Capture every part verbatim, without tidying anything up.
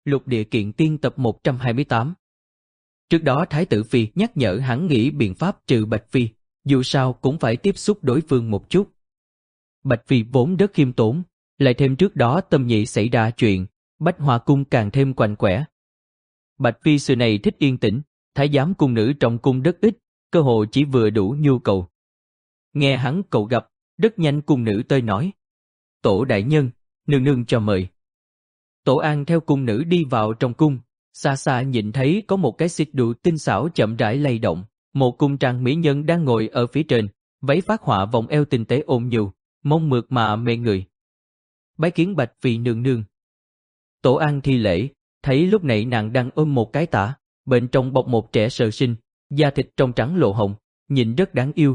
Lục Địa Kiện Tiên tập một trăm hai mươi tám. Trước đó Thái tử Phi nhắc nhở hắn nghĩ biện pháp trừ Bạch Phi, dù sao cũng phải tiếp xúc đối phương một chút. Bạch Phi vốn rất khiêm tốn, lại thêm trước đó Tâm Nhị xảy ra chuyện, Bách Hoa Cung càng thêm quạnh quẽ. Bạch Phi xưa này thích yên tĩnh, thái giám cung nữ trong cung rất ít, cơ hội chỉ vừa đủ nhu cầu. Nghe hắn cầu gặp, rất nhanh cung nữ tới nói: Tổ đại nhân, nương nương cho mời. Tổ An theo cung nữ đi vào trong cung, xa xa nhìn thấy có một cái xích đu tinh xảo chậm rãi lay động, một cung trang mỹ nhân đang ngồi ở phía trên, váy phát họa vòng eo tinh tế ôn nhu, mông mượt mà mê người. Bái kiến Bạch Phi nương nương. Tổ An thi lễ, thấy lúc này nàng đang ôm một cái tã, bên trong bọc một trẻ sơ sinh, da thịt trong trắng lộ hồng, nhìn rất đáng yêu.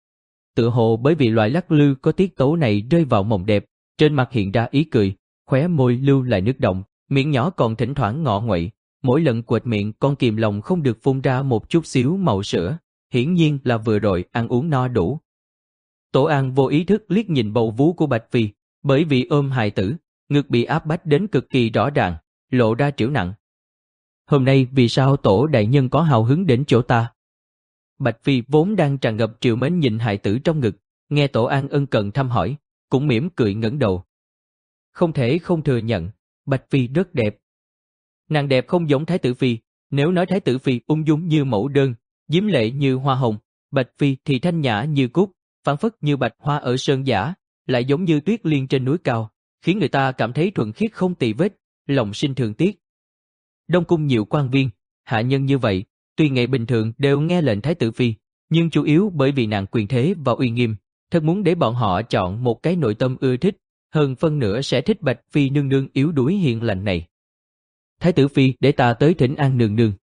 Tựa hồ bởi vì loại lắc lư có tiết tấu này rơi vào mộng đẹp, trên mặt hiện ra ý cười, khóe môi lưu lại nước động, miệng nhỏ còn thỉnh thoảng ngọ nguậy, mỗi lần quệt miệng con kìm lòng không được phun ra một chút xíu màu sữa, hiển nhiên là vừa rồi ăn uống no đủ. Tổ An vô ý thức liếc nhìn bầu vú của Bạch Phi, bởi vì ôm hài tử, ngực bị áp bách đến cực kỳ rõ ràng, lộ ra trĩu nặng. Hôm nay vì sao tổ đại nhân có hào hứng đến chỗ ta? Bạch Phi vốn đang tràn ngập trìu mến nhìn hài tử trong ngực, nghe Tổ An ân cần thăm hỏi, cũng mỉm cười ngẩng đầu. Không thể không thừa nhận, Bạch Phi rất đẹp. Nàng đẹp không giống Thái tử Phi, nếu nói Thái tử Phi ung dung như mẫu đơn, diễm lệ như hoa hồng, Bạch Phi thì thanh nhã như cúc, phảng phất như bạch hoa ở sơn giả, lại giống như tuyết liên trên núi cao, khiến người ta cảm thấy thuần khiết không tì vết, lòng sinh thương tiếc. Đông cung nhiều quan viên, hạ nhân như vậy, tuy ngày bình thường đều nghe lệnh Thái tử Phi, nhưng chủ yếu bởi vì nàng quyền thế và uy nghiêm, thật muốn để bọn họ chọn một cái nội tâm ưa thích, hơn phân nửa sẽ thích Bạch Phi nương nương yếu đuối hiền lành này. Thái tử Phi để ta tới thỉnh an nương nương.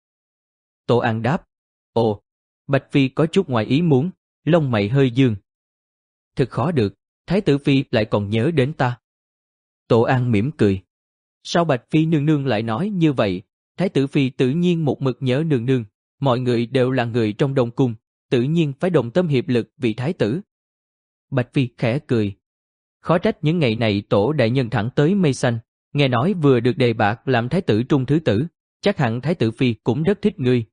Tổ An đáp. Ồ, Bạch Phi có chút ngoài ý muốn, lông mày hơi dương. Thật khó được, Thái tử Phi lại còn nhớ đến ta. Tổ An mỉm cười. Sao Bạch Phi nương nương lại nói như vậy? Thái tử Phi tự nhiên một mực nhớ nương nương, mọi người đều là người trong Đông cung, tự nhiên phải đồng tâm hiệp lực vì thái tử. Bạch Phi khẽ cười. Khó trách những ngày này tổ đại nhân thẳng tới mây xanh, nghe nói vừa được đề bạt làm thái tử trung thứ tử, chắc hẳn Thái tử Phi cũng rất thích ngươi.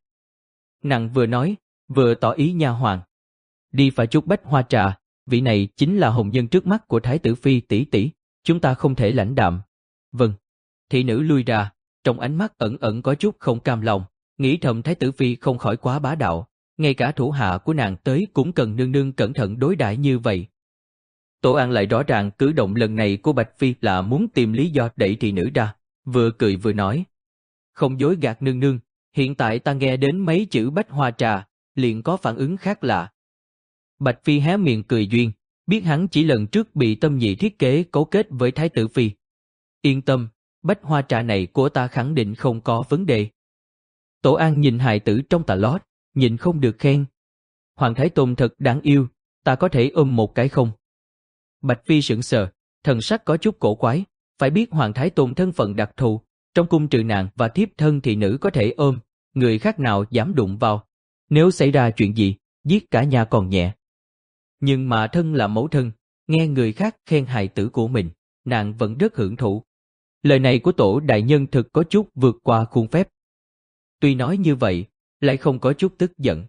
Nàng vừa nói, vừa tỏ ý nha hoàn. Đi pha chút bách hoa trà, vị này chính là hồng nhân trước mắt của Thái tử Phi tỷ tỷ, chúng ta không thể lãnh đạm. Vâng. Thị nữ lui ra, trong ánh mắt ẩn ẩn có chút không cam lòng, nghĩ thầm Thái tử Phi không khỏi quá bá đạo, ngay cả thủ hạ của nàng tới cũng cần nương nương cẩn thận đối đãi như vậy. Tổ An lại rõ ràng cử động lần này của Bạch Phi là muốn tìm lý do đẩy thị nữ ra, vừa cười vừa nói. Không dối gạt nương nương, hiện tại ta nghe đến mấy chữ bách hoa trà, liền có phản ứng khác lạ. Bạch Phi hé miệng cười duyên, biết hắn chỉ lần trước bị Tâm Nhị thiết kế cấu kết với Thái tử Phi. Yên tâm, bách hoa trà này của ta khẳng định không có vấn đề. Tổ An nhìn hài tử trong tà lót, nhìn không được khen. Hoàng Thái Tôn thật đáng yêu, ta có thể ôm một cái không? Bạch Phi sững sờ, thần sắc có chút cổ quái, phải biết Hoàng Thái Tôn thân phận đặc thù, trong cung trừ nàng và thiếp thân thị nữ có thể ôm, người khác nào dám đụng vào. Nếu xảy ra chuyện gì, giết cả nhà còn nhẹ. Nhưng mà thân là mẫu thân, nghe người khác khen hài tử của mình, nàng vẫn rất hưởng thụ. Lời này của tổ đại nhân thực có chút vượt qua khuôn phép. Tuy nói như vậy, lại không có chút tức giận.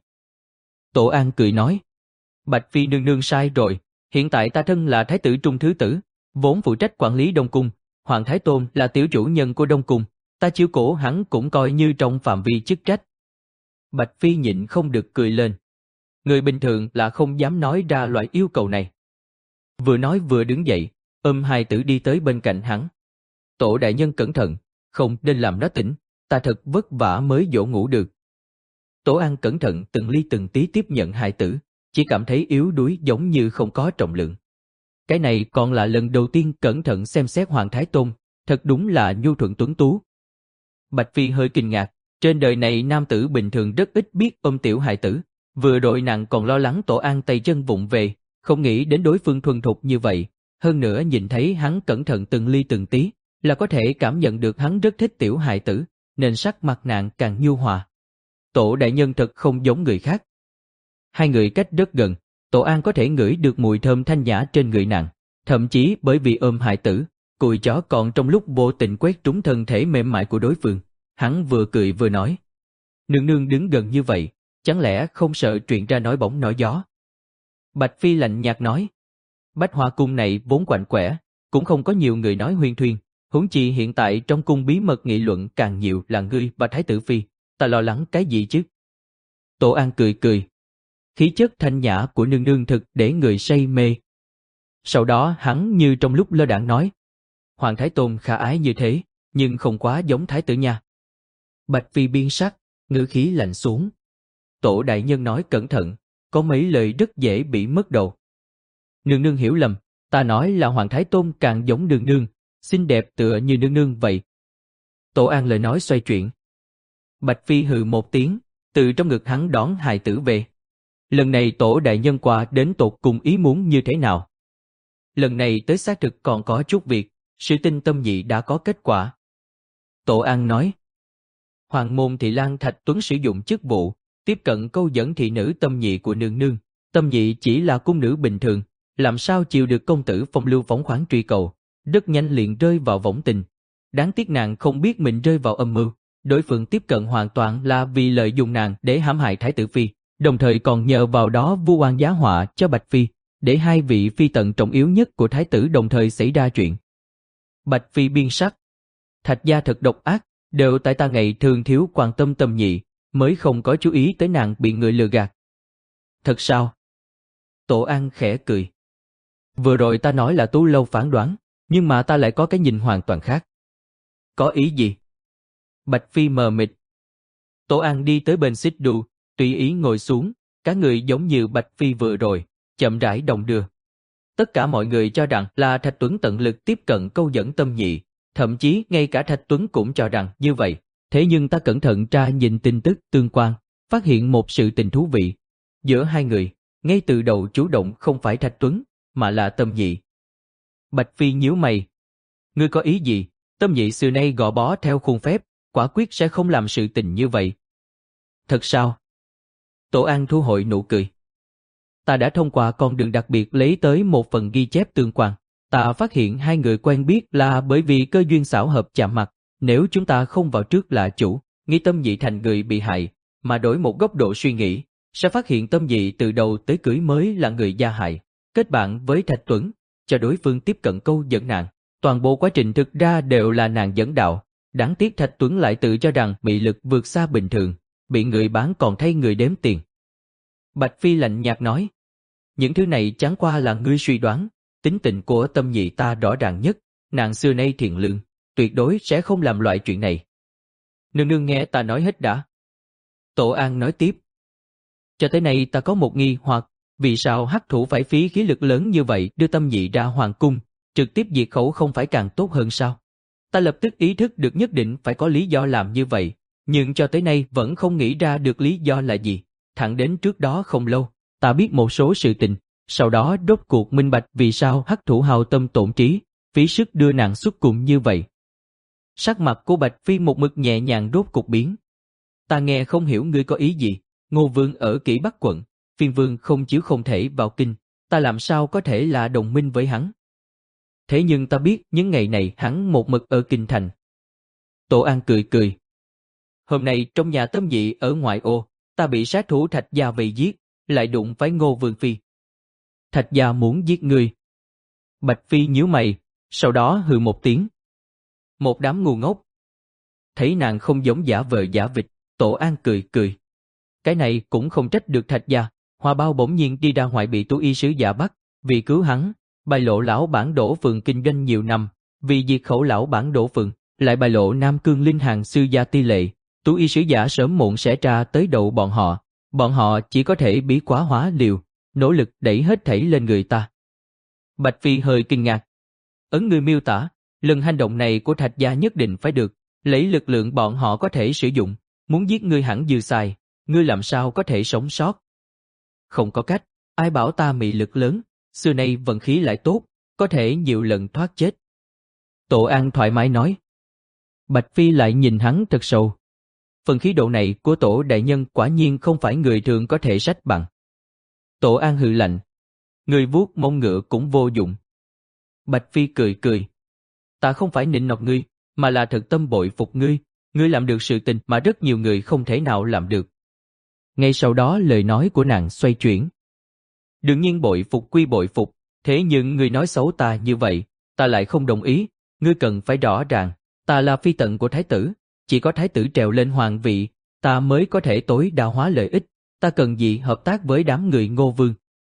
Tổ An cười nói, Bạch Phi nương nương sai rồi, hiện tại ta thân là thái tử trung thứ tử, vốn phụ trách quản lý Đông Cung, Hoàng Thái Tôn là tiểu chủ nhân của Đông Cung, ta chiếu cố hắn cũng coi như trong phạm vi chức trách. Bạch Phi nhịn không được cười lên. Người bình thường là không dám nói ra loại yêu cầu này. Vừa nói vừa đứng dậy, ôm hài tử đi tới bên cạnh hắn. Tổ đại nhân cẩn thận, không nên làm nó tỉnh, ta thật vất vả mới dỗ ngủ được. Tổ An cẩn thận từng ly từng tí tiếp nhận hài tử, chỉ cảm thấy yếu đuối giống như không có trọng lượng. Cái này còn là lần đầu tiên cẩn thận xem xét Hoàng Thái Tôn, thật đúng là nhu thuận tuấn tú. Bạch Phi hơi kinh ngạc, trên đời này nam tử bình thường rất ít biết ôm tiểu hài tử, vừa rồi nàng còn lo lắng Tổ An tay chân vụng về, không nghĩ đến đối phương thuần thục như vậy, hơn nữa nhìn thấy hắn cẩn thận từng ly từng tí, là có thể cảm nhận được hắn rất thích tiểu hài tử, nên sắc mặt nàng càng nhu hòa. Tổ đại nhân thật không giống người khác. Hai người cách rất gần, Tổ An có thể ngửi được mùi thơm thanh nhã trên người nàng, thậm chí bởi vì ôm hài tử, cùi chó còn trong lúc vô tình quét trúng thân thể mềm mại của đối phương. Hắn vừa cười vừa nói. Nương nương đứng gần như vậy, chẳng lẽ không sợ chuyện ra nói bóng nói gió? Bạch Phi lạnh nhạt nói. Bách Hoa cung này vốn quạnh quẻ, cũng không có nhiều người nói huyên thuyên. Huống chi hiện tại trong cung bí mật nghị luận càng nhiều là ngươi và Thái tử Phi, ta lo lắng cái gì chứ? Tổ An cười cười. Khí chất thanh nhã của nương nương thực để người say mê. Sau đó hắn như trong lúc lơ đãng nói. Hoàng Thái Tôn khả ái như thế, nhưng không quá giống Thái tử nha. Bạch Phi biên sắc, ngữ khí lạnh xuống. Tổ đại nhân nói cẩn thận, có mấy lời rất dễ bị mất đầu. Nương nương hiểu lầm, ta nói là Hoàng Thái Tôn càng giống nương nương, xinh đẹp tựa như nương nương vậy. Tổ An lời nói xoay chuyển. Bạch Phi hừ một tiếng, từ trong ngực hắn đón hài tử về. Lần này tổ đại nhân qua đến tột cùng ý muốn như thế nào? Lần này tới xác thực còn có chút việc, sự tinh tâm nhị đã có kết quả. Tổ An nói. Hoàng môn thị lang Thạch Tuấn sử dụng chức vụ, tiếp cận câu dẫn thị nữ tâm nhị của nương nương. Tâm nhị chỉ là cung nữ bình thường, làm sao chịu được công tử phong lưu phóng khoáng truy cầu, rất nhanh liền rơi vào võng tình. Đáng tiếc nàng không biết mình rơi vào âm mưu, đối phương tiếp cận hoàn toàn là vì lợi dụng nàng để hãm hại Thái tử Phi, đồng thời còn nhờ vào đó vu oan giá họa cho Bạch Phi, để hai vị phi tần trọng yếu nhất của Thái tử đồng thời xảy ra chuyện. Bạch Phi biên sắc. Thạch gia thật độc ác, đều tại ta ngày thường thiếu quan tâm Tâm nhị, mới không có chú ý tới nàng bị người lừa gạt. Thật sao? Tổ An khẽ cười. Vừa rồi ta nói là Tú Lâu phán đoán, nhưng mà ta lại có cái nhìn hoàn toàn khác. Có ý gì? Bạch Phi mờ mịt. Tổ An đi tới bên xích đu, tùy ý ngồi xuống, cả người giống như Bạch Phi vừa rồi, chậm rãi đồng đưa. Tất cả mọi người cho rằng là Thạch Tuấn tận lực tiếp cận câu dẫn Tâm nhị, thậm chí ngay cả Thạch Tuấn cũng cho rằng như vậy. Thế nhưng ta cẩn thận tra nhìn tin tức tương quan, phát hiện một sự tình thú vị. Giữa hai người, ngay từ đầu chủ động không phải Thạch Tuấn, mà là Tâm nhị. Bạch Phi nhíu mày. Ngươi có ý gì? Tâm nhị xưa nay gò bó theo khuôn phép, quả quyết sẽ không làm sự tình như vậy. Thật sao? Tổ An thu hồi nụ cười. Ta đã thông qua con đường đặc biệt lấy tới một phần ghi chép tương quan. Ta phát hiện hai người quen biết là bởi vì cơ duyên xảo hợp chạm mặt. Nếu chúng ta không vào trước là chủ, nghĩ Tâm nhị thành người bị hại, mà đổi một góc độ suy nghĩ, sẽ phát hiện Tâm nhị từ đầu tới cưới mới là người gia hại. Kết bạn với Thạch Tuấn, cho đối phương tiếp cận câu dẫn nàng. Toàn bộ quá trình thực ra đều là nàng dẫn đạo. Đáng tiếc Thạch Tuấn lại tự cho rằng mị lực vượt xa bình thường, bị người bán còn thay người đếm tiền. Bạch Phi lạnh nhạt nói. Những thứ này chẳng qua là ngươi suy đoán, tính tình của Tâm nhị ta rõ ràng nhất, nàng xưa nay thiện lương, tuyệt đối sẽ không làm loại chuyện này. Nương nương nghe ta nói hết đã. Tổ An nói tiếp. Cho tới nay ta có một nghi hoặc, vì sao hắc thủ phải phí khí lực lớn như vậy đưa Tâm nhị ra hoàng cung, trực tiếp diệt khẩu không phải càng tốt hơn sao? Ta lập tức ý thức được nhất định phải có lý do làm như vậy, nhưng cho tới nay vẫn không nghĩ ra được lý do là gì. Thẳng đến trước đó không lâu, ta biết một số sự tình, sau đó rốt cuộc minh bạch vì sao hắc thủ hao tâm tổn trí, phí sức đưa nàng xuất cung như vậy. Sắc mặt của Bạch Phi một mực nhẹ nhàng rốt cuộc biến. Ta nghe không hiểu ngươi có ý gì, Ngô Vương ở Kỷ Bắc quận, Phiên Vương không chiếu không thể vào kinh, ta làm sao có thể là đồng minh với hắn. Thế nhưng ta biết những ngày này hắn một mực ở kinh thành. Tổ An cười cười. Hôm nay trong nhà Tâm nhị ở ngoại ô, ta bị sát thủ Thạch gia vây giết, lại đụng phải Ngô Vương Phi. Thạch gia muốn giết ngươi. Bạch Phi nhíu mày, sau đó hừ một tiếng. Một đám ngu ngốc. Thấy nàng không giống giả vờ giả vịt, Tổ An cười cười. Cái này cũng không trách được Thạch gia. Hoa Bao bỗng nhiên đi ra ngoài bị Tú Y sứ giả bắt, vì cứu hắn, bại lộ lão bản Đỗ Phường kinh doanh nhiều năm, vì diệt khẩu lão bản Đỗ Phường, lại bại lộ Nam Cương Linh Hàng sư gia Ti Lệ. Tú Y sứ giả sớm muộn sẽ tra tới đầu bọn họ, bọn họ chỉ có thể bí quá hóa liều, nỗ lực đẩy hết thảy lên người ta. Bạch Phi hơi kinh ngạc. Ấn ngươi miêu tả, lần hành động này của Thạch gia nhất định phải được, lấy lực lượng bọn họ có thể sử dụng, muốn giết ngươi hẳn dư xài, ngươi làm sao có thể sống sót? Không có cách, ai bảo ta mị lực lớn, xưa nay vận khí lại tốt, có thể nhiều lần thoát chết. Tổ An thoải mái nói. Bạch Phi lại nhìn hắn thật sâu. Phần khí độ này của Tổ đại nhân quả nhiên không phải người thường có thể sánh bằng. Tổ An hừ lạnh. Người vuốt mông ngựa cũng vô dụng. Bạch Phi cười cười. ta không phải nịnh nọt ngươi, mà là thật tâm bội phục ngươi, ngươi làm được sự tình mà rất nhiều người không thể nào làm được. Ngay sau đó lời nói của nàng xoay chuyển. Đương nhiên bội phục quy bội phục, thế nhưng ngươi nói xấu ta như vậy, ta lại không đồng ý, ngươi cần phải rõ ràng, ta là phi tận của thái tử, chỉ có thái tử trèo lên hoàng vị, ta mới có thể tối đa hóa lợi ích, ta cần gì hợp tác với đám người Ngô Vương.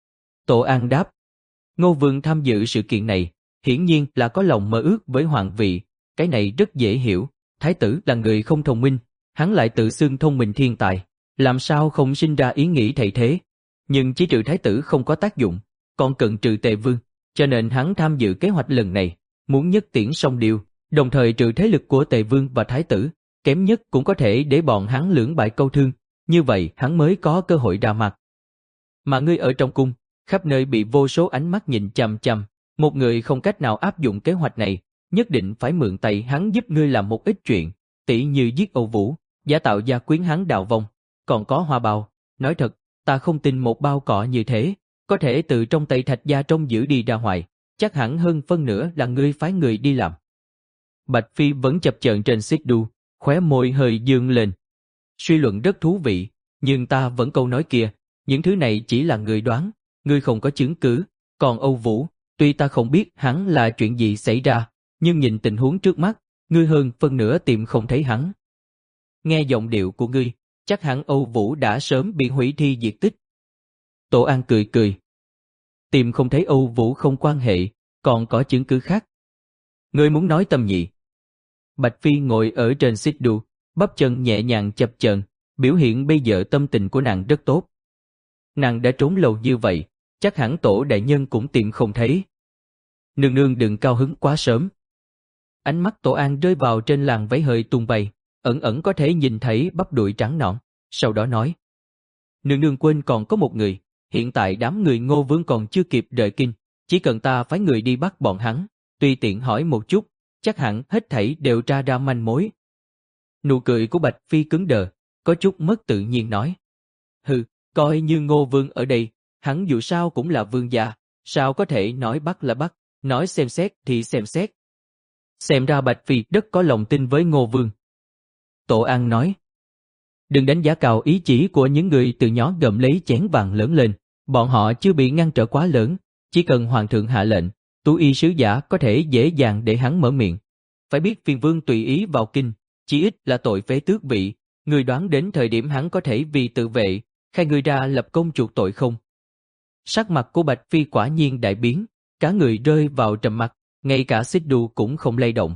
Tổ An đáp, Ngô Vương tham dự sự kiện này, hiển nhiên là có lòng mơ ước với hoàng vị, cái này rất dễ hiểu, thái tử là người không thông minh, hắn lại tự xưng thông minh thiên tài, làm sao không sinh ra ý nghĩ thầy thế, nhưng chỉ trừ thái tử không có tác dụng, còn cần trừ Tề Vương, cho nên hắn tham dự kế hoạch lần này, muốn nhất tiễn song điều, đồng thời trừ thế lực của Tề Vương và thái tử, kém nhất cũng có thể để bọn hắn lưỡng bại câu thương, như vậy hắn mới có cơ hội ra mặt. Mà ngươi ở trong cung, khắp nơi bị vô số ánh mắt nhìn chằm chằm, một người không cách nào áp dụng kế hoạch này, nhất định phải mượn tay hắn giúp ngươi làm một ít chuyện, tỉ như giết Âu Vũ, giả tạo gia quyến hắn đào vong, còn có Hoa Bao, nói thật, ta không tin một bao cỏ như thế, có thể từ trong tay Thạch gia trông giữ đi ra ngoài, chắc hẳn hơn phân nửa là ngươi phái người đi làm. Bạch Phi vẫn chập chờn trên xích đu, khóe môi hơi dương lên. Suy luận rất thú vị, nhưng ta vẫn câu nói kia, những thứ này chỉ là người đoán, ngươi không có chứng cứ, còn Âu Vũ, tuy ta không biết hắn là chuyện gì xảy ra, nhưng nhìn tình huống trước mắt, ngươi hơn phân nửa tìm không thấy hắn. Nghe giọng điệu của ngươi, chắc hẳn Âu Vũ đã sớm bị hủy thi diệt tích. Tổ An cười cười. Tìm không thấy Âu Vũ không quan hệ, còn có chứng cứ khác. Ngươi muốn nói Tâm Nhị? Bạch Phi ngồi ở trên xích đu, bắp chân nhẹ nhàng chập chờn, biểu hiện bây giờ tâm tình của nàng rất tốt. Nàng đã trốn lâu như vậy, chắc hẳn tổ đại nhân cũng tìm không thấy. Nương nương đừng cao hứng quá sớm. Ánh mắt Tổ An rơi vào trên làn váy hơi tung bay, ẩn ẩn có thể nhìn thấy bắp đùi trắng nõn, sau đó nói. Nương nương quên còn có một người, hiện tại đám người Ngô Vương còn chưa kịp rời kinh, chỉ cần ta phái người đi bắt bọn hắn, tùy tiện hỏi một chút, chắc hẳn hết thảy đều tra ra manh mối. Nụ cười của Bạch Phi cứng đờ, có chút mất tự nhiên nói. Hừ, coi như Ngô Vương ở đây, hắn dù sao cũng là vương gia, sao có thể nói bắt là bắt, nói xem xét thì xem xét. Xem ra Bạch Phi rất có lòng tin với Ngô Vương. Tổ An nói. Đừng đánh giá cao ý chí của những người từ nhỏ gầm lấy chén vàng lớn lên, bọn họ chưa bị ngăn trở quá lớn, chỉ cần hoàng thượng hạ lệnh, Tú Y sứ giả có thể dễ dàng để hắn mở miệng. Phải biết phiền vương tùy ý vào kinh, chỉ ít là tội phế tước vị, người đoán đến thời điểm hắn có thể vì tự vệ, khai người ra lập công chuộc tội không? Sắc mặt của Bạch Phi quả nhiên đại biến, cả người rơi vào trầm mặc, ngay cả xích đu cũng không lay động.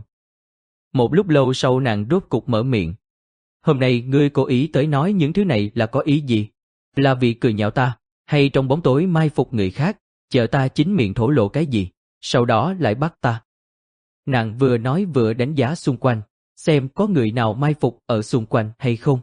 Một lúc lâu sau nàng rốt cục mở miệng. Hôm nay ngươi cố ý tới nói những thứ này là có ý gì? Là vì cười nhạo ta, hay trong bóng tối mai phục người khác, chờ ta chính miệng thổ lộ cái gì, sau đó lại bắt ta? Nàng vừa nói vừa đánh giá xung quanh, xem có người nào mai phục ở xung quanh hay không.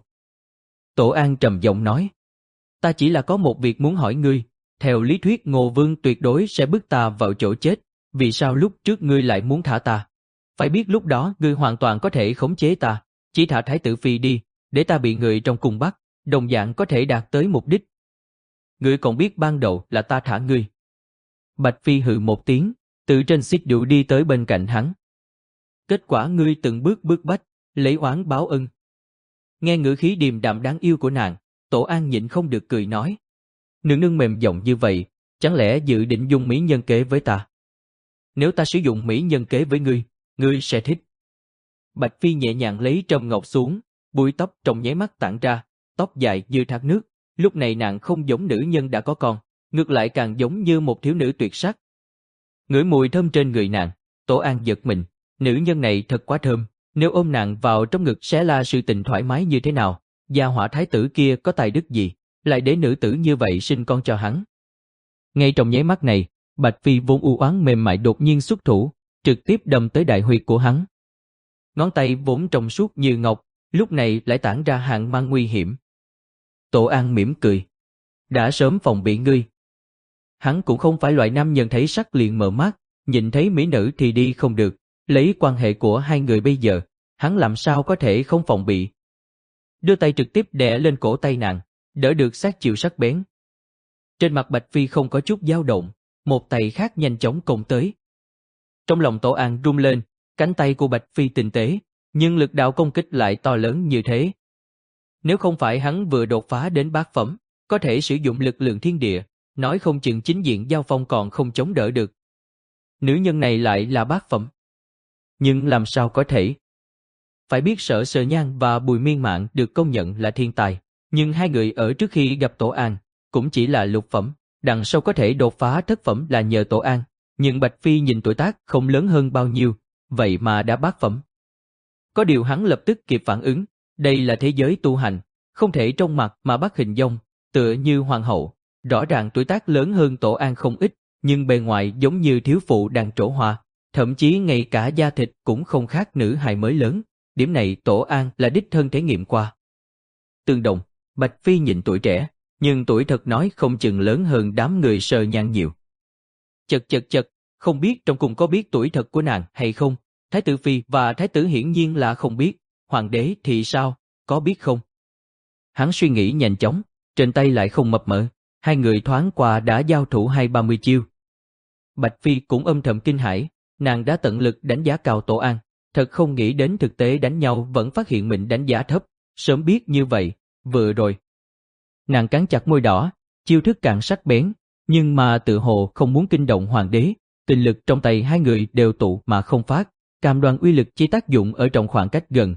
Tổ An trầm giọng nói. Ta chỉ là có một việc muốn hỏi ngươi, theo lý thuyết Ngô Vương tuyệt đối sẽ bức ta vào chỗ chết, vì sao lúc trước ngươi lại muốn thả ta? Phải biết lúc đó ngươi hoàn toàn có thể khống chế ta, chỉ thả Thái tử Phi đi, để ta bị người trong cung bắt, đồng dạng có thể đạt tới mục đích. Ngươi còn biết ban đầu là ta thả ngươi. Bạch Phi hừ một tiếng, từ trên xích đu đi tới bên cạnh hắn. Kết quả ngươi từng bước bước bách, lấy oán báo ân. Nghe ngữ khí điềm đạm đáng yêu của nàng, Tổ An nhịn không được cười nói. Nương nương mềm giọng như vậy, chẳng lẽ dự định dùng mỹ nhân kế với ta? Nếu ta sử dụng mỹ nhân kế với ngươi, ngươi sẽ thích. Bạch Phi nhẹ nhàng lấy trâm ngọc xuống, búi tóc trong nháy mắt tản ra, tóc dài như thác nước. Lúc này nàng không giống nữ nhân đã có con, ngược lại càng giống như một thiếu nữ tuyệt sắc. Ngửi mùi thơm trên người nàng, Tổ An giật mình, nữ nhân này thật quá thơm, nếu ôm nàng vào trong ngực sẽ là sự tình thoải mái như thế nào, gia hỏa thái tử kia có tài đức gì, lại để nữ tử như vậy sinh con cho hắn. Ngay trong nháy mắt này, Bạch Phi vốn u oán mềm mại đột nhiên xuất thủ, trực tiếp đâm tới đại huyệt của hắn. Ngón tay vốn trong suốt như ngọc, lúc này lại tản ra hàn mang nguy hiểm. Tổ An mỉm cười. Đã sớm phòng bị ngươi. Hắn cũng không phải loại nam nhân thấy sắc liền mở mắt, nhìn thấy mỹ nữ thì đi không được, lấy quan hệ của hai người bây giờ, hắn làm sao có thể không phòng bị. Đưa tay trực tiếp đè lên cổ tay nàng, đỡ được sát chiều sắc bén. Trên mặt Bạch Phi không có chút dao động, một tay khác nhanh chóng công tới. Trong lòng Tổ An rung lên, Cánh tay của Bạch Phi tinh tế, nhưng lực đạo công kích lại to lớn như thế. Nếu không phải hắn vừa đột phá đến bát phẩm, có thể sử dụng lực lượng thiên địa, nói không chừng chính diện giao phong còn không chống đỡ được. Nữ nhân này lại là bát phẩm. Nhưng làm sao có thể? Phải biết Sở Sơ Nhan và Bùi Miên Mạn được công nhận là thiên tài, nhưng hai người ở trước khi gặp Tổ An cũng chỉ là lục phẩm, đằng sau có thể đột phá thất phẩm là nhờ Tổ An, nhưng Bạch Phi nhìn tuổi tác không lớn hơn bao nhiêu, vậy mà đã bát phẩm. Có điều hắn lập tức kịp phản ứng, đây là thế giới tu hành, không thể trông mặt mà bắt hình dong, tựa như hoàng hậu, rõ ràng tuổi tác lớn hơn Tổ An không ít, nhưng bề ngoài giống như thiếu phụ đang trổ hoa, thậm chí ngay cả da thịt cũng không khác nữ hài mới lớn, điểm này Tổ An là đích thân thể nghiệm qua. Tương đồng, Bạch Phi nhìn tuổi trẻ, nhưng tuổi thật nói không chừng lớn hơn đám người Sơ Nhan nhiều. Chật chật chật, không biết trong cùng có biết tuổi thật của nàng hay không, Thái tử Phi và Thái tử hiển nhiên là không biết, Hoàng đế thì sao, có biết không? Hắn suy nghĩ nhanh chóng, trên tay lại không mập mờ, hai người thoáng qua đã giao thủ hai ba mươi chiêu. Bạch Phi cũng âm thầm kinh hãi, nàng đã tận lực đánh giá cao Tổ An, thật không nghĩ đến thực tế đánh nhau vẫn phát hiện mình đánh giá thấp, sớm biết như vậy, vừa rồi. Nàng cắn chặt môi đỏ, chiêu thức càng sắc bén, nhưng mà tự hồ không muốn kinh động hoàng đế, tinh lực trong tay hai người đều tụ mà không phát, cam đoan uy lực chỉ tác dụng ở trong khoảng cách gần.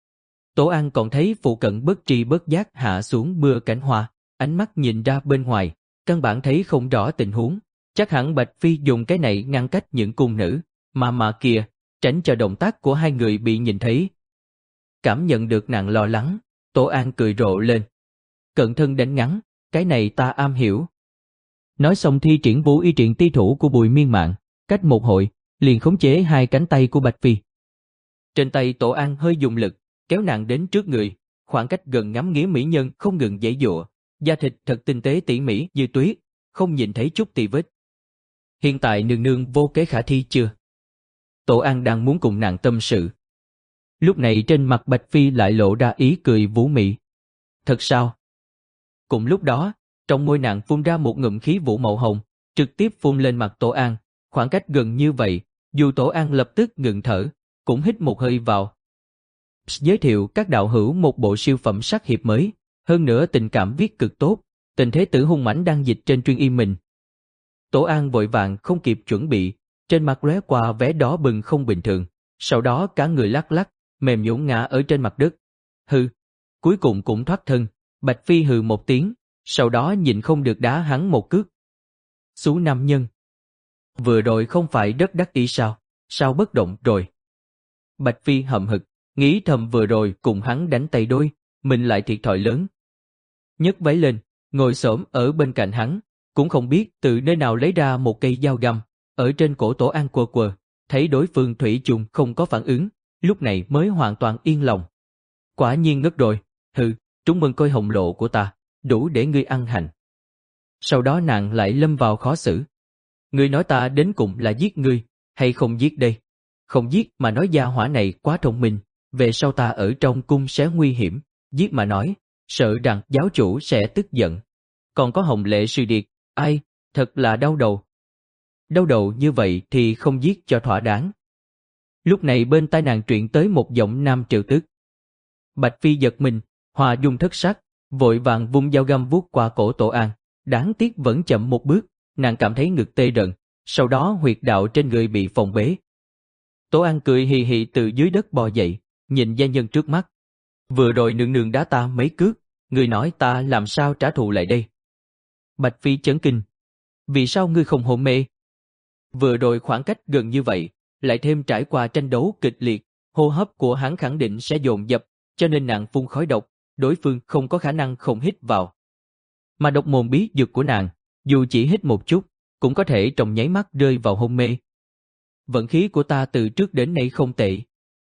Tổ An còn thấy phụ cận bất tri bất giác hạ xuống mưa cảnh hoa, ánh mắt nhìn ra bên ngoài, căn bản thấy không rõ tình huống, chắc hẳn Bạch Phi dùng cái này ngăn cách những cung nữ, mà mà kìa, tránh cho động tác của hai người bị nhìn thấy. Cảm nhận được nàng lo lắng, Tổ An cười rộ lên. Cận thân đánh ngắn, cái này ta am hiểu. Nói xong thi triển vũ y triện ti thủ của Bùi Miên Mạn, cách một hội, liền khống chế hai cánh tay của Bạch Phi. Trên tay Tổ An hơi dùng lực, kéo nàng đến trước người, khoảng cách gần ngắm nghía mỹ nhân không ngừng giãy giụa, da thịt thật tinh tế tỉ mỉ như tuyết, không nhìn thấy chút tì vết. Hiện tại nương nương vô kế khả thi chưa? Tổ An đang muốn cùng nàng tâm sự. Lúc này trên mặt Bạch Phi lại lộ ra ý cười vũ mị. Thật sao? Cùng lúc đó, trong môi nàng phun ra một ngụm khí vũ màu hồng, trực tiếp phun lên mặt Tổ An, khoảng cách gần như vậy, dù Tổ An lập tức ngừng thở, cũng hít một hơi vào. Giới thiệu các đạo hữu một bộ siêu phẩm sắc hiệp mới, hơn nữa tình cảm viết cực tốt, tình thế tử hung mãnh đang dịch trên Truyền Y mình. Tổ An vội vàng không kịp chuẩn bị, trên mặt lóe qua vẻ đỏ bừng không bình thường, sau đó cả người lắc lắc, mềm nhũn ngã ở trên mặt đất. Hừ, cuối cùng cũng thoát thân, Bạch Phi hừ một tiếng, sau đó nhìn không được đá hắn một cước. Xú nam nhân. Vừa rồi không phải rất đắc ý sao, sao bất động rồi? Bạch Phi hậm hực, nghĩ thầm vừa rồi cùng hắn đánh tay đôi, mình lại thiệt thòi lớn. Nhấc váy lên, ngồi xổm ở bên cạnh hắn, cũng không biết từ nơi nào lấy ra một cây dao găm, ở trên cổ Tổ An quơ quơ, thấy đối phương thủy chung không có phản ứng, lúc này mới hoàn toàn yên lòng. Quả nhiên ngất rồi, hừ, trúng mừng coi hồng lộ của ta, đủ để ngươi ăn hành. Sau đó nàng lại lâm vào khó xử. Ngươi nói ta đến cùng là giết ngươi, hay không giết đây? Không giết mà nói gia hỏa này quá thông minh, về sau ta ở trong cung sẽ nguy hiểm, giết mà nói, sợ rằng giáo chủ sẽ tức giận. Còn có Hồng Lệ Sư Điệt, ai, thật là đau đầu. Đau đầu như vậy thì không giết cho thỏa đáng. Lúc này bên tai nàng truyền tới một giọng nam trêu tức. Bạch Phi giật mình, hòa dung thất sắc, vội vàng vung dao găm vuốt qua cổ Tổ An, đáng tiếc vẫn chậm một bước, nàng cảm thấy ngực tê rần, sau đó huyệt đạo trên người bị phòng bế. Tổ An cười hì hì từ dưới đất bò dậy, nhìn gia nhân trước mắt. Vừa rồi nương nương đá ta mấy cước, người nói ta làm sao trả thù lại đây? Bạch Phi chấn kinh. Vì sao ngươi không hôn mê? Vừa rồi khoảng cách gần như vậy, lại thêm trải qua tranh đấu kịch liệt, hô hấp của hắn khẳng định sẽ dồn dập, cho nên nàng phun khói độc, đối phương không có khả năng không hít vào. Mà độc môn bí dược của nàng, dù chỉ hít một chút, cũng có thể trong nháy mắt rơi vào hôn mê. Vận khí của ta từ trước đến nay không tệ.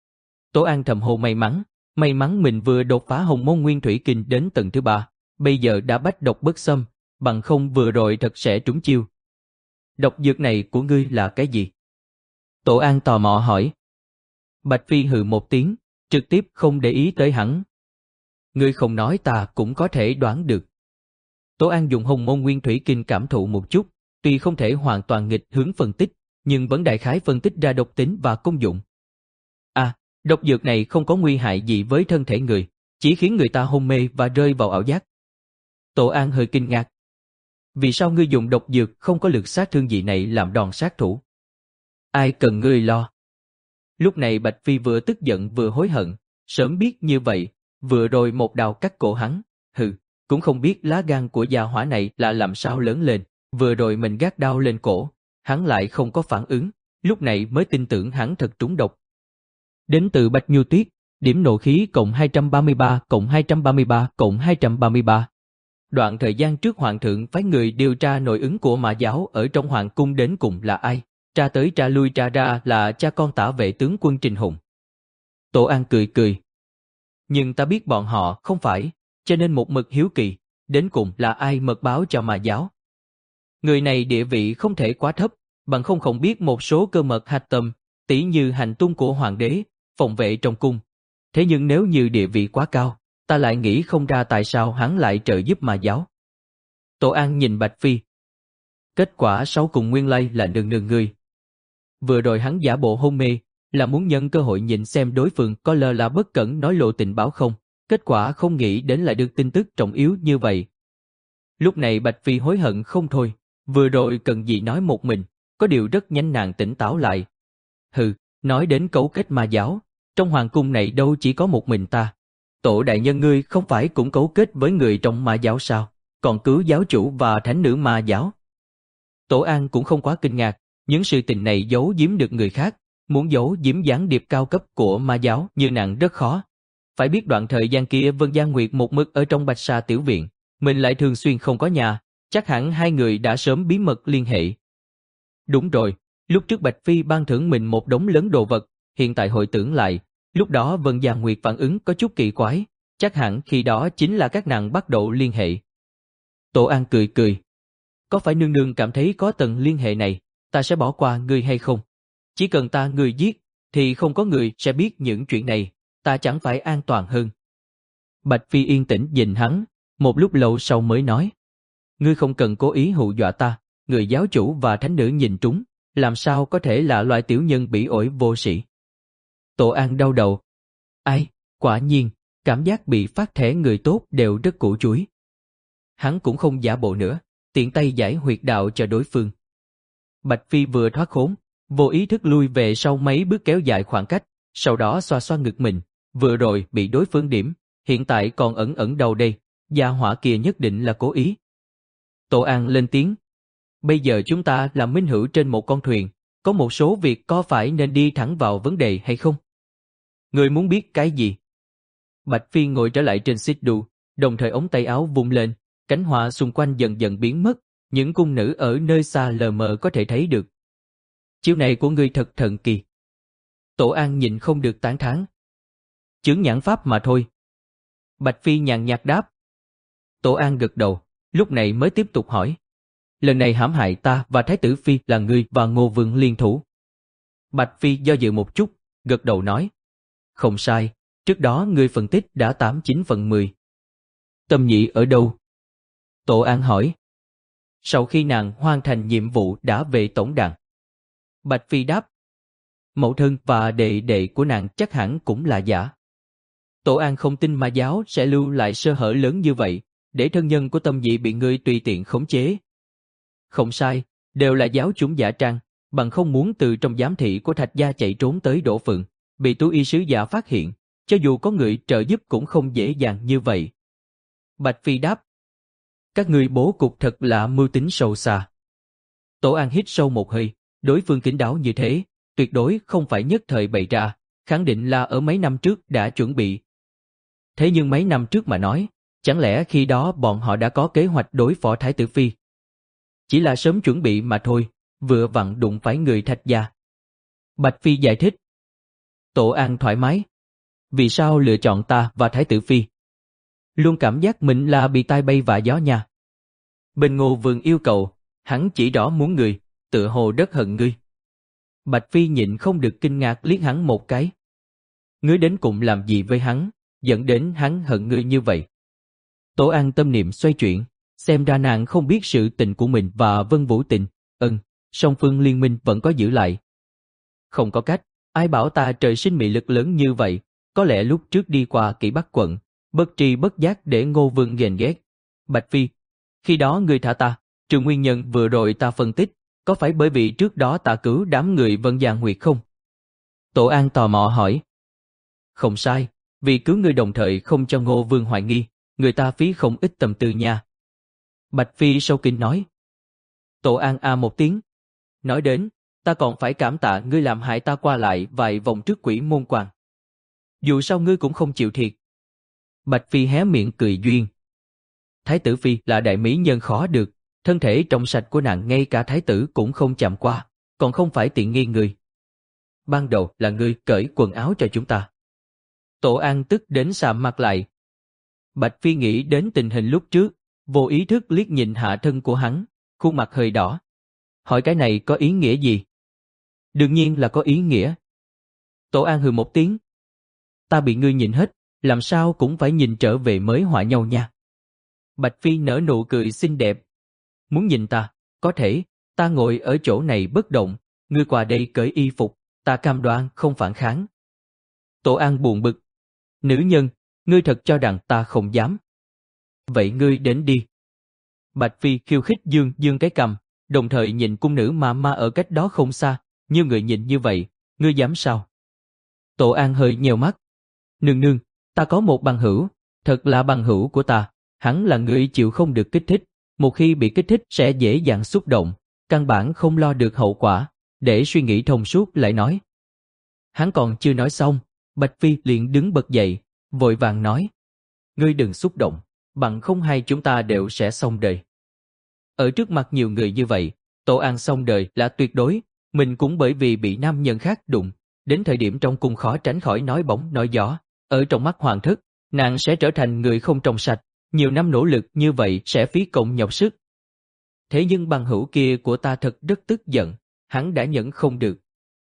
Tổ An thầm hô may mắn, may mắn mình vừa đột phá Hồng Môn Nguyên Thủy Kinh đến tầng thứ ba, bây giờ đã bách độc bất xâm, bằng không vừa rồi thật sẽ trúng chiêu. Độc dược này của ngươi là cái gì? Tổ An tò mò hỏi. Bạch Phi hừ một tiếng, trực tiếp không để ý tới hắn. Ngươi không nói ta cũng có thể đoán được. Tổ An dùng Hồng Môn Nguyên Thủy Kinh cảm thụ một chút, tuy không thể hoàn toàn nghịch hướng phân tích, nhưng vẫn đại khái phân tích ra độc tính và công dụng. Độc dược này không có nguy hại gì với thân thể người, chỉ khiến người ta hôn mê và rơi vào ảo giác. Tổ An hơi kinh ngạc. Vì sao ngươi dùng độc dược không có lực sát thương gì này làm đòn sát thủ? Ai cần ngươi lo? Lúc này Bạch Phi vừa tức giận vừa hối hận, sớm biết như vậy, vừa rồi một đao cắt cổ hắn, hừ, cũng không biết lá gan của gia hỏa này là làm sao lớn lên, vừa rồi mình gác đao lên cổ, hắn lại không có phản ứng, lúc này mới tin tưởng hắn thật trúng độc. Đến từ Bạch Nhu Tuyết, điểm nộ khí cộng hai trăm ba mươi ba cộng hai trăm ba mươi ba cộng hai trăm ba mươi ba. Đoạn thời gian trước Hoàng thượng phái người điều tra nội ứng của Mã giáo ở trong Hoàng cung đến cùng là ai, tra tới tra lui tra ra là cha con Tả Vệ tướng quân Trình Hùng. Tổ An cười cười. Nhưng ta biết bọn họ không phải, cho nên một mực hiếu kỳ, đến cùng là ai mật báo cho Mã giáo. Người này địa vị không thể quá thấp, bằng không không biết một số cơ mật hạch tâm, tỉ như hành tung của Hoàng đế, phòng vệ trong cung. Thế nhưng nếu như địa vị quá cao, ta lại nghĩ không ra tại sao hắn lại trợ giúp Mã giáo. Tổ An nhìn Bạch Phi. Kết quả sau cùng nguyên lai là nương nương ngươi. Vừa rồi hắn giả bộ hôn mê, là muốn nhân cơ hội nhìn xem đối phương có lơ là bất cẩn nói lộ tình báo không, kết quả không nghĩ đến lại được tin tức trọng yếu như vậy. Lúc này Bạch Phi hối hận không thôi, vừa rồi cần gì nói một mình, có điều rất nhanh nàng tỉnh táo lại. Hừ, nói đến cấu kết Ma giáo, trong hoàng cung này đâu chỉ có một mình ta. Tổ đại nhân ngươi không phải cũng cấu kết với người trong Ma giáo sao, còn cứu giáo chủ và thánh nữ Ma giáo. Tổ An cũng không quá kinh ngạc, những sự tình này giấu giếm được người khác, muốn giấu giếm gián điệp cao cấp của Ma giáo như nàng rất khó. Phải biết đoạn thời gian kia Vân Giang Nguyệt một mực ở trong Bạch Sa tiểu viện, mình lại thường xuyên không có nhà, chắc hẳn hai người đã sớm bí mật liên hệ. Đúng rồi, lúc trước Bạch Phi ban thưởng mình một đống lớn đồ vật, hiện tại hồi tưởng lại, lúc đó Vân Giang Nguyệt phản ứng có chút kỳ quái, chắc hẳn khi đó chính là các nàng bắt đầu liên hệ. Tổ An cười cười. Có phải nương nương cảm thấy có tầng liên hệ này, ta sẽ bỏ qua ngươi hay không? Chỉ cần ta ngươi giết, thì không có người sẽ biết những chuyện này, ta chẳng phải an toàn hơn. Bạch Phi yên tĩnh nhìn hắn, một lúc lâu sau mới nói. Ngươi không cần cố ý hù dọa ta, người giáo chủ và thánh nữ nhìn trúng, làm sao có thể là loại tiểu nhân bỉ ổi vô sĩ. Tổ An đau đầu. Ai, quả nhiên, cảm giác bị phát thẻ người tốt đều rất củ chuối. Hắn cũng không giả bộ nữa, tiện tay giải huyệt đạo cho đối phương. Bạch Phi vừa thoát khốn, vô ý thức lui về sau mấy bước kéo dài khoảng cách, sau đó xoa xoa ngực mình, vừa rồi bị đối phương điểm, hiện tại còn ẩn ẩn đầu đây, gia hỏa kia nhất định là cố ý. Tổ An lên tiếng. Bây giờ chúng ta là minh hữu trên một con thuyền, có một số việc có phải nên đi thẳng vào vấn đề hay không? Người muốn biết cái gì? Bạch Phi ngồi trở lại trên xích đu, đồng thời ống tay áo vung lên, cánh hoa xung quanh dần dần biến mất, những cung nữ ở nơi xa lờ mờ có thể thấy được. Chiêu này của ngươi thật thần kỳ. Tổ An nhìn không được tán thán. Chướng nhãn pháp mà thôi. Bạch Phi nhàn nhạt đáp. Tổ An gật đầu, lúc này mới tiếp tục hỏi. Lần này hãm hại ta và Thái tử Phi là ngươi và Ngô Vương liên thủ. Bạch Phi do dự một chút, gật đầu nói. Không sai, trước đó ngươi phân tích đã tám chín phần mười. Tâm nhị ở đâu? Tổ An hỏi. Sau khi nàng hoàn thành nhiệm vụ đã về tổng đàn. Bạch Phi đáp. Mẫu thân và đệ đệ của nàng chắc hẳn cũng là giả. Tổ An không tin Ma giáo sẽ lưu lại sơ hở lớn như vậy, để thân nhân của Tâm Nhị bị ngươi tùy tiện khống chế. Không sai, đều là giáo chúng giả trang, bằng không muốn từ trong giám thị của Thạch gia chạy trốn tới Đỗ Phượng, bị tú y sứ giả phát hiện, cho dù có người trợ giúp cũng không dễ dàng như vậy. Bạch Phi đáp. Các ngươi bố cục thật là mưu tính sâu xa. Tổ An hít sâu một hơi, đối phương kín đáo như thế, tuyệt đối không phải nhất thời bày ra, khẳng định là ở mấy năm trước đã chuẩn bị. Thế nhưng mấy năm trước mà nói, chẳng lẽ khi đó bọn họ đã có kế hoạch đối phó Thái tử Phi? Chỉ là sớm chuẩn bị mà thôi, vừa vặn đụng phải người Thạch gia. Bạch Phi giải thích. Tổ An thoải mái. Vì sao lựa chọn ta và Thái tử Phi? Luôn cảm giác mình là bị tai bay vạ gió nha. Bên Ngô Vương yêu cầu, hắn chỉ rõ muốn người, tựa hồ rất hận ngươi. Bạch Phi nhịn không được kinh ngạc liếc hắn một cái. Ngươi đến cùng làm gì với hắn, dẫn đến hắn hận ngươi như vậy? Tổ An tâm niệm xoay chuyển, xem ra nàng không biết sự tình của mình và Vân Vũ Tình, ừm, song phương liên minh vẫn có giữ lại. Không có cách, Ai bảo ta trời sinh mị lực lớn như vậy, có lẽ lúc trước đi qua Kỷ Bắc quận, bất tri bất giác để Ngô Vương ghen ghét. Bạch Phi, khi đó ngươi thả ta, trừ nguyên nhân vừa rồi ta phân tích, có phải bởi vì trước đó ta cứu đám người Vân Giang Nguyệt không? Tổ An tò mò hỏi. Không sai, vì cứu ngươi đồng thời không cho Ngô Vương hoài nghi, người ta phí không ít tâm tư nha. Bạch Phi sâu kín nói. Tổ An a một tiếng. Nói đến, ta còn phải cảm tạ ngươi làm hại ta qua lại vài vòng trước Quỷ Môn Quan. Dù sao ngươi cũng không chịu thiệt. Bạch Phi hé miệng cười duyên. Thái tử Phi là đại mỹ nhân khó được, thân thể trong sạch của nàng ngay cả thái tử cũng không chạm qua, còn không phải tiện nghi người. Ban đầu là ngươi cởi quần áo cho chúng ta. Tổ An tức đến sạm mặt lại. Bạch Phi nghĩ đến tình hình lúc trước, vô ý thức liếc nhìn hạ thân của hắn, khuôn mặt hơi đỏ. Hỏi cái này có ý nghĩa gì? Đương nhiên là có ý nghĩa. Tổ An hừ một tiếng. Ta bị ngươi nhìn hết, làm sao cũng phải nhìn trở về mới họa nhau nha. Bạch Phi nở nụ cười xinh đẹp. Muốn nhìn ta, có thể, ta ngồi ở chỗ này bất động, ngươi qua đây cởi y phục, ta cam đoan không phản kháng. Tổ An buồn bực. Nữ nhân, ngươi thật cho rằng ta không dám. Vậy ngươi đến đi. Bạch Phi khiêu khích dương dương cái cằm, đồng thời nhìn cung nữ ma ma ở cách đó không xa, như người nhìn như vậy, ngươi dám sao? Tổ An hơi nheo mắt. Nương nương, ta có một bằng hữu, thật là bằng hữu của ta, hắn là người chịu không được kích thích, một khi bị kích thích sẽ dễ dàng xúc động, căn bản không lo được hậu quả, để suy nghĩ thông suốt lại nói. Hắn còn chưa nói xong, Bạch Phi liền đứng bật dậy, vội vàng nói. Ngươi đừng xúc động, bằng không hay chúng ta đều sẽ xong đời. Ở trước mặt nhiều người như vậy, Tổ An xong đời là tuyệt đối, mình cũng bởi vì bị nam nhân khác đụng, đến thời điểm trong cung khó tránh khỏi nói bóng nói gió, ở trong mắt hoàng thất, nàng sẽ trở thành người không trong sạch, nhiều năm nỗ lực như vậy sẽ phí công nhọc sức. Thế nhưng bằng hữu kia của ta thật rất tức giận, hắn đã nhẫn không được.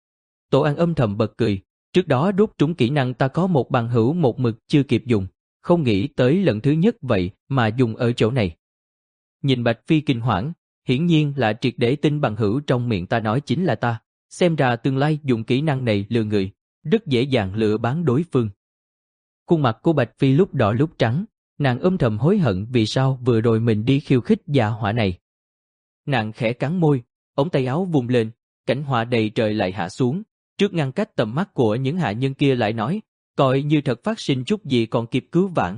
Tổ An âm thầm bật cười, trước đó đốt trúng kỹ năng ta có một bằng hữu một mực chưa kịp dùng, không nghĩ tới lần thứ nhất vậy mà dùng ở chỗ này. Nhìn Bạch Phi kinh hoảng, hiển nhiên là triệt để tin bằng hữu trong miệng ta nói chính là ta, xem ra tương lai dùng kỹ năng này lừa người, rất dễ dàng lừa bán đối phương. Khuôn mặt của Bạch Phi lúc đỏ lúc trắng, nàng âm thầm hối hận vì sao vừa rồi mình đi khiêu khích gia hỏa này. Nàng khẽ cắn môi, ống tay áo vung lên, cảnh họa đầy trời lại hạ xuống, trước ngăn cách tầm mắt của những hạ nhân kia lại nói, coi như thật phát sinh chút gì còn kịp cứu vãn.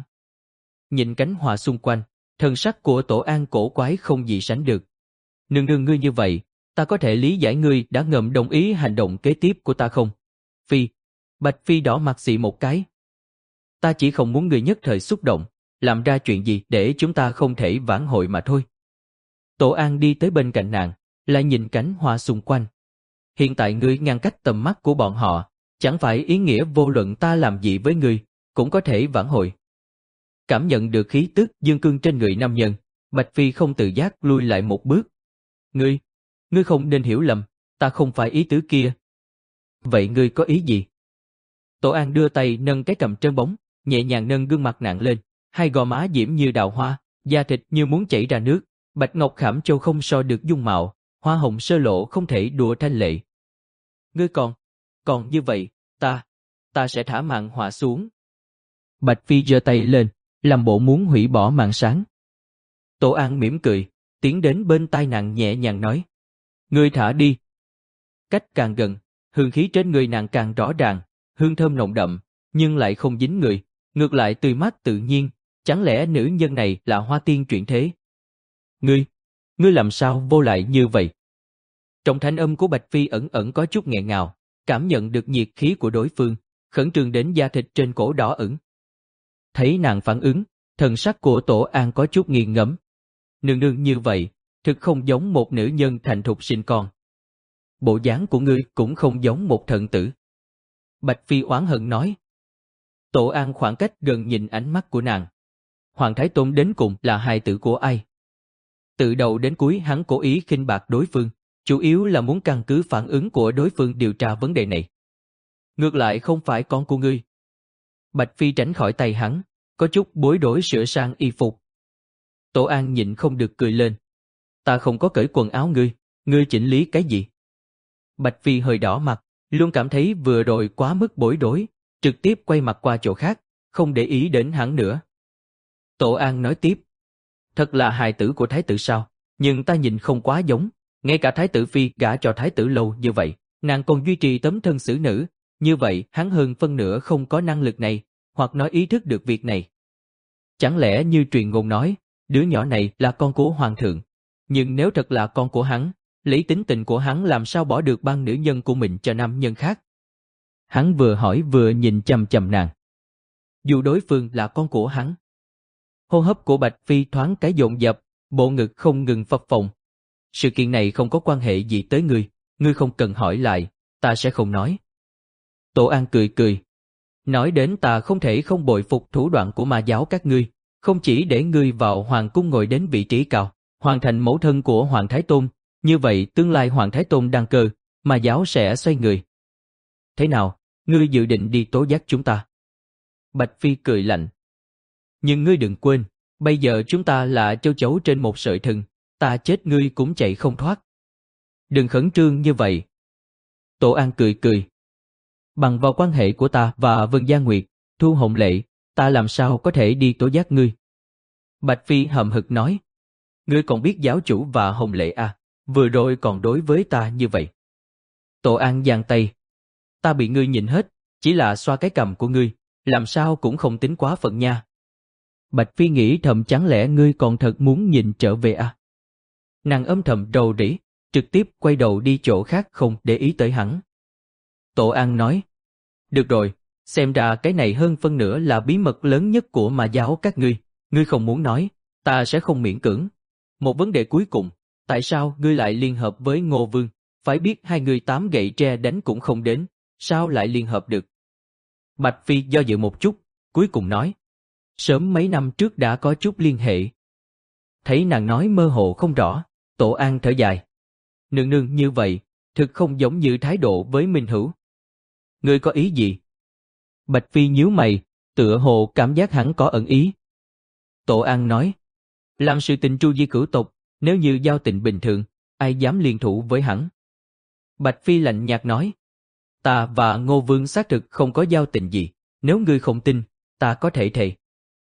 Nhìn cánh họa xung quanh, thần sắc của Tổ An cổ quái không gì sánh được. Nương nương ngươi như vậy, ta có thể lý giải ngươi đã ngầm đồng ý hành động kế tiếp của ta không? Phi, Bạch Phi đỏ mặt xị một cái. Ta chỉ không muốn ngươi nhất thời xúc động, làm ra chuyện gì để chúng ta không thể vãn hồi mà thôi. Tổ An đi tới bên cạnh nàng, lại nhìn cánh hoa xung quanh. Hiện tại ngươi ngăn cách tầm mắt của bọn họ, chẳng phải ý nghĩa vô luận ta làm gì với ngươi, cũng có thể vãn hồi. Cảm nhận được khí tức dương cương trên người nam nhân, Bạch Phi không tự giác lui lại một bước. Ngươi, ngươi không nên hiểu lầm, ta không phải ý tứ kia. Vậy ngươi có ý gì? Tổ An đưa tay nâng cái cầm trơn bóng, nhẹ nhàng nâng gương mặt nàng lên, hai gò má diễm như đào hoa, da thịt như muốn chảy ra nước, bạch ngọc khảm châu không so được dung mạo, hoa hồng sơ lộ không thể đùa thanh lệ. Ngươi còn, còn như vậy, ta, ta sẽ thả màn họa xuống. Bạch Phi giơ tay lên, làm bộ muốn hủy bỏ màn sáng. Tổ An mỉm cười, tiến đến bên tai nàng nhẹ nhàng nói. Ngươi thả đi. Cách càng gần, hương khí trên người nàng càng rõ ràng, hương thơm nồng đậm, nhưng lại không dính người, ngược lại tươi mát tự nhiên, chẳng lẽ nữ nhân này là hoa tiên chuyển thế? Ngươi, ngươi làm sao vô lại như vậy? Trong thanh âm của Bạch Phi ẩn ẩn có chút nghẹn ngào, cảm nhận được nhiệt khí của đối phương, khẩn trương đến da thịt trên cổ đỏ ửng. Thấy nàng phản ứng, thần sắc của Tổ An có chút nghiền ngẫm. Nương nương như vậy, thực không giống một nữ nhân thành thục sinh con. Bộ dáng của ngươi cũng không giống một thần tử. Bạch Phi oán hận nói. Tổ An khoảng cách gần nhìn ánh mắt của nàng. Hoàng Thái Tôn đến cùng là hài tử của ai? Từ đầu đến cuối hắn cố ý khinh bạc đối phương, chủ yếu là muốn căn cứ phản ứng của đối phương điều tra vấn đề này. Ngược lại không phải con của ngươi. Bạch Phi tránh khỏi tay hắn, có chút bối rối sửa sang y phục. Tổ An nhịn không được cười lên. Ta không có cởi quần áo ngươi, ngươi chỉnh lý cái gì? Bạch Phi hơi đỏ mặt, Luôn cảm thấy vừa rồi quá mức bối rối, trực tiếp quay mặt qua chỗ khác, không để ý đến hắn nữa. Tổ An nói tiếp, thật là hài tử của thái tử sao, nhưng ta nhìn không quá giống, ngay cả thái tử phi gả cho thái tử lâu như vậy, nàng còn duy trì tấm thân xử nữ, như vậy hắn hơn phân nửa không có năng lực này, hoặc nói ý thức được việc này. Chẳng lẽ như truyền ngôn nói, đứa nhỏ này là con của hoàng thượng, nhưng nếu thật là con của hắn, lấy tính tình của hắn làm sao bỏ được ban nữ nhân của mình cho nam nhân khác. Hắn vừa hỏi vừa nhìn chằm chằm nàng. Dù đối phương là con của hắn. Hô hấp của Bạch Phi thoáng cái dồn dập, bộ ngực không ngừng phập phồng. Sự kiện này không có quan hệ gì tới ngươi, ngươi không cần hỏi lại, ta sẽ không nói. Tổ An cười cười. Nói đến ta không thể không bội phục thủ đoạn của ma giáo các ngươi, không chỉ để ngươi vào hoàng cung ngồi đến vị trí cao, hoàn thành mẫu thân của Hoàng Thái Tôn, như vậy tương lai Hoàng Thái Tôn đăng cơ, ma giáo sẽ xoay người. Thế nào, ngươi dự định đi tố giác chúng ta? Bạch Phi cười lạnh. Nhưng ngươi đừng quên, bây giờ chúng ta là châu chấu trên một sợi thừng, ta chết ngươi cũng chạy không thoát. Đừng khẩn trương như vậy. Tổ An cười cười. Bằng vào quan hệ của ta và Vân Gia Nguyệt, Thu Hồng Lệ, ta làm sao có thể đi tố giác ngươi? Bạch Phi hậm hực nói. Ngươi còn biết giáo chủ và Hồng Lệ à, vừa rồi còn đối với ta như vậy. Tổ An giang tay. Ta bị ngươi nhìn hết, chỉ là xoa cái cằm của ngươi, làm sao cũng không tính quá phận nha. Bạch Phi nghĩ thầm chẳng lẽ ngươi còn thật muốn nhìn trở về à? Nàng âm thầm rầu rĩ, trực tiếp quay đầu đi chỗ khác không để ý tới hắn. Tổ An nói, được rồi, xem ra cái này hơn phân nửa là bí mật lớn nhất của ma giáo các ngươi, ngươi không muốn nói, ta sẽ không miễn cưỡng. Một vấn đề cuối cùng, tại sao ngươi lại liên hợp với Ngô Vương? Phải biết hai người tám gậy tre đánh cũng không đến, sao lại liên hợp được? Bạch Phi do dự một chút, cuối cùng nói, sớm mấy năm trước đã có chút liên hệ. Thấy nàng nói mơ hồ không rõ, Tổ An thở dài. Nương nương như vậy, thực không giống như thái độ với Minh Hữu. Ngươi có ý gì? Bạch Phi nhíu mày, tựa hồ cảm giác hắn có ẩn ý. Tổ An nói, làm sự tình tru di cửu tộc, nếu như giao tình bình thường, ai dám liên thủ với hắn? Bạch Phi lạnh nhạt nói, ta và Ngô Vương xác thực không có giao tình gì, nếu ngươi không tin, ta có thể thề.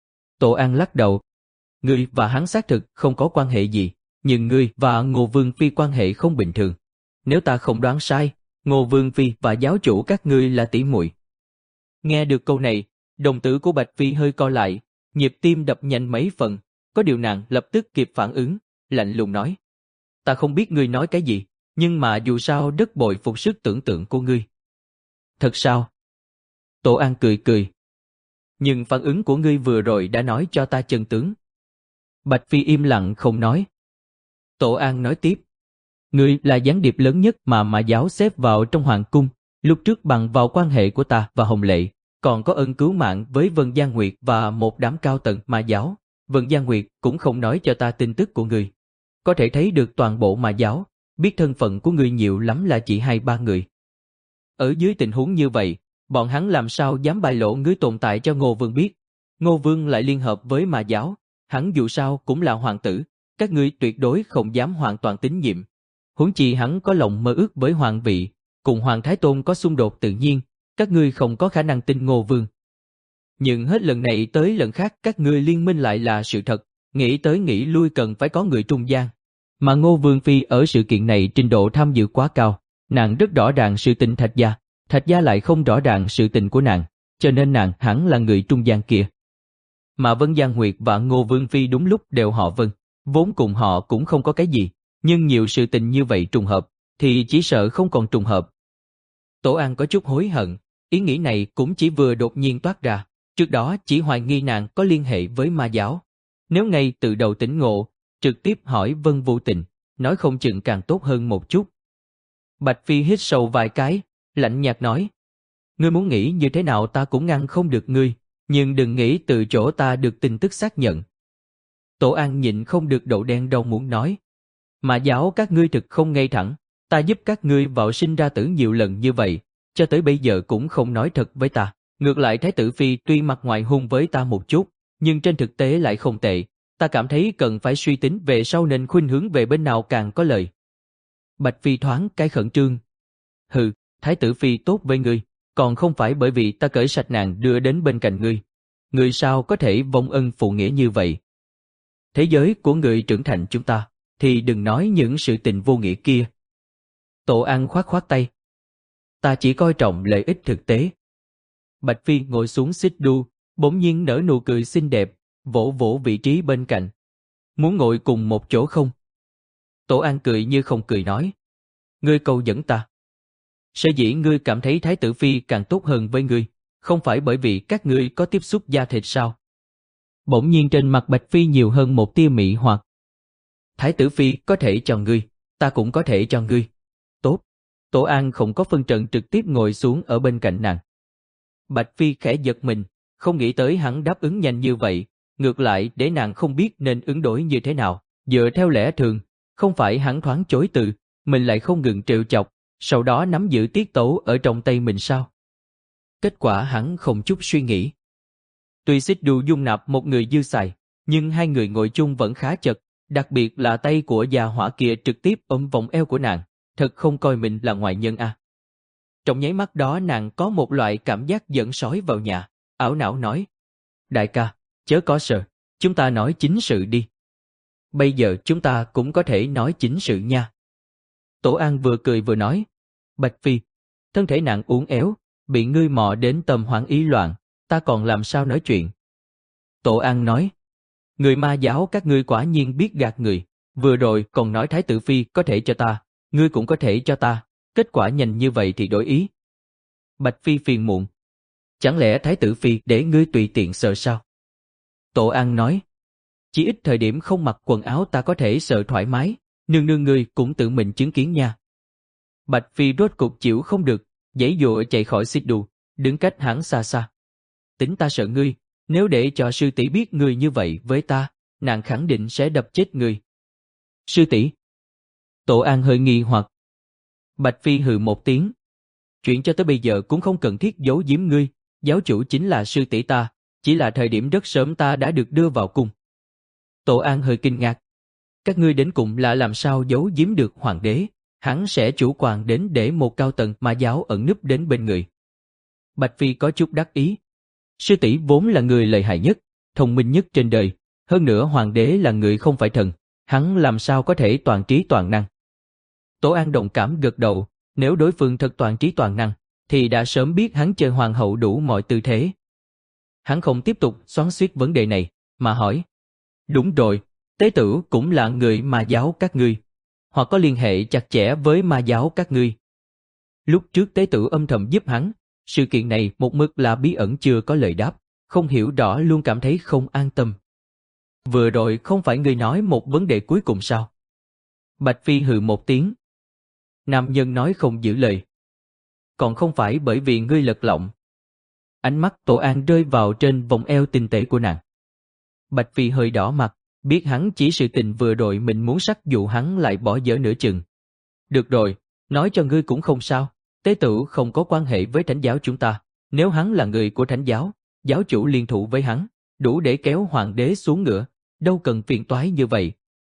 Tổ An lắc đầu, ngươi và hắn xác thực không có quan hệ gì, nhưng ngươi và Ngô Vương Phi quan hệ không bình thường. Nếu ta không đoán sai, Ngô Vương Phi và giáo chủ các ngươi là tỷ muội. Nghe được câu này, đồng tử của Bạch Phi hơi co lại, nhịp tim đập nhanh mấy phần, có điều nàng lập tức kịp phản ứng, lạnh lùng nói. Ta không biết ngươi nói cái gì, nhưng mà dù sao rất bội phục sức tưởng tượng của ngươi. Thật sao? Tổ An cười cười. Nhưng phản ứng của ngươi vừa rồi đã nói cho ta chân tướng. Bạch Phi im lặng không nói. Tổ An nói tiếp. Ngươi là gián điệp lớn nhất mà ma giáo xếp vào trong hoàng cung, lúc trước bằng vào quan hệ của ta và Hồng Lệ, còn có ân cứu mạng với Vân Gia Nguyệt và một đám cao tầng ma giáo. Vân Gia Nguyệt cũng không nói cho ta tin tức của ngươi. Có thể thấy được toàn bộ ma giáo, biết thân phận của ngươi nhiều lắm là chỉ hai ba người. Ở dưới tình huống như vậy, bọn hắn làm sao dám bại lộ ngươi tồn tại cho Ngô Vương biết. Ngô Vương lại liên hợp với ma giáo, hắn dù sao cũng là hoàng tử, các ngươi tuyệt đối không dám hoàn toàn tín nhiệm. Huống chi hắn có lòng mơ ước với hoàng vị, cùng Hoàng Thái Tôn có xung đột tự nhiên, các ngươi không có khả năng tin Ngô Vương. Nhưng hết lần này tới lần khác các ngươi liên minh lại là sự thật, nghĩ tới nghĩ lui cần phải có người trung gian. Mà Ngô Vương Phi ở sự kiện này trình độ tham dự quá cao, nàng rất rõ ràng sự tình Thạch Gia, Thạch Gia lại không rõ ràng sự tình của nàng, cho nên nàng hẳn là người trung gian kia. Mà Vân Gia Nguyệt và Ngô Vương Phi đúng lúc đều họ Vân, vốn cùng họ cũng không có cái gì, nhưng nhiều sự tình như vậy trùng hợp, thì chỉ sợ không còn trùng hợp. Tổ An có chút hối hận, ý nghĩ này cũng chỉ vừa đột nhiên toát ra, trước đó chỉ hoài nghi nàng có liên hệ với ma giáo. Nếu ngay từ đầu tỉnh ngộ, trực tiếp hỏi Vân Vô Tình, nói không chừng càng tốt hơn một chút. Bạch Phi hít sâu vài cái, lạnh nhạt nói, ngươi muốn nghĩ như thế nào ta cũng ngăn không được ngươi, nhưng đừng nghĩ từ chỗ ta được tin tức xác nhận. Tổ An nhịn không được đậu đen rau muống nói, mà giáo các ngươi thực không ngay thẳng, ta giúp các ngươi vào sinh ra tử nhiều lần như vậy, cho tới bây giờ cũng không nói thật với ta. Ngược lại Thái tử Phi tuy mặt ngoài hung với ta một chút, nhưng trên thực tế lại không tệ, ta cảm thấy cần phải suy tính về sau nên khuynh hướng về bên nào càng có lợi. Bạch Phi thoáng cái khẩn trương. Hừ, Thái tử phi tốt với ngươi, còn không phải bởi vì ta cởi sạch nàng đưa đến bên cạnh ngươi. Ngươi sao có thể vong ân phụ nghĩa như vậy? Thế giới của người trưởng thành chúng ta, thì đừng nói những sự tình vô nghĩa kia. Tổ An khoát khoát tay. Ta chỉ coi trọng lợi ích thực tế. Bạch Phi ngồi xuống xích đu, bỗng nhiên nở nụ cười xinh đẹp, vỗ vỗ vị trí bên cạnh. Muốn ngồi cùng một chỗ không? Tổ An cười như không cười nói. Ngươi câu dẫn ta. Sở dĩ ngươi cảm thấy Thái tử Phi càng tốt hơn với ngươi, không phải bởi vì các ngươi có tiếp xúc da thịt sao? Bỗng nhiên trên mặt Bạch Phi nhiều hơn một tia mị hoặc. Thái tử Phi có thể cho ngươi, ta cũng có thể cho ngươi. Tốt. Tổ An không có phân trận trực tiếp ngồi xuống ở bên cạnh nàng. Bạch Phi khẽ giật mình, không nghĩ tới hắn đáp ứng nhanh như vậy, ngược lại để nàng không biết nên ứng đối như thế nào. Dựa theo lẽ thường, không phải hắn thoáng chối từ, mình lại không ngừng trêu chọc, sau đó nắm giữ tiết tấu ở trong tay mình sao? Kết quả hắn không chút suy nghĩ. Tuy xích đu dung nạp một người dư xài, nhưng hai người ngồi chung vẫn khá chật, đặc biệt là tay của già hỏa kia trực tiếp ôm vòng eo của nàng, thật không coi mình là ngoại nhân à. Trong nháy mắt đó nàng có một loại cảm giác dẫn sói vào nhà, ảo não nói. Đại ca, chớ có sợ, chúng ta nói chính sự đi. Bây giờ chúng ta cũng có thể nói chính sự nha. Tổ An vừa cười vừa nói. Bạch Phi, thân thể nàng uốn éo, bị ngươi mò đến tâm hoảng ý loạn, ta còn làm sao nói chuyện. Tổ An nói. Người ma giáo các ngươi quả nhiên biết gạt người, vừa rồi còn nói Thái tử Phi có thể cho ta, ngươi cũng có thể cho ta, kết quả nhanh như vậy thì đổi ý. Bạch Phi phiền muộn. Chẳng lẽ Thái tử Phi để ngươi tùy tiện sợ sao? Tổ An nói. Chỉ ít thời điểm không mặc quần áo ta có thể sợ thoải mái, nương nương ngươi cũng tự mình chứng kiến nha. Bạch Phi rốt cục chịu không được, giãy giụa chạy khỏi xích đu, đứng cách hắn xa xa. Tính ta sợ ngươi, nếu để cho sư tỷ biết ngươi như vậy với ta, nàng khẳng định sẽ đập chết ngươi. Sư tỷ? Tổ An hơi nghi hoặc. Bạch Phi hừ một tiếng. Chuyện cho tới bây giờ cũng không cần thiết giấu giếm ngươi, giáo chủ chính là sư tỷ ta, chỉ là thời điểm rất sớm ta đã được đưa vào cung. Tổ An hơi kinh ngạc. Các ngươi đến cùng là làm sao giấu giếm được hoàng đế, hắn sẽ chủ quan đến để một cao tầng ma giáo ẩn núp đến bên người. Bạch Phi có chút đắc ý. Sư tỷ vốn là người lợi hại nhất, thông minh nhất trên đời, hơn nữa hoàng đế là người không phải thần, hắn làm sao có thể toàn trí toàn năng. Tổ An đồng cảm gật đầu, nếu đối phương thật toàn trí toàn năng, thì đã sớm biết hắn chơi hoàng hậu đủ mọi tư thế. Hắn không tiếp tục xoắn xuýt vấn đề này, mà hỏi. Đúng rồi, tế tử cũng là người ma giáo các ngươi, hoặc có liên hệ chặt chẽ với ma giáo các ngươi. Lúc trước tế tử âm thầm giúp hắn, sự kiện này một mực là bí ẩn chưa có lời đáp, không hiểu rõ luôn cảm thấy không an tâm. Vừa rồi không phải ngươi nói một vấn đề cuối cùng sao? Bạch Phi hừ một tiếng. Nam nhân nói không giữ lời. Còn không phải bởi vì ngươi lật lọng. Ánh mắt Tổ An rơi vào trên vòng eo tinh tế của nàng. Bạch Phi hơi đỏ mặt, biết hắn chỉ sự tình vừa rồi mình muốn sắc dụ hắn lại bỏ dở nửa chừng. Được rồi, nói cho ngươi cũng không sao, tế tử không có quan hệ với thánh giáo chúng ta, nếu hắn là người của thánh giáo, giáo chủ liên thủ với hắn, đủ để kéo hoàng đế xuống ngựa, đâu cần phiền toái như vậy.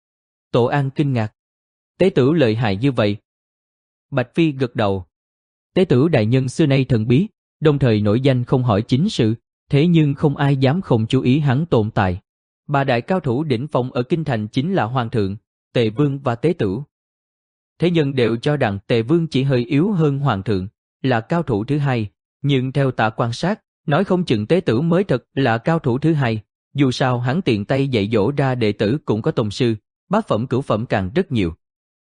Tổ An kinh ngạc. Tế tử lợi hại như vậy. Bạch Phi gật đầu. Tế tử đại nhân xưa nay thần bí, đồng thời nổi danh không hỏi chính sự, thế nhưng không ai dám không chú ý hắn tồn tại. Ba đại cao thủ đỉnh phong ở kinh thành chính là hoàng thượng, Tề Vương và Tế Tử. Thế nhân đều cho rằng Tề Vương chỉ hơi yếu hơn hoàng thượng, là cao thủ thứ hai, nhưng theo ta quan sát, nói không chừng Tế Tử mới thật là cao thủ thứ hai, dù sao hắn tiện tay dạy dỗ ra đệ tử cũng có tông sư, bát phẩm cửu phẩm càng rất nhiều.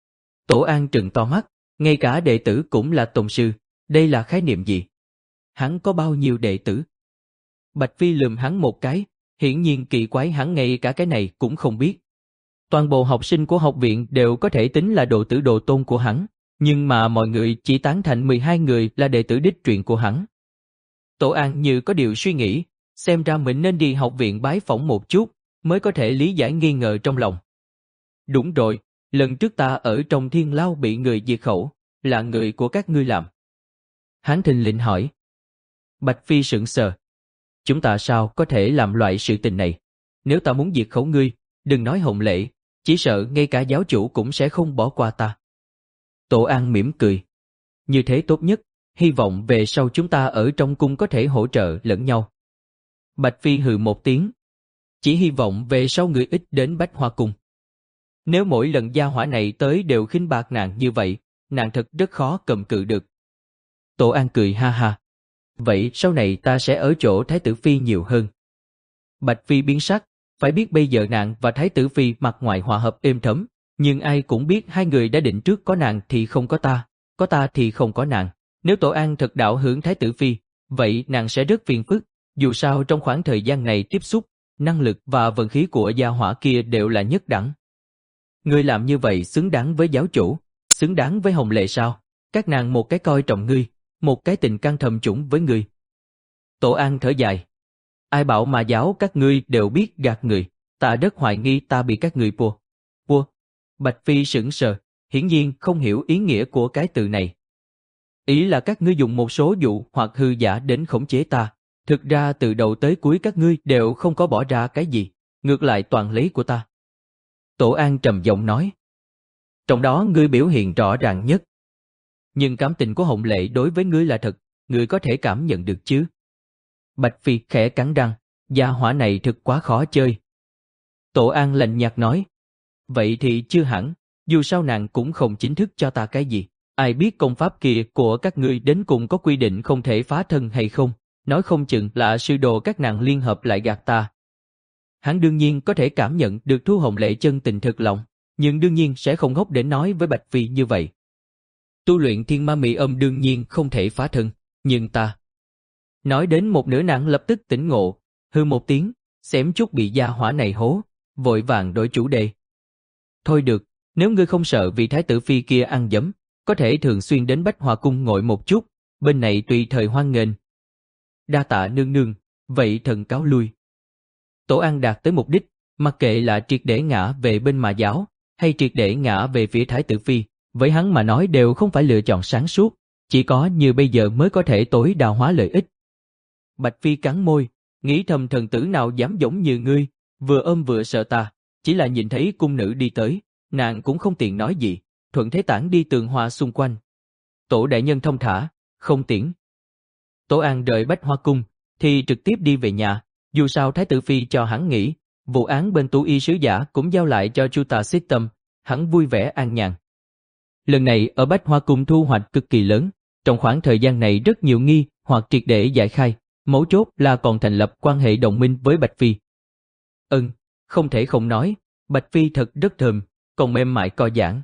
Tổ An trừng to mắt, ngay cả đệ tử cũng là tông sư, đây là khái niệm gì? Hắn có bao nhiêu đệ tử? Bạch Phi lườm hắn một cái, hiển nhiên kỳ quái hắn ngay cả cái này cũng không biết. Toàn bộ học sinh của học viện đều có thể tính là đồ tử đồ tôn của hắn, nhưng mà mọi người chỉ tán thành mười hai người là đệ tử đích truyền của hắn. Tổ An như có điều suy nghĩ, xem ra mình nên đi học viện bái phỏng một chút, mới có thể lý giải nghi ngờ trong lòng. Đúng rồi, lần trước ta ở trong thiên lao bị người diệt khẩu, là người của các ngươi làm. Hắn thình lình hỏi. Bạch Phi sững sờ. Chúng ta sao có thể làm loại sự tình này? Nếu ta muốn diệt khẩu ngươi, đừng nói Hồng Lệ, chỉ sợ ngay cả giáo chủ cũng sẽ không bỏ qua ta. Tổ An mỉm cười. Như thế tốt nhất, hy vọng về sau chúng ta ở trong cung có thể hỗ trợ lẫn nhau. Bạch Phi hừ một tiếng. Chỉ hy vọng về sau người ít đến Bách Hoa Cung. Nếu mỗi lần gia hỏa này tới đều khinh bạc nàng như vậy, nàng thật rất khó cầm cự được. Tổ An cười ha ha. Vậy sau này ta sẽ ở chỗ Thái tử Phi nhiều hơn. Bạch Phi biến sắc, phải biết bây giờ nàng và Thái tử Phi mặt ngoài hòa hợp êm thấm, nhưng ai cũng biết hai người đã định trước có nàng thì không có ta, có ta thì không có nàng. Nếu Tổ An thật đạo hưởng Thái tử Phi, vậy nàng sẽ rất phiền phức, dù sao trong khoảng thời gian này tiếp xúc, năng lực và vận khí của gia hỏa kia đều là nhất đẳng. Ngươi làm như vậy xứng đáng với giáo chủ, xứng đáng với Hồng Lệ sao? Các nàng một cái coi trọng ngươi, một cái tình căng thầm chủng với ngươi. Tổ An thở dài. Ai bảo mà giáo các ngươi đều biết gạt người, ta rất hoài nghi ta bị các ngươi pua. Pua. Bạch Phi sững sờ, hiển nhiên không hiểu ý nghĩa của cái từ này. Ý là các ngươi dùng một số dụ hoặc hư giả đến khống chế ta. Thực ra từ đầu tới cuối các ngươi đều không có bỏ ra cái gì, ngược lại toàn lấy của ta. Tổ An trầm giọng nói. Trong đó ngươi biểu hiện rõ ràng nhất. Nhưng cảm tình của Hồng Lệ đối với ngươi là thật, ngươi có thể cảm nhận được chứ? Bạch Phi khẽ cắn răng, gia hỏa này thật quá khó chơi. Tổ An lạnh nhạt nói. Vậy thì chưa hẳn, dù sao nàng cũng không chính thức cho ta cái gì. Ai biết công pháp kia của các ngươi đến cùng có quy định không thể phá thân hay không? Nói không chừng là sư đồ các nàng liên hợp lại gạt ta. Hắn đương nhiên có thể cảm nhận được Thu Hồng Lệ chân tình thực lòng, nhưng đương nhiên sẽ không ngốc để nói với Bạch Phi như vậy. Tu luyện thiên ma mị âm đương nhiên không thể phá thân, nhưng ta... Nói đến một nửa nàng lập tức tỉnh ngộ, hư một tiếng, xém chút bị gia hỏa này hố, vội vàng đổi chủ đề. Thôi được, nếu ngươi không sợ vì Thái tử Phi kia ăn dấm, có thể thường xuyên đến Bách Hoa Cung ngồi một chút, bên này tùy thời hoan nghênh. Đa tạ nương nương, vậy thần cáo lui. Tổ An đạt tới mục đích, mặc kệ là triệt để ngã về bên mà giáo, hay triệt để ngã về phía Thái tử Phi, với hắn mà nói đều không phải lựa chọn sáng suốt, chỉ có như bây giờ mới có thể tối đa hóa lợi ích. Bạch Phi cắn môi, nghĩ thầm thần tử nào dám giống như ngươi, vừa ôm vừa sợ ta, chỉ là nhìn thấy cung nữ đi tới, nàng cũng không tiện nói gì, thuận thế tản đi tường hoa xung quanh. Tổ đại nhân thông thả, không tiễn. Tổ An đợi Bách Hoa Cung, thì trực tiếp đi về nhà, dù sao Thái tử Phi cho hắn nghỉ, vụ án bên Tú Y sứ giả cũng giao lại cho Chu Tà Xích Tâm, hắn vui vẻ an nhàn. Lần này ở Bách Hoa Cung thu hoạch cực kỳ lớn, trong khoảng thời gian này rất nhiều nghi hoặc triệt để giải khai, mấu chốt là còn thành lập quan hệ đồng minh với Bạch Phi. Ừm, không thể không nói, Bạch Phi thật rất thơm, còn mềm mại co giãn.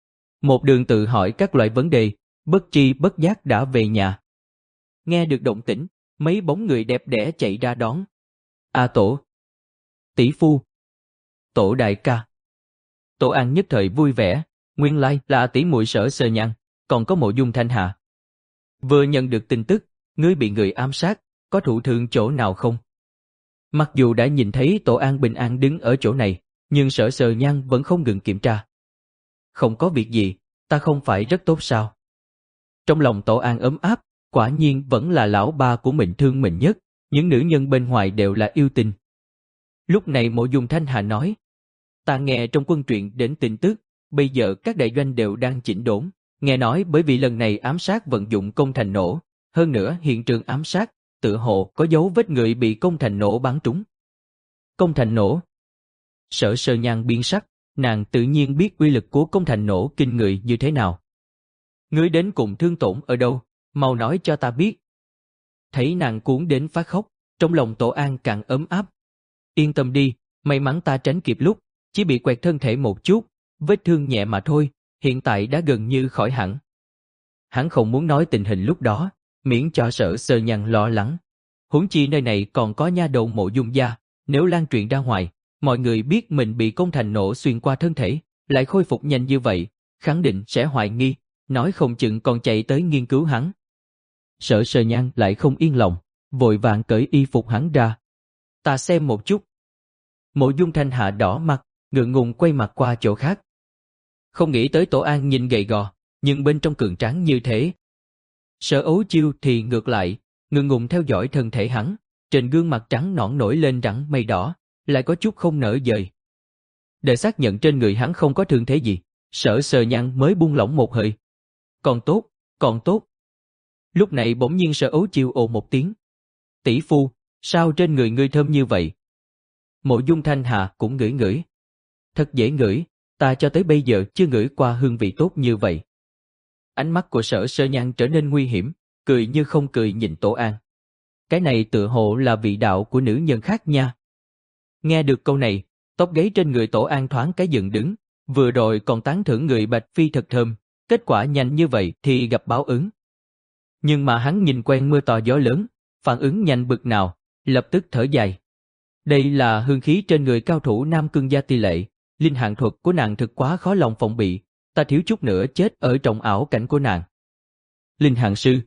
Một đường tự hỏi các loại vấn đề, bất tri bất giác đã về nhà. Nghe được động tĩnh, mấy bóng người đẹp đẽ chạy ra đón. A Tổ, tỷ phu, Tổ đại ca. Tổ An nhất thời vui vẻ, nguyên lai là tỷ muội Sở Sơ Nhan, còn có Mộ Dung Thanh Hà. Vừa nhận được tin tức, ngươi bị người ám sát, có thụ thương chỗ nào không? Mặc dù đã nhìn thấy Tổ An bình an đứng ở chỗ này, nhưng Sở Sơ Nhan vẫn không ngừng kiểm tra. Không có việc gì, ta không phải rất tốt sao? Trong lòng Tổ An ấm áp, quả nhiên vẫn là lão ba của mình thương mình nhất, những nữ nhân bên ngoài đều là yêu tình. Lúc này Mộ Dung Thanh Hà nói, ta nghe trong quân truyện đến tin tức, bây giờ các đại doanh đều đang chỉnh đốn, nghe nói bởi vì lần này ám sát vận dụng công thành nổ, hơn nữa hiện trường ám sát, tựa hồ có dấu vết người bị công thành nổ bắn trúng. Công thành nổ? Sở Sơ Nhan biến sắc, nàng tự nhiên biết uy lực của công thành nổ kinh người như thế nào. Ngươi đến cùng thương tổn ở đâu, mau nói cho ta biết. Thấy nàng cuốn đến phát khóc, trong lòng Tổ An càng ấm áp. Yên tâm đi, may mắn ta tránh kịp lúc, chỉ bị quẹt thân thể một chút, vết thương nhẹ mà thôi, hiện tại đã gần như khỏi hẳn. Hắn không muốn nói tình hình lúc đó, miễn cho Sở Sơ Nhan lo lắng. Huống chi nơi này còn có nha đầu Mộ Dung gia, nếu lan truyền ra ngoài, mọi người biết mình bị công thành nổ xuyên qua thân thể, lại khôi phục nhanh như vậy, khẳng định sẽ hoài nghi, nói không chừng còn chạy tới nghiên cứu hắn. Sở Sơ Nhan lại không yên lòng, vội vàng cởi y phục hắn ra. Ta xem một chút. Mộ Dung Thanh Hà đỏ mặt, ngượng ngùng quay mặt qua chỗ khác. Không nghĩ tới Tổ An nhìn gầy gò, nhưng bên trong cường tráng như thế. Sở Ấu Chiêu thì ngược lại, ngượng ngùng theo dõi thân thể hắn, trên gương mặt trắng nõn nổi lên rẳng mây đỏ, lại có chút không nỡ dời. Để xác nhận trên người hắn không có thương thế gì, Sở Sơ Nhan mới buông lỏng một hơi. Còn tốt, còn tốt. Lúc này bỗng nhiên Sở Ấu Chiêu ồ một tiếng. Tỷ phu, sao trên người ngươi thơm như vậy? Mộ Dung Thanh Hà cũng ngửi ngửi. Thật dễ ngửi, ta cho tới bây giờ chưa ngửi qua hương vị tốt như vậy. Ánh mắt của Sở Sơ Nhan trở nên nguy hiểm, cười như không cười nhìn Tổ An. Cái này tựa hồ là vị đạo của nữ nhân khác nha. Nghe được câu này, tóc gáy trên người Tổ An thoáng cái dựng đứng, vừa rồi còn tán thưởng người Bạch Phi thật thơm, kết quả nhanh như vậy thì gặp báo ứng. Nhưng mà hắn nhìn quen mưa to gió lớn, phản ứng nhanh bực nào, lập tức thở dài. Đây là hương khí trên người cao thủ Nam Cương Gia Ti Lệ, linh hạng thuật của nàng thực quá khó lòng phòng bị, ta thiếu chút nữa chết ở trong ảo cảnh của nàng. Linh hạng sư.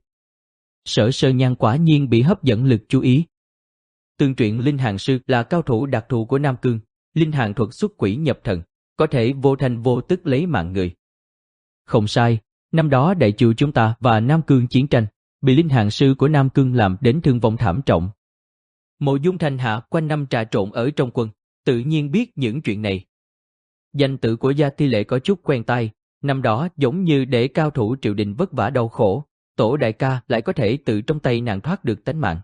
Sở Sơ Nhan quả nhiên bị hấp dẫn lực chú ý. Tương truyền Linh hạng sư là cao thủ đặc thù của Nam Cương, linh hạng thuật xuất quỷ nhập thần, có thể vô thành vô tức lấy mạng người. Không sai, năm đó đại triều chúng ta và Nam Cương chiến tranh, bị linh hạng sư của Nam Cương làm đến thương vong thảm trọng. Mộ Dung Thanh Hạ quanh năm trà trộn ở trong quân, tự nhiên biết những chuyện này. Danh tự của Gia Ti Lệ có chút quen tai, năm đó giống như để cao thủ triều đình vất vả đau khổ, Tổ đại ca lại có thể tự trong tay nàng thoát được tánh mạng.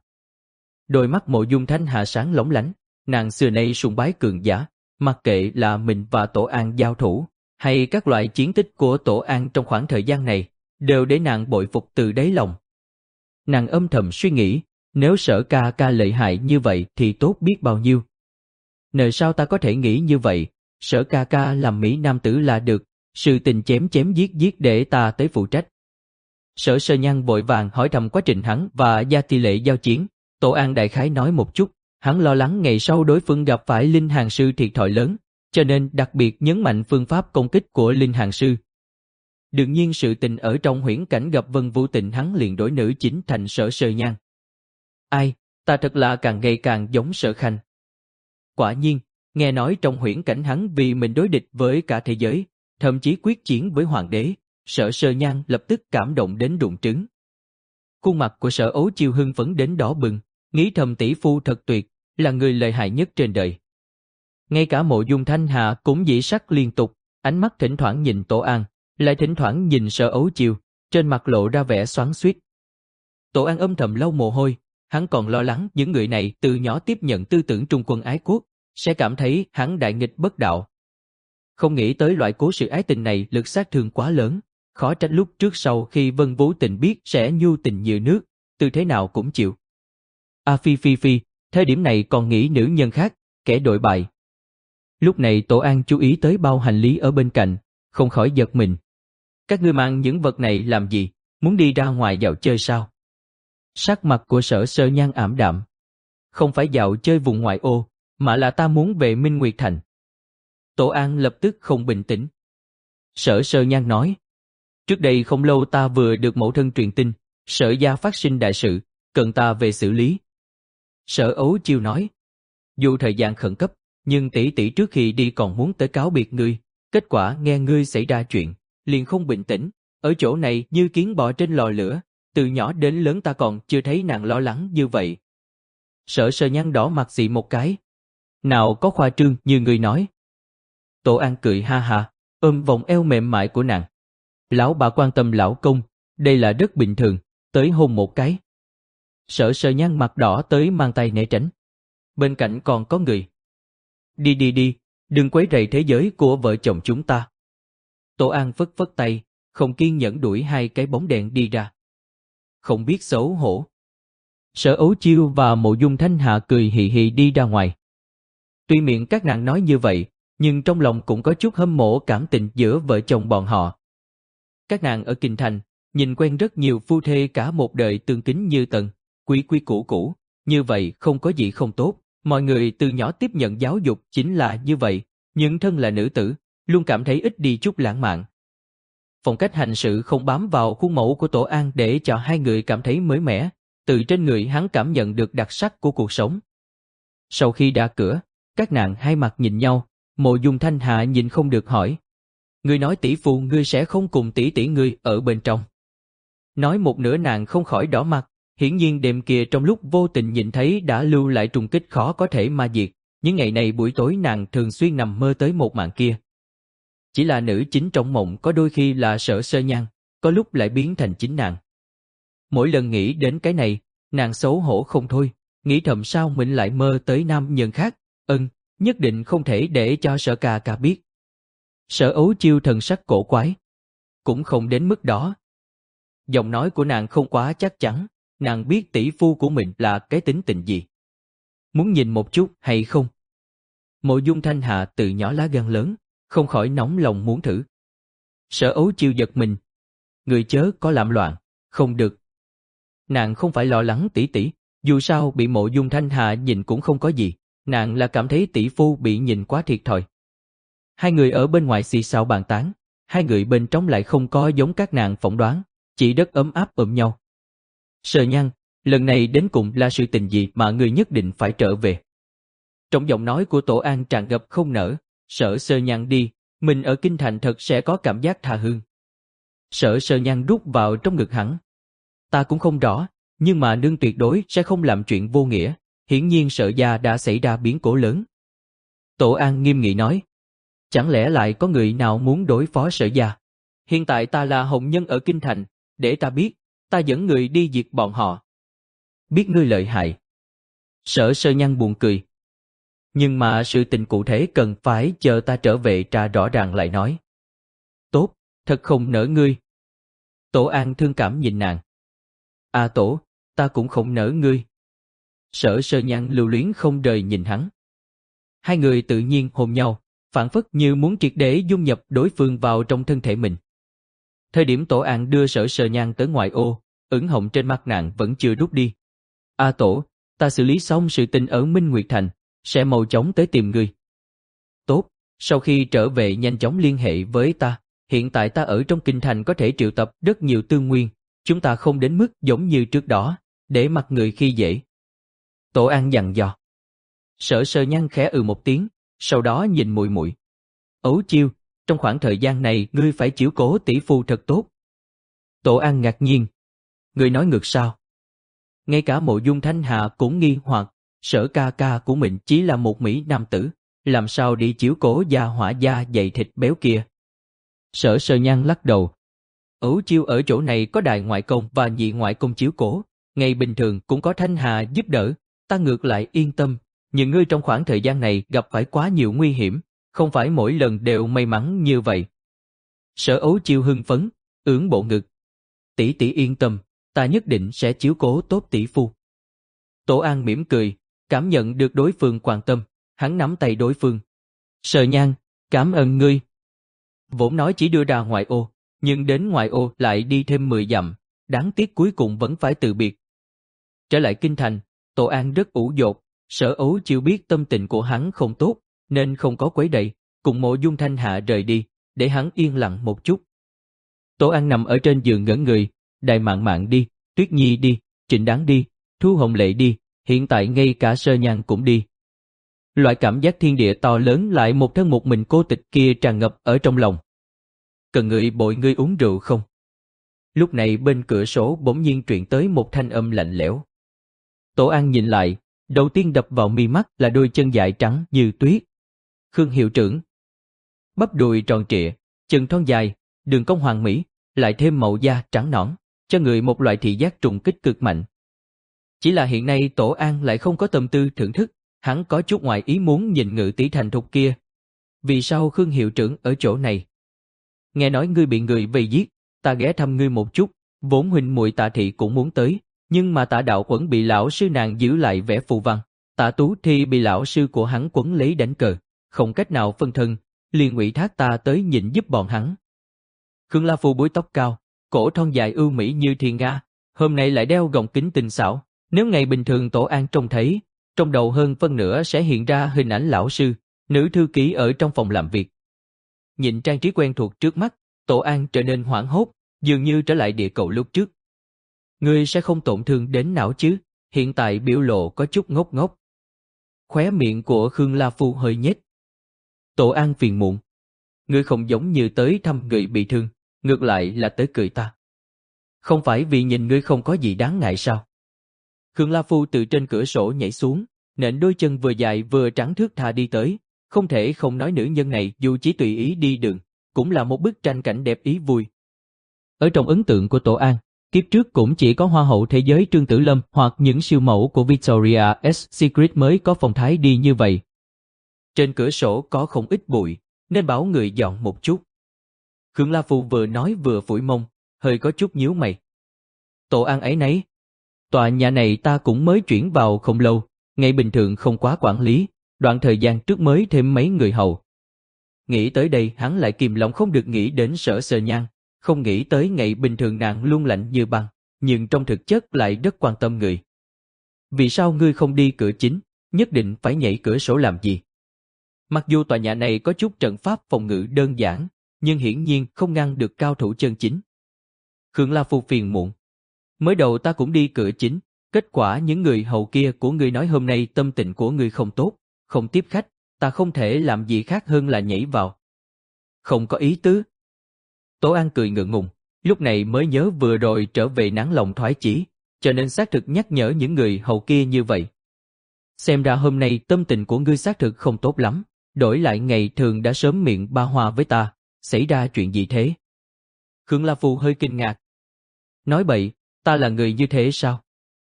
Đôi mắt Mộ Dung Thanh Hạ sáng lóng lánh, nàng xưa nay sùng bái cường giả, mặc kệ là mình và Tổ An giao thủ, hay các loại chiến tích của Tổ An trong khoảng thời gian này, đều để nàng bội phục từ đáy lòng. Nàng âm thầm suy nghĩ, nếu Sở ca ca lợi hại như vậy thì tốt biết bao nhiêu. Nợ sao ta có thể nghĩ như vậy, Sở ca ca làm Mỹ Nam tử là được, sự tình chém chém giết giết để ta tới phụ trách. Sở Sơ Nhan vội vàng hỏi thăm quá trình hắn và Gia Ti Lệ giao chiến, Tổ An đại khái nói một chút, hắn lo lắng ngày sau đối phương gặp phải linh hạng sư thiệt thòi lớn, cho nên đặc biệt nhấn mạnh phương pháp công kích của linh hạng sư. Đương nhiên sự tình ở trong huyễn cảnh gặp Vân Vũ Tịnh hắn liền đổi nữ chính thành Sở Sơ Nhan. Ai, ta thật là càng ngày càng giống Sở Khanh. Quả nhiên, nghe nói trong huyễn cảnh hắn vì mình đối địch với cả thế giới, thậm chí quyết chiến với hoàng đế, Sở Sơ Nhan lập tức cảm động đến rụng trứng. Khuôn mặt của Sở Ấu Chiêu hưng phấn đến đỏ bừng, nghĩ thầm tỷ phu thật tuyệt, là người lợi hại nhất trên đời. Ngay cả Mộ Dung Thanh Hà cũng dị sắc liên tục, ánh mắt thỉnh thoảng nhìn Tổ An, lại thỉnh thoảng nhìn Sở Ấu Chiêu, trên mặt lộ ra vẻ xoắn xuýt. Tổ An âm thầm lau mồ hôi, hắn còn lo lắng những người này từ nhỏ tiếp nhận tư tưởng trung quân ái quốc, sẽ cảm thấy hắn đại nghịch bất đạo. Không nghĩ tới loại cố sự ái tình này lực sát thương quá lớn, khó trách lúc trước sau khi Vân Vũ Tịnh biết sẽ nhu tình như nước, từ thế nào cũng chịu. A Phi Phi Phi, thời điểm này còn nghĩ nữ nhân khác, kẻ đội bại. Lúc này Tổ An chú ý tới bao hành lý ở bên cạnh, không khỏi giật mình. Các ngươi mang những vật này làm gì, muốn đi ra ngoài dạo chơi sao? Sắc mặt của Sở Sơ Nhan ảm đạm. Không phải dạo chơi vùng ngoại ô, mà là ta muốn về Minh Nguyệt Thành. Tổ An lập tức không bình tĩnh. Sở Sơ Nhan nói, trước đây không lâu ta vừa được mẫu thân truyền tin, Sở gia phát sinh đại sự, cần ta về xử lý. Sở Ấu Chiêu nói, dù thời gian khẩn cấp, nhưng tỷ tỷ trước khi đi còn muốn tới cáo biệt ngươi, kết quả nghe ngươi xảy ra chuyện, liền không bình tĩnh, ở chỗ này như kiến bò trên lò lửa, từ nhỏ đến lớn ta còn chưa thấy nàng lo lắng như vậy. Sở Sơ Nhan đỏ mặt xị một cái. Nào có khoa trương như ngươi nói. Tổ An cười ha ha, ôm vòng eo mềm mại của nàng. Lão bà quan tâm lão công, đây là rất bình thường, tới hôn một cái. Sở Sơ Nhan mặt đỏ tới mang tay né tránh. Bên cạnh còn có người. Đi đi đi, đừng quấy rầy thế giới của vợ chồng chúng ta. Tổ An phất phất tay, không kiên nhẫn đuổi hai cái bóng đèn đi ra. Không biết xấu hổ. Sở Ấu Chiêu và Mộ Dung Thanh Hạ cười hì hì đi ra ngoài. Tuy miệng các nàng nói như vậy, nhưng trong lòng cũng có chút hâm mộ cảm tình giữa vợ chồng bọn họ. Các nàng ở Kinh Thành, nhìn quen rất nhiều phu thê cả một đời tương kính như tần, quý quý cũ cũ, như vậy không có gì không tốt, mọi người từ nhỏ tiếp nhận giáo dục chính là như vậy, nhưng thân là nữ tử, luôn cảm thấy ít đi chút lãng mạn. Phong cách hành sự không bám vào khuôn mẫu của Tổ An để cho hai người cảm thấy mới mẻ, từ trên người hắn cảm nhận được đặc sắc của cuộc sống. Sau khi ra cửa, các nàng hai mặt nhìn nhau, Mộ Dung Thanh Hạ nhìn không được hỏi. Ngươi nói tỷ phu ngươi sẽ không cùng tỷ tỷ ngươi ở bên trong. Nói một nửa nàng không khỏi đỏ mặt, hiển nhiên đêm kia trong lúc vô tình nhìn thấy đã lưu lại trùng kích khó có thể ma diệt, những ngày này buổi tối nàng thường xuyên nằm mơ tới một màn kia. Chỉ là nữ chính trong mộng có đôi khi là Sở Sơ Nhan, có lúc lại biến thành chính nàng. Mỗi lần nghĩ đến cái này, nàng xấu hổ không thôi, nghĩ thầm sao mình lại mơ tới nam nhân khác, ân, nhất định không thể để cho Sở ca ca biết. Sở Ấu Chiêu thần sắc cổ quái. Cũng không đến mức đó. Giọng nói của nàng không quá chắc chắn, nàng biết tỷ phu của mình là cái tính tình gì. Muốn nhìn một chút hay không? Mộ Dung Thanh Hà từ nhỏ lá gan lớn, không khỏi nóng lòng muốn thử. Sở Ấu Chiêu giật mình. Người chớ có làm loạn, không được. Nàng không phải lo lắng tỷ tỷ, dù sao bị Mộ Dung Thanh Hà nhìn cũng không có gì, nàng là cảm thấy tỷ phu bị nhìn quá thiệt thòi. Hai người ở bên ngoài xì xào bàn tán, hai người bên trong lại không có giống các nàng phỏng đoán, chỉ đất ấm áp ôm nhau. Sở Nhan, lần này đến cùng là sự tình gì mà ngươi nhất định phải trở về? Trong giọng nói của Tổ An tràn ngập không nở, Sở Sơ Nhan đi, mình ở kinh thành thật sẽ có cảm giác tha hương. Sở Sơ Nhan rút vào trong ngực hắn. Ta cũng không rõ, nhưng mà nương tuyệt đối sẽ không làm chuyện vô nghĩa, hiển nhiên Sở gia đã xảy ra biến cố lớn. Tổ An nghiêm nghị nói, chẳng lẽ lại có người nào muốn đối phó Sở gia? Hiện tại ta là hồng nhân ở kinh thành, để ta biết, ta dẫn người đi diệt bọn họ. Biết ngươi lợi hại. Sở Sơ Nhan buồn cười. Nhưng mà sự tình cụ thể cần phải chờ ta trở về tra rõ ràng lại nói. Tốt, thật không nỡ ngươi. Tổ An thương cảm nhìn nàng. À Tổ, ta cũng không nỡ ngươi. Sở Sơ Nhan lưu luyến không rời nhìn hắn. Hai người tự nhiên hôn nhau, phảng phất như muốn triệt để dung nhập đối phương vào trong thân thể mình. Thời điểm Tổ An đưa Sở Sơ Nhan tới ngoại ô, ửng hồng trên mặt nàng vẫn chưa rút đi. A Tổ, ta xử lý xong sự tình ở Minh Nguyệt Thành, sẽ mau chóng tới tìm ngươi. Tốt, sau khi trở về nhanh chóng liên hệ với ta, hiện tại ta ở trong kinh thành có thể triệu tập rất nhiều tư nguyên, chúng ta không đến mức giống như trước đó, để mặc người khi dễ. Tổ An dặn dò. Sở Sơ Nhan khẽ ừ một tiếng, sau đó nhìn muội muội. Ấu Chiêu, trong khoảng thời gian này ngươi phải chiếu cố tỷ phu thật tốt. Tổ An ngạc nhiên. Ngươi nói ngược sao? Ngay cả Mộ Dung Thanh Hà cũng nghi hoặc, Sở ca ca của mình chỉ là một mỹ nam tử, làm sao đi chiếu cố gia hỏa da dày thịt béo kia. Sở Sơ Nhan lắc đầu. Ấu Chiêu ở chỗ này có đại ngoại công và nhị ngoại công chiếu cố, ngày bình thường cũng có Thanh Hà giúp đỡ, ta ngược lại yên tâm, nhưng ngươi trong khoảng thời gian này gặp phải quá nhiều nguy hiểm, không phải mỗi lần đều may mắn như vậy. Sở Ấu Chiêu hưng phấn, ưỡn bộ ngực. Tỷ tỷ yên tâm, ta nhất định sẽ chiếu cố tốt tỷ phu. Tổ An mỉm cười, cảm nhận được đối phương quan tâm, hắn nắm tay đối phương. Sơ Nhan, cảm ơn ngươi. Vốn nói chỉ đưa ra ngoại ô, nhưng đến ngoại ô lại đi thêm mười dặm, đáng tiếc cuối cùng vẫn phải từ biệt. Trở lại kinh thành, Tổ An rất ủ dột, Sở Ấu Chiêu biết tâm tình của hắn không tốt, nên không có quấy rầy, cùng Mộ Dung Thanh Hạ rời đi, để hắn yên lặng một chút. Tổ An nằm ở trên giường ngẩn người, Đại Mạn Mạn đi, Tuyết Nhi đi, Trịnh Đáng đi, Thu Hồng Lệ đi, hiện tại ngay cả Sơ Nhan cũng đi. Loại cảm giác thiên địa to lớn lại một thân một mình cô tịch kia tràn ngập ở trong lòng. Cần người bội ngươi uống rượu không? Lúc này bên cửa sổ bỗng nhiên truyền tới một thanh âm lạnh lẽo. Tổ An nhìn lại, đầu tiên đập vào mi mắt là đôi chân dài trắng như tuyết. Khương hiệu trưởng. Bắp đùi tròn trịa, chân thon dài, đường cong hoàn mỹ, lại thêm màu da trắng nõn, cho người một loại thị giác trùng kích cực mạnh. Chỉ là hiện nay Tổ An lại không có tâm tư thưởng thức, hắn có chút ngoài ý muốn nhìn Ngự tỷ thành thục kia. Vì sao Khương hiệu trưởng ở chỗ này? Nghe nói ngươi bị người vây giết, ta ghé thăm ngươi một chút, vốn huynh muội Tạ thị cũng muốn tới, nhưng mà Tạ đạo quẩn bị lão sư nàng giữ lại vẽ phù văn, Tạ Tú thì bị lão sư của hắn quấn lấy đánh cờ, không cách nào phân thân, liền ủy thác ta tới nhịn giúp bọn hắn. Khương La Phu búi tóc cao, cổ thon dài ưu mỹ như thiên nga, hôm nay lại đeo gọng kính tinh xảo, nếu ngày bình thường Tổ An trông thấy, trong đầu hơn phân nửa sẽ hiện ra hình ảnh lão sư, nữ thư ký ở trong phòng làm việc. Nhìn trang trí quen thuộc trước mắt, Tổ An trở nên hoảng hốt, dường như trở lại địa cầu lúc trước. Ngươi sẽ không tổn thương đến não chứ? Hiện tại biểu lộ có chút ngốc ngốc. Khóe miệng của Khương La Phu hơi nhếch. Tổ An phiền muộn. Ngươi không giống như tới thăm người bị thương, ngược lại là tới cười ta. Không phải vì nhìn ngươi không có gì đáng ngại sao? Khương La Phu từ trên cửa sổ nhảy xuống, nện đôi chân vừa dài vừa trắng thướt tha đi tới. Không thể không nói nữ nhân này dù chỉ tùy ý đi đường, cũng là một bức tranh cảnh đẹp ý vui. Ở trong ấn tượng của Tổ An, Kiếp trước cũng chỉ có Hoa hậu thế giới Trương Tử Lâm hoặc những siêu mẫu của Victoria's Secret mới có phong thái đi như vậy. Trên cửa sổ có không ít bụi, nên bảo người dọn một chút. Khương La Phu vừa nói vừa phủi mông, hơi có chút nhíu mày. Tổ An ấy nấy. Tòa nhà này ta cũng mới chuyển vào không lâu, ngày bình thường không quá quản lý, đoạn thời gian trước mới thêm mấy người hầu. Nghĩ tới đây hắn lại kìm lòng không được nghĩ đến Sở Sơ Nhan, không nghĩ tới ngày bình thường nàng luôn lạnh như băng, nhưng trong thực chất lại rất quan tâm người. Vì sao ngươi không đi cửa chính, nhất định phải nhảy cửa sổ làm gì? Mặc dù tòa nhà này có chút trận pháp phòng ngự đơn giản, nhưng hiển nhiên không ngăn được cao thủ chân chính. Khương La Phu phiền muộn. Mới đầu ta cũng đi cửa chính, kết quả những người hầu kia của ngươi nói hôm nay tâm tình của ngươi không tốt, không tiếp khách, ta không thể làm gì khác hơn là nhảy vào. Không có ý tứ. Tổ An cười ngượng ngùng, lúc này mới nhớ vừa rồi trở về nản lòng thoái chí, cho nên xác thực nhắc nhở những người hầu kia như vậy. Xem ra hôm nay tâm tình của ngươi xác thực không tốt lắm, đổi lại ngày thường đã sớm miệng ba hoa với ta, xảy ra chuyện gì thế? Khương La Phu hơi kinh ngạc. Nói bậy, ta là người như thế sao?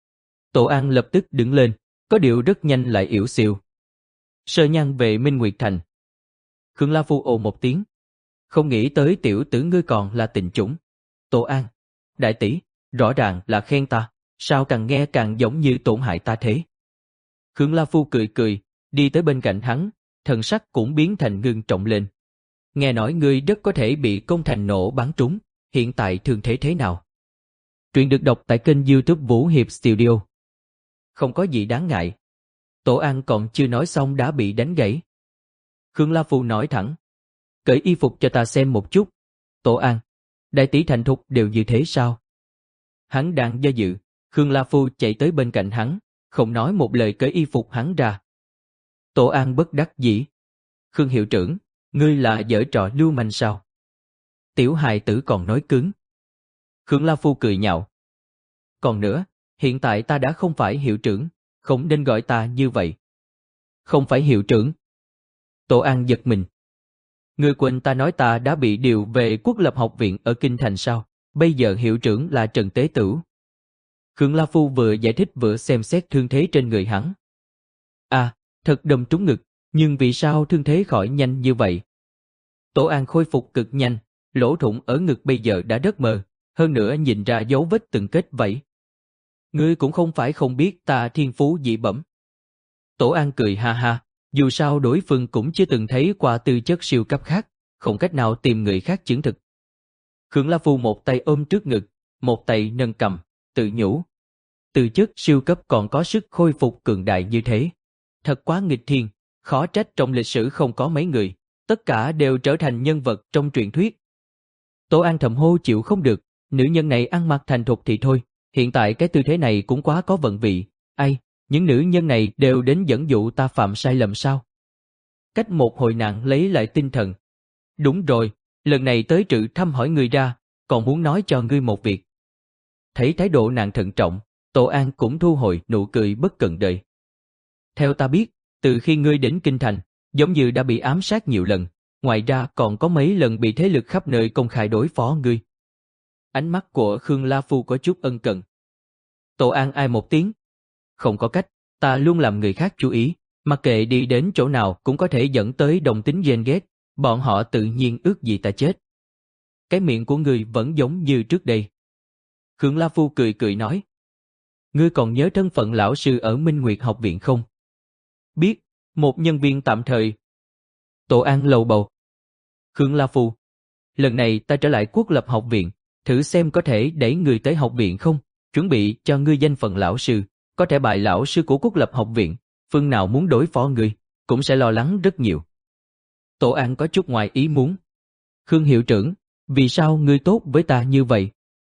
Tổ An lập tức đứng lên, có điều rất nhanh lại yểu xìu. Sơ Nhan về Minh Nguyệt Thành. Khương La Phu ồ một tiếng. Không nghĩ tới tiểu tử ngươi còn là tình chủng. Tổ An, đại tỷ, rõ ràng là khen ta, sao càng nghe càng giống như tổn hại ta thế? Khương La Phu cười cười, đi tới bên cạnh hắn, thần sắc cũng biến thành ngưng trọng lên. Nghe nói ngươi rất có thể bị công thành nổ bắn trúng, hiện tại thương thế thế nào? Truyện được đọc tại kênh YouTube Vũ Hiệp Studio. Không có gì đáng ngại. Tổ An còn chưa nói xong đã bị đánh gãy. Khương La Phu nói thẳng. Cởi y phục cho ta xem một chút. Tổ An, đại tỷ thành thục đều như thế sao? Hắn đang do dự, Khương La Phu chạy tới bên cạnh hắn, không nói một lời cởi y phục hắn ra. Tổ An bất đắc dĩ. Khương hiệu trưởng, ngươi là giở trò lưu manh sao? Tiểu hài tử còn nói cứng. Khương La Phu cười nhạo. Còn nữa, hiện tại ta đã không phải hiệu trưởng, không nên gọi ta như vậy. Không phải hiệu trưởng. Tổ An giật mình. Ngươi quên ta nói ta đã bị điều về Quốc lập học viện ở Kinh Thành sao? Bây giờ hiệu trưởng là Trần Tế Tửu. Khương La Phu vừa giải thích vừa xem xét thương thế trên người hắn. À, thật đâm trúng ngực, nhưng vì sao thương thế khỏi nhanh như vậy? Tổ An khôi phục cực nhanh, lỗ thủng ở ngực bây giờ đã rất mờ, hơn nữa nhìn ra dấu vết từng kết vảy. Ngươi cũng không phải không biết ta thiên phú dị bẩm. Tổ An cười ha ha, dù sao đối phương cũng chưa từng thấy qua tư chất siêu cấp khác, không cách nào tìm người khác chứng thực. Khương La Phu một tay ôm trước ngực, một tay nâng cầm, tự nhủ. Tư chất siêu cấp còn có sức khôi phục cường đại như thế. Thật quá nghịch thiên, khó trách trong lịch sử không có mấy người, tất cả đều trở thành nhân vật trong truyền thuyết. Tổ An thầm hô chịu không được, nữ nhân này ăn mặc thành thục thì thôi, hiện tại cái tư thế này cũng quá có vận vị, ai, những nữ nhân này đều đến dẫn dụ ta phạm sai lầm sao? Cách một hồi nàng lấy lại tinh thần. Đúng rồi, lần này tới trự thăm hỏi ngươi ra, còn muốn nói cho ngươi một việc. Thấy thái độ nàng thận trọng, Tổ An cũng thu hồi nụ cười bất cần đời. Theo ta biết, từ khi ngươi đến Kinh Thành, giống như đã bị ám sát nhiều lần, ngoài ra còn có mấy lần bị thế lực khắp nơi công khai đối phó ngươi. Ánh mắt của Khương La Phu có chút ân cần. Tổ An ai một tiếng. Không có cách, ta luôn làm người khác chú ý, mặc kệ đi đến chỗ nào cũng có thể dẫn tới đồng tính ghen ghét, bọn họ tự nhiên ước gì ta chết. Cái miệng của ngươi vẫn giống như trước đây. Khương La Phu cười cười nói. Ngươi còn nhớ thân phận lão sư ở Minh Nguyệt học viện không? Biết, một nhân viên tạm thời. Tổ An lầu bầu. Khương La Phu. Lần này ta trở lại Quốc lập học viện, thử xem có thể đẩy người tới học viện không, chuẩn bị cho ngươi danh phận lão sư, có thể bại lão sư của Quốc lập học viện, phương nào muốn đối phó ngươi, cũng sẽ lo lắng rất nhiều. Tổ An có chút ngoài ý muốn. Khương hiệu trưởng, vì sao ngươi tốt với ta như vậy?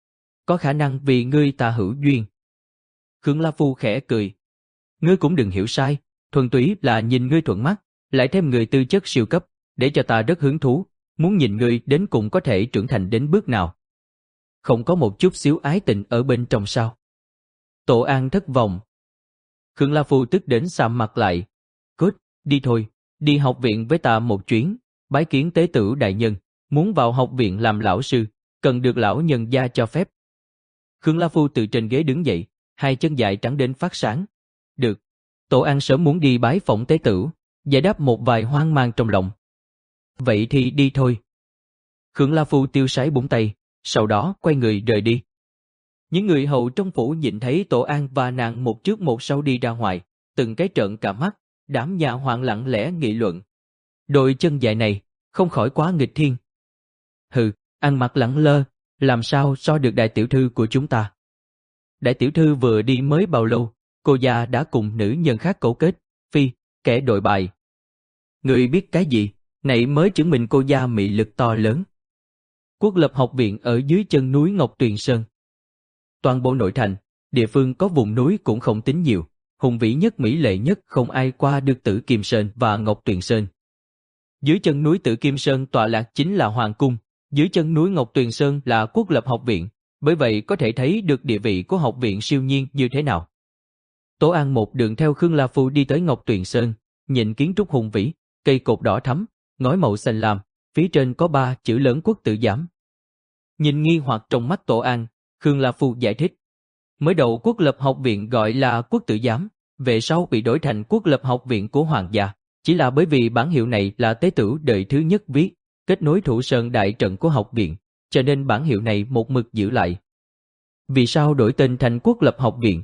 Có khả năng vì ngươi ta hữu duyên. Khương La Phu khẽ cười. Ngươi cũng đừng hiểu sai, thuần túy là nhìn ngươi thuận mắt, lại thêm người tư chất siêu cấp, để cho ta rất hứng thú, muốn nhìn ngươi đến cùng có thể trưởng thành đến bước nào. Không có một chút xíu ái tình ở bên trong sao? Tổ An thất vọng. Khương La Phu tức đến sạm mặt lại. Cốt, đi thôi, đi học viện với ta một chuyến, bái kiến tế tử đại nhân, muốn vào học viện làm lão sư, cần được lão nhân gia cho phép. Khương La Phu từ trên ghế đứng dậy, hai chân dài trắng đến phát sáng. Được. Tổ An sớm muốn đi bái phỏng tế tử, giải đáp một vài hoang mang trong lòng. Vậy thì đi thôi. Khương La Phu tiêu sái búng tay, sau đó quay người rời đi. Những người hầu trong phủ nhìn thấy Tổ An và nàng một trước một sau đi ra ngoài, từng cái trợn cả mắt, đám nhà hoạn lặng lẽ nghị luận. Đôi chân dài này, không khỏi quá nghịch thiên. Hừ, ăn mặc lẳng lơ, làm sao so được đại tiểu thư của chúng ta. Đại tiểu thư vừa đi mới bao lâu, cô già đã cùng nữ nhân khác cấu kết, phi, kẻ đội bài. Người biết cái gì, này mới chứng minh cô gia mị lực to lớn. Quốc lập học viện ở dưới chân núi Ngọc Tuyền Sơn. Toàn bộ nội thành, địa phương có vùng núi cũng không tính nhiều, hùng vĩ nhất mỹ lệ nhất không ai qua được Tử Kim Sơn và Ngọc Tuyền Sơn. Dưới chân núi Tử Kim Sơn tọa lạc chính là Hoàng Cung, dưới chân núi Ngọc Tuyền Sơn là Quốc lập học viện, bởi vậy có thể thấy được địa vị của học viện siêu nhiên như thế nào. Tổ An một đường theo Khương La Phu đi tới Ngọc Tuyền Sơn, nhìn kiến trúc hùng vĩ, cây cột đỏ thắm, ngói màu xanh lam, phía trên có ba chữ lớn Quốc Tử Giám. Nhìn nghi hoặc trong mắt Tổ An, Khương La Phu giải thích. Mới đầu Quốc lập học viện gọi là Quốc Tử Giám, về sau bị đổi thành Quốc lập học viện của Hoàng gia, chỉ là bởi vì bản hiệu này là tế tử đời thứ nhất viết, kết nối thủ sơn đại trận của học viện, cho nên bản hiệu này một mực giữ lại. Vì sao đổi tên thành Quốc lập học viện?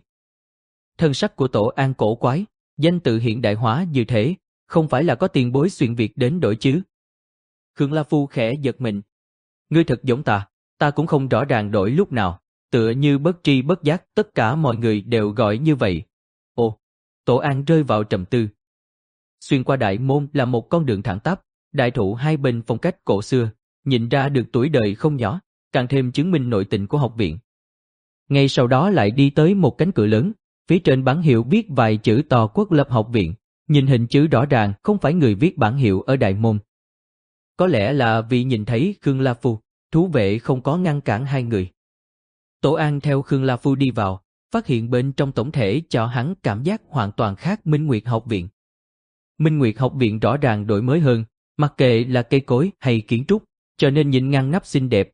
Thân sắc của Tổ An cổ quái, danh tự hiện đại hóa như thế, không phải là có tiền bối xuyên Việt đến đổi chứ? Khương La Phu khẽ giật mình. Ngươi thật giống ta, ta cũng không rõ ràng đổi lúc nào, tựa như bất tri bất giác tất cả mọi người đều gọi như vậy. Ồ, Tổ An rơi vào trầm tư. Xuyên qua đại môn là một con đường thẳng tắp, đại thụ hai bên phong cách cổ xưa, nhìn ra được tuổi đời không nhỏ, càng thêm chứng minh nội tình của học viện. Ngay sau đó lại đi tới một cánh cửa lớn, phía trên bản hiệu viết vài chữ to Quốc lập học viện, nhìn hình chữ rõ ràng không phải người viết bản hiệu ở đại môn. Có lẽ là vì nhìn thấy Khương La Phu, thú vệ không có ngăn cản hai người. Tổ An theo Khương La Phu đi vào, phát hiện bên trong tổng thể cho hắn cảm giác hoàn toàn khác Minh Nguyệt học viện. Minh Nguyệt học viện rõ ràng đổi mới hơn, mặc kệ là cây cối hay kiến trúc, cho nên nhìn ngăn nắp xinh đẹp.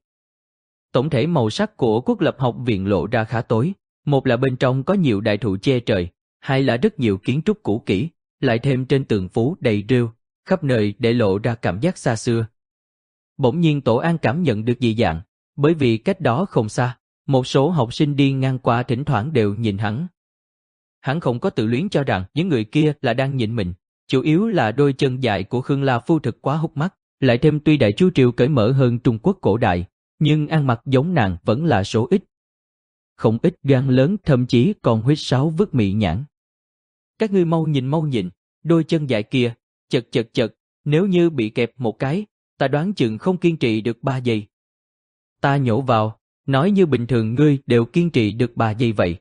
Tổng thể màu sắc của Quốc lập học viện lộ ra khá tối, một là bên trong có nhiều đại thụ che trời, hai là rất nhiều kiến trúc cũ kỹ, lại thêm trên tường phố đầy rêu, khắp nơi để lộ ra cảm giác xa xưa. Bỗng nhiên Tổ An cảm nhận được dị dạng, bởi vì cách đó không xa, một số học sinh đi ngang qua thỉnh thoảng đều nhìn hắn. Hắn không có tự luyến cho rằng những người kia là đang nhìn mình, chủ yếu là đôi chân dài của Khương La Phu thực quá hút mắt, lại thêm tuy đại chu triều cởi mở hơn Trung Quốc cổ đại, nhưng ăn mặc giống nàng vẫn là số ít. Không ít gan lớn thậm chí còn huýt sáo vứt mị nhãn. Các ngươi mau nhìn mau nhìn, đôi chân dài kia, chật chật chật, nếu như bị kẹp một cái, ta đoán chừng không kiên trì được ba giây. Ta nhổ vào, nói như bình thường ngươi đều kiên trì được ba giây vậy.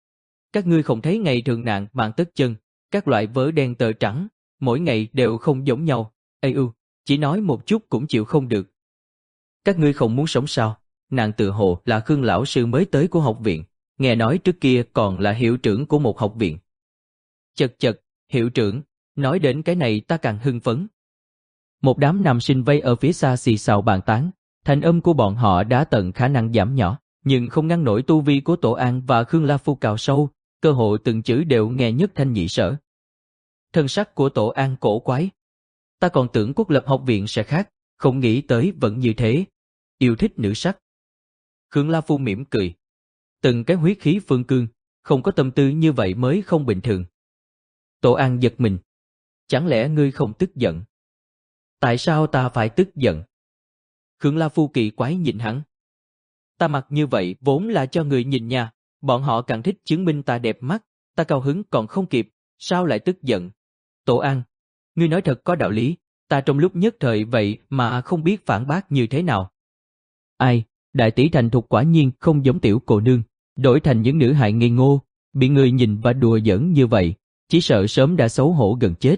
Các ngươi không thấy ngày thường nạn mạng tất chân, các loại vớ đen tờ trắng, mỗi ngày đều không giống nhau, ây ư, chỉ nói một chút cũng chịu không được. Các ngươi không muốn sống sao? Nàng tự hồ là Khương lão sư mới tới của học viện, nghe nói trước kia còn là hiệu trưởng của một học viện. Chật chật, hiệu trưởng, nói đến cái này ta càng hưng phấn. Một đám nam sinh vây ở phía xa xì xào bàn tán, thanh âm của bọn họ đã tận khả năng giảm nhỏ, nhưng không ngăn nổi tu vi của Tổ An và Khương La Phu cào sâu, cơ hội từng chữ đều nghe nhất thanh nhị sở. Thân sắc của Tổ An cổ quái. Ta còn tưởng Quốc lập học viện sẽ khác, không nghĩ tới vẫn như thế. Yêu thích nữ sắc. Khương La Phu mỉm cười. Từng cái huyết khí phương cương, không có tâm tư như vậy mới không bình thường. Tổ An giật mình. Chẳng lẽ ngươi không tức giận? Tại sao ta phải tức giận? Khương La Phu kỳ quái nhìn hắn. Ta mặc như vậy vốn là cho người nhìn nha, bọn họ càng thích chứng minh ta đẹp mắt, ta cao hứng còn không kịp, sao lại tức giận? Tổ An, ngươi nói thật có đạo lý, ta trong lúc nhất thời vậy mà không biết phản bác như thế nào. Ai, đại tỷ thành thục quả nhiên không giống tiểu cô nương, đổi thành những nữ hài ngây ngô, bị người nhìn và đùa giỡn như vậy, chỉ sợ sớm đã xấu hổ gần chết.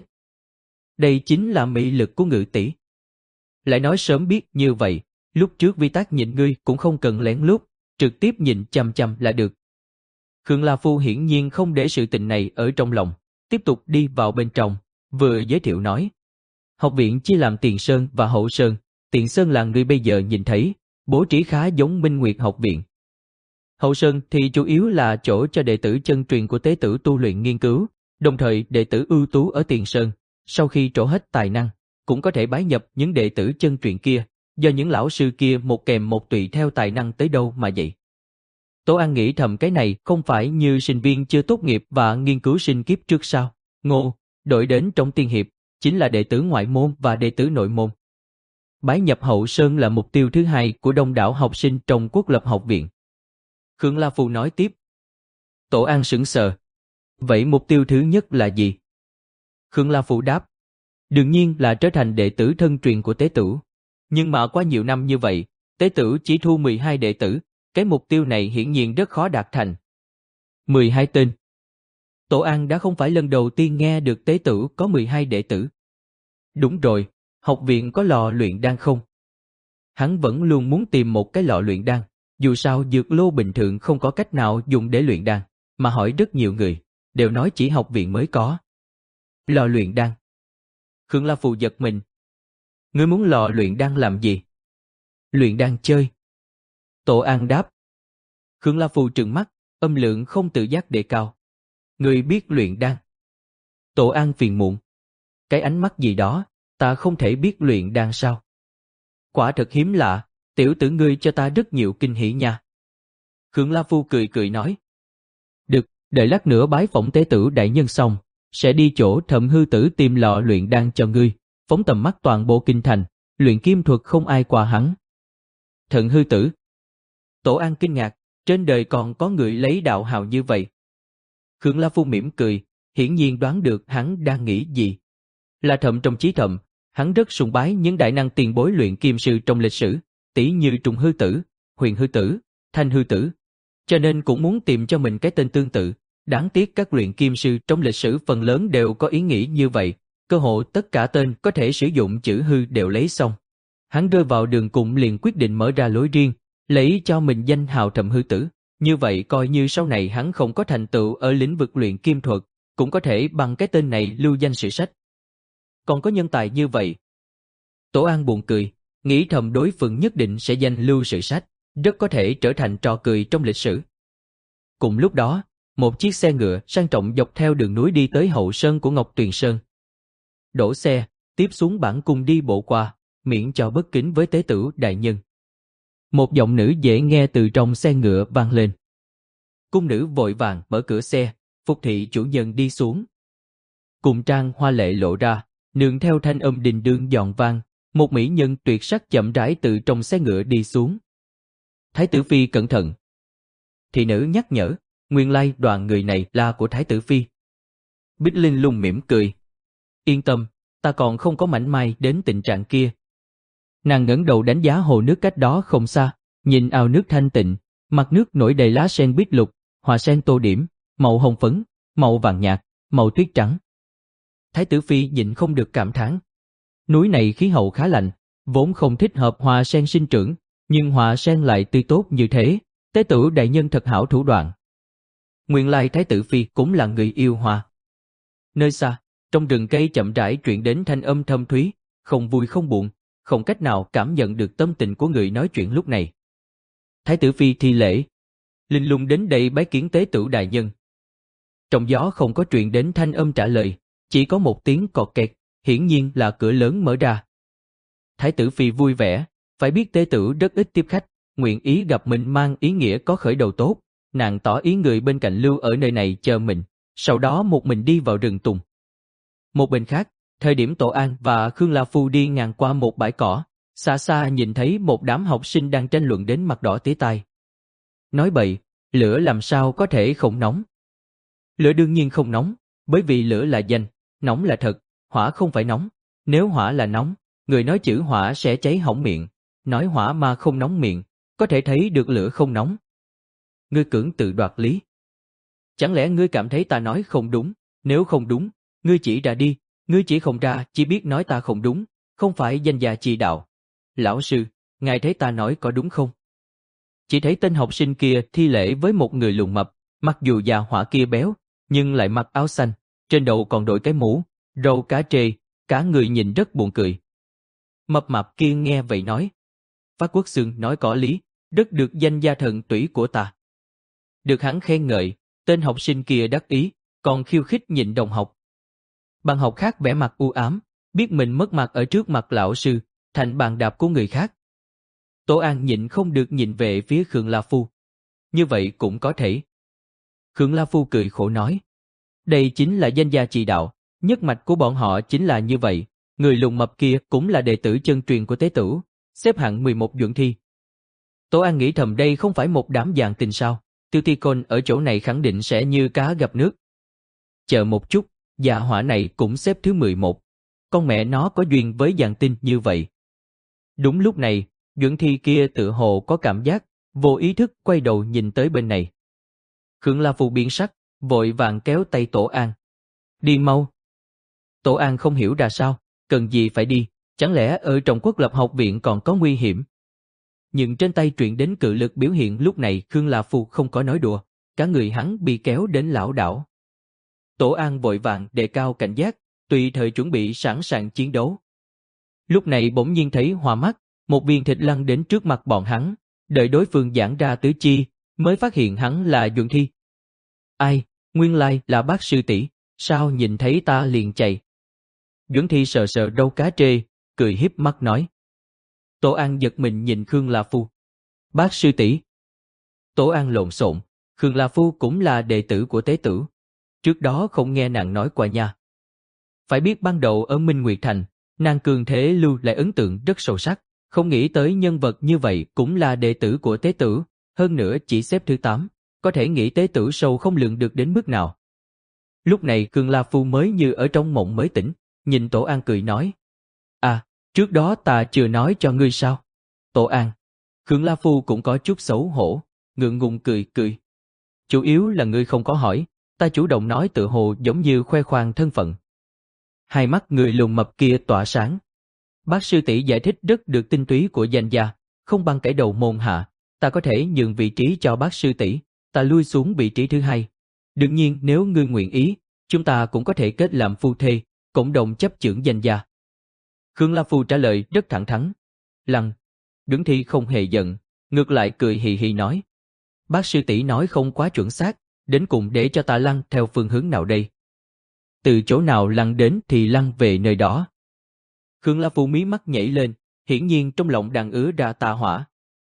Đây chính là mỹ lực của ngự tỷ. Lại nói sớm biết như vậy, lúc trước Vi Tác nhìn ngươi cũng không cần lén lút, trực tiếp nhìn chăm chăm là được. Khương La Phu hiển nhiên không để sự tình này ở trong lòng, tiếp tục đi vào bên trong, vừa giới thiệu nói. Học viện chia làm Tiền Sơn và Hậu Sơn, Tiền Sơn là người bây giờ nhìn thấy, bố trí khá giống Minh Nguyệt học viện. Hậu Sơn thì chủ yếu là chỗ cho đệ tử chân truyền của tế tử tu luyện nghiên cứu, đồng thời đệ tử ưu tú ở Tiền Sơn, sau khi trổ hết tài năng, cũng có thể bái nhập những đệ tử chân truyền kia, do những lão sư kia một kèm một tùy theo tài năng tới đâu mà dạy. Tổ An nghĩ thầm cái này không phải như sinh viên chưa tốt nghiệp và nghiên cứu sinh kiếp trước sao. Ngô, đổi đến trong tiên hiệp, chính là đệ tử ngoại môn và đệ tử nội môn. Bái nhập Hậu Sơn là mục tiêu thứ hai của đông đảo học sinh trong Quốc lập học viện. Khương La Phu nói tiếp. Tổ An sững sờ. Vậy mục tiêu thứ nhất là gì? Khương La Phu đáp. Đương nhiên là trở thành đệ tử thân truyền của tế tử. Nhưng mà qua nhiều năm như vậy, tế tử chỉ thu mười hai đệ tử, cái mục tiêu này hiển nhiên rất khó đạt thành. mười hai tên. Tổ An đã không phải lần đầu tiên nghe được tế tử có mười hai đệ tử. Đúng rồi, học viện có lò luyện đan không? Hắn vẫn luôn muốn tìm một cái lò luyện đan, dù sao dược lô bình thường không có cách nào dùng để luyện đan, mà hỏi rất nhiều người, đều nói chỉ học viện mới có. Lò luyện đan. Khương La Phù giật mình. Ngươi muốn lò luyện đan làm gì? Luyện đan chơi. Tổ An đáp. Khương La Phù trừng mắt, âm lượng không tự giác đề cao. Ngươi biết luyện đan? Tổ An phiền muộn. Cái ánh mắt gì đó, ta không thể biết luyện đan sao? Quả thật hiếm lạ, tiểu tử ngươi cho ta rất nhiều kinh hỉ nha. Khương La Phu cười cười nói. Được, đợi lát nữa bái phỏng tế tử đại nhân xong, sẽ đi chỗ Thẩm Hư Tử tìm lò luyện đan cho ngươi, phóng tầm mắt toàn bộ kinh thành, luyện kim thuật không ai qua hắn. Thẩm Hư Tử. Tổ An kinh ngạc, trên đời còn có người lấy đạo hào như vậy. Khương La Phu mỉm cười, hiển nhiên đoán được hắn đang nghĩ gì. Là Thẩm trong chí Thẩm, hắn rất sùng bái những đại năng tiền bối luyện kim sư trong lịch sử, tỷ như Trùng Hư Tử, Huyền Hư Tử, Thanh Hư Tử. Cho nên cũng muốn tìm cho mình cái tên tương tự. Đáng tiếc các luyện kim sư trong lịch sử phần lớn đều có ý nghĩ như vậy, cơ hội tất cả tên có thể sử dụng chữ hư đều lấy xong. Hắn rơi vào đường cùng liền quyết định mở ra lối riêng, lấy cho mình danh hào Thẩm Hư Tử. Như vậy coi như sau này hắn không có thành tựu ở lĩnh vực luyện kim thuật, cũng có thể bằng cái tên này lưu danh sử sách. Còn có nhân tài như vậy. Tổ An buồn cười, nghĩ thầm đối phương nhất định sẽ danh lưu sử sách, rất có thể trở thành trò cười trong lịch sử. Cùng lúc đó, một chiếc xe ngựa sang trọng dọc theo đường núi đi tới hậu sơn của Ngọc Tuyền Sơn. Đổ xe, tiếp xuống bản cung đi bộ qua, miễn cho bất kính với tế tử đại nhân. Một giọng nữ dễ nghe từ trong xe ngựa vang lên. Cung nữ vội vàng mở cửa xe, phục thị chủ nhân đi xuống. Cùng trang hoa lệ lộ ra, nương theo thanh âm đình đương giòn vang, một mỹ nhân tuyệt sắc chậm rãi từ trong xe ngựa đi xuống. Thái tử phi cẩn thận. Thị nữ nhắc nhở, nguyên lai đoàn người này là của Thái tử phi. Bích Linh Lung mỉm cười. Yên tâm, ta còn không có mảnh mai đến tình trạng kia. Nàng ngẩng đầu đánh giá hồ nước cách đó không xa, nhìn ao nước thanh tịnh, mặt nước nổi đầy lá sen bích lục, hoa sen tô điểm, màu hồng phấn, màu vàng nhạt, màu tuyết trắng. Thái tử phi nhịn không được cảm thán. Núi này khí hậu khá lạnh, vốn không thích hợp hoa sen sinh trưởng, nhưng hoa sen lại tươi tốt như thế, tế tử đại nhân thật hảo thủ đoạn. Nguyên lai Thái tử phi cũng là người yêu hoa. Nơi xa, trong rừng cây chậm rãi truyền đến thanh âm thâm thúy, không vui không buồn, không cách nào cảm nhận được tâm tình của người nói chuyện lúc này. Thái tử phi thi lễ. Linh Lung đến đây bái kiến tế tử đại nhân. Trong gió không có truyền đến thanh âm trả lời, chỉ có một tiếng cọt kẹt, hiển nhiên là cửa lớn mở ra. Thái tử phi vui vẻ, phải biết tế tử rất ít tiếp khách, nguyện ý gặp mình mang ý nghĩa có khởi đầu tốt, nàng tỏ ý người bên cạnh lưu ở nơi này chờ mình, sau đó một mình đi vào rừng tùng. Một bên khác, thời điểm Tổ An và Khương La Phu đi ngang qua một bãi cỏ, xa xa nhìn thấy một đám học sinh đang tranh luận đến mặt đỏ tía tai. Nói bậy, lửa làm sao có thể không nóng? Lửa đương nhiên không nóng, bởi vì lửa là danh, nóng là thật, hỏa không phải nóng. Nếu hỏa là nóng, người nói chữ hỏa sẽ cháy hỏng miệng, nói hỏa mà không nóng miệng, có thể thấy được lửa không nóng. Ngươi cưỡng tự đoạt lý. Chẳng lẽ ngươi cảm thấy ta nói không đúng? Nếu không đúng, ngươi chỉ ra đi, ngươi chỉ không ra, chỉ biết nói ta không đúng, không phải danh gia chi đạo. Lão sư, ngài thấy ta nói có đúng không? Chỉ thấy tên học sinh kia thi lễ với một người lùn mập, mặc dù già hỏa kia béo, nhưng lại mặc áo xanh, trên đầu còn đội cái mũ, râu cá trê, cả người nhìn rất buồn cười. Mập mạp kia nghe vậy nói, Phát Quốc Xương nói có lý, rất được danh gia thần tủy của ta. được hắn khen ngợi, tên học sinh kia đắc ý, còn khiêu khích nhịn đồng học. Bạn học khác vẻ mặt u ám, biết mình mất mặt ở trước mặt lão sư, thành bàn đạp của người khác. Tổ An nhịn không được nhìn về phía Khương La Phu. Như vậy cũng có thể. Khương La Phu cười khổ nói, đây chính là danh gia chỉ đạo, nhất mạch của bọn họ chính là như vậy, người lùn mập kia cũng là đệ tử chân truyền của Tế Tửu, xếp hạng mười một Duẩn Thi. Tổ An nghĩ thầm đây không phải một đám giàn tình sao, Tiêu Ti Côn ở chỗ này khẳng định sẽ như cá gặp nước. Chờ một chút, dạ hỏa này cũng xếp thứ mười một, con mẹ nó có duyên với giàn tinh như vậy. Đúng lúc này, Duẩn Thi kia tự hồ có cảm giác, vô ý thức quay đầu nhìn tới bên này. Khương La Phu biến sắc, vội vàng kéo tay Tổ An. Đi mau. Tổ An không hiểu ra sao, cần gì phải đi, chẳng lẽ ở trong Quốc Lập học viện còn có nguy hiểm. Nhưng trên tay truyền đến cự lực biểu hiện lúc này Khương La Phu không có nói đùa, cả người hắn bị kéo đến lảo đảo. Tổ An vội vàng đề cao cảnh giác, tùy thời chuẩn bị sẵn sàng chiến đấu. Lúc này bỗng nhiên thấy hoa mắt, một viên thịt lăn đến trước mặt bọn hắn, đợi đối phương giãn ra tứ chi, mới phát hiện hắn là Duẩn Thi. Ai, nguyên lai là bác sư tỷ, sao nhìn thấy ta liền chạy. Duẩn Thi sờ sờ râu cá trê, cười hiếp mắt nói. Tổ An giật mình nhìn Khương La Phu. Bác sư tỷ. Tổ An lộn xộn, Khương La Phu cũng là đệ tử của Tế Tửu. Trước đó không nghe nàng nói qua nha. Phải biết ban đầu ở Minh Nguyệt Thành, nàng cường thế lưu lại ấn tượng rất sâu sắc, không nghĩ tới nhân vật như vậy cũng là đệ tử của Tế Tửu, hơn nữa chỉ xếp thứ tám, có thể nghĩ Tế Tửu sâu không lường được đến mức nào. Lúc này Khương La Phu mới như ở trong mộng mới tỉnh, nhìn Tổ An cười nói. À, trước đó ta chưa nói cho ngươi sao? Tổ An. Khương La Phu cũng có chút xấu hổ, ngượng ngùng cười cười. Chủ yếu là ngươi không có hỏi, ta chủ động nói tự hồ giống như khoe khoang thân phận. Hai mắt người lùn mập kia tỏa sáng. Bác sư tỷ giải thích rất được tinh túy của danh gia, không bằng kẻ đầu môn hạ, ta có thể nhường vị trí cho bác sư tỷ, ta lui xuống vị trí thứ hai. Đương nhiên nếu ngươi nguyện ý, chúng ta cũng có thể kết làm phu thê, cộng đồng chấp chưởng danh gia. Khương La Phu trả lời rất thẳng thắn. Lăng. Duẩn Thi không hề giận, ngược lại cười hì hì nói. Bác sư tỷ nói không quá chuẩn xác, đến cùng để cho ta lăn theo phương hướng nào đây? Từ chỗ nào lăn đến thì lăn về nơi đó. Khương La Phu mí mắt nhảy lên, hiển nhiên trong lòng đang ứa ra tà hỏa.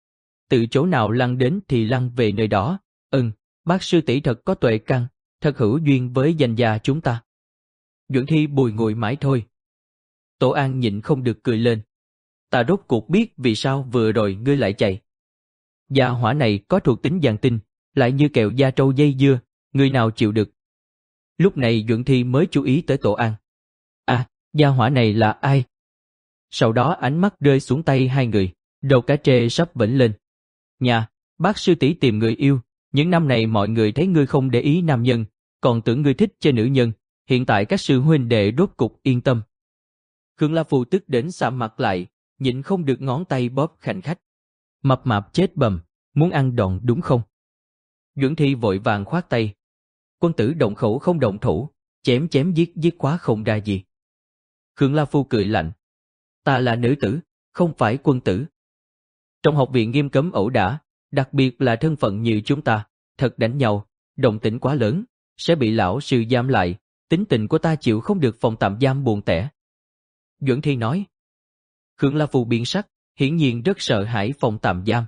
Từ chỗ nào lăn đến thì lăn về nơi đó, ừm, bác sư tỷ thật có tuệ căn, thật hữu duyên với danh gia chúng ta. Duẩn Thi bùi ngùi mãi thôi. Tổ An nhịn không được cười lên. Ta rốt cuộc biết vì sao vừa rồi ngươi lại chạy. Gia hỏa này có thuộc tính giàn tinh, lại như kẹo da trâu dây dưa, người nào chịu được. Lúc này Duẩn Thi mới chú ý tới Tổ An. À, gia hỏa này là ai? Sau đó ánh mắt rơi xuống tay hai người, đầu cá trê sắp vểnh lên. Nhà, bác sư tỷ tìm người yêu, những năm này mọi người thấy ngươi không để ý nam nhân, còn tưởng ngươi thích chơi nữ nhân, hiện tại các sư huynh đệ rốt cục yên tâm. Khương La Phu tức đến sạm mặt lại, nhịn không được ngón tay bóp khanh khách. Mập mạp chết bầm, muốn ăn đòn đúng không? Duẩn Thi vội vàng khoát tay. Quân tử động khẩu không động thủ, chém chém giết giết quá không ra gì. Khương La Phu cười lạnh. Ta là nữ tử, không phải quân tử. Trong học viện nghiêm cấm ẩu đả, đặc biệt là thân phận như chúng ta, thật đánh nhau, động tĩnh quá lớn, sẽ bị lão sư giam lại, tính tình của ta chịu không được phòng tạm giam buồn tẻ. Duẩn Thi nói. Khương La Phu biến sắc, hiển nhiên rất sợ hãi phòng tạm giam.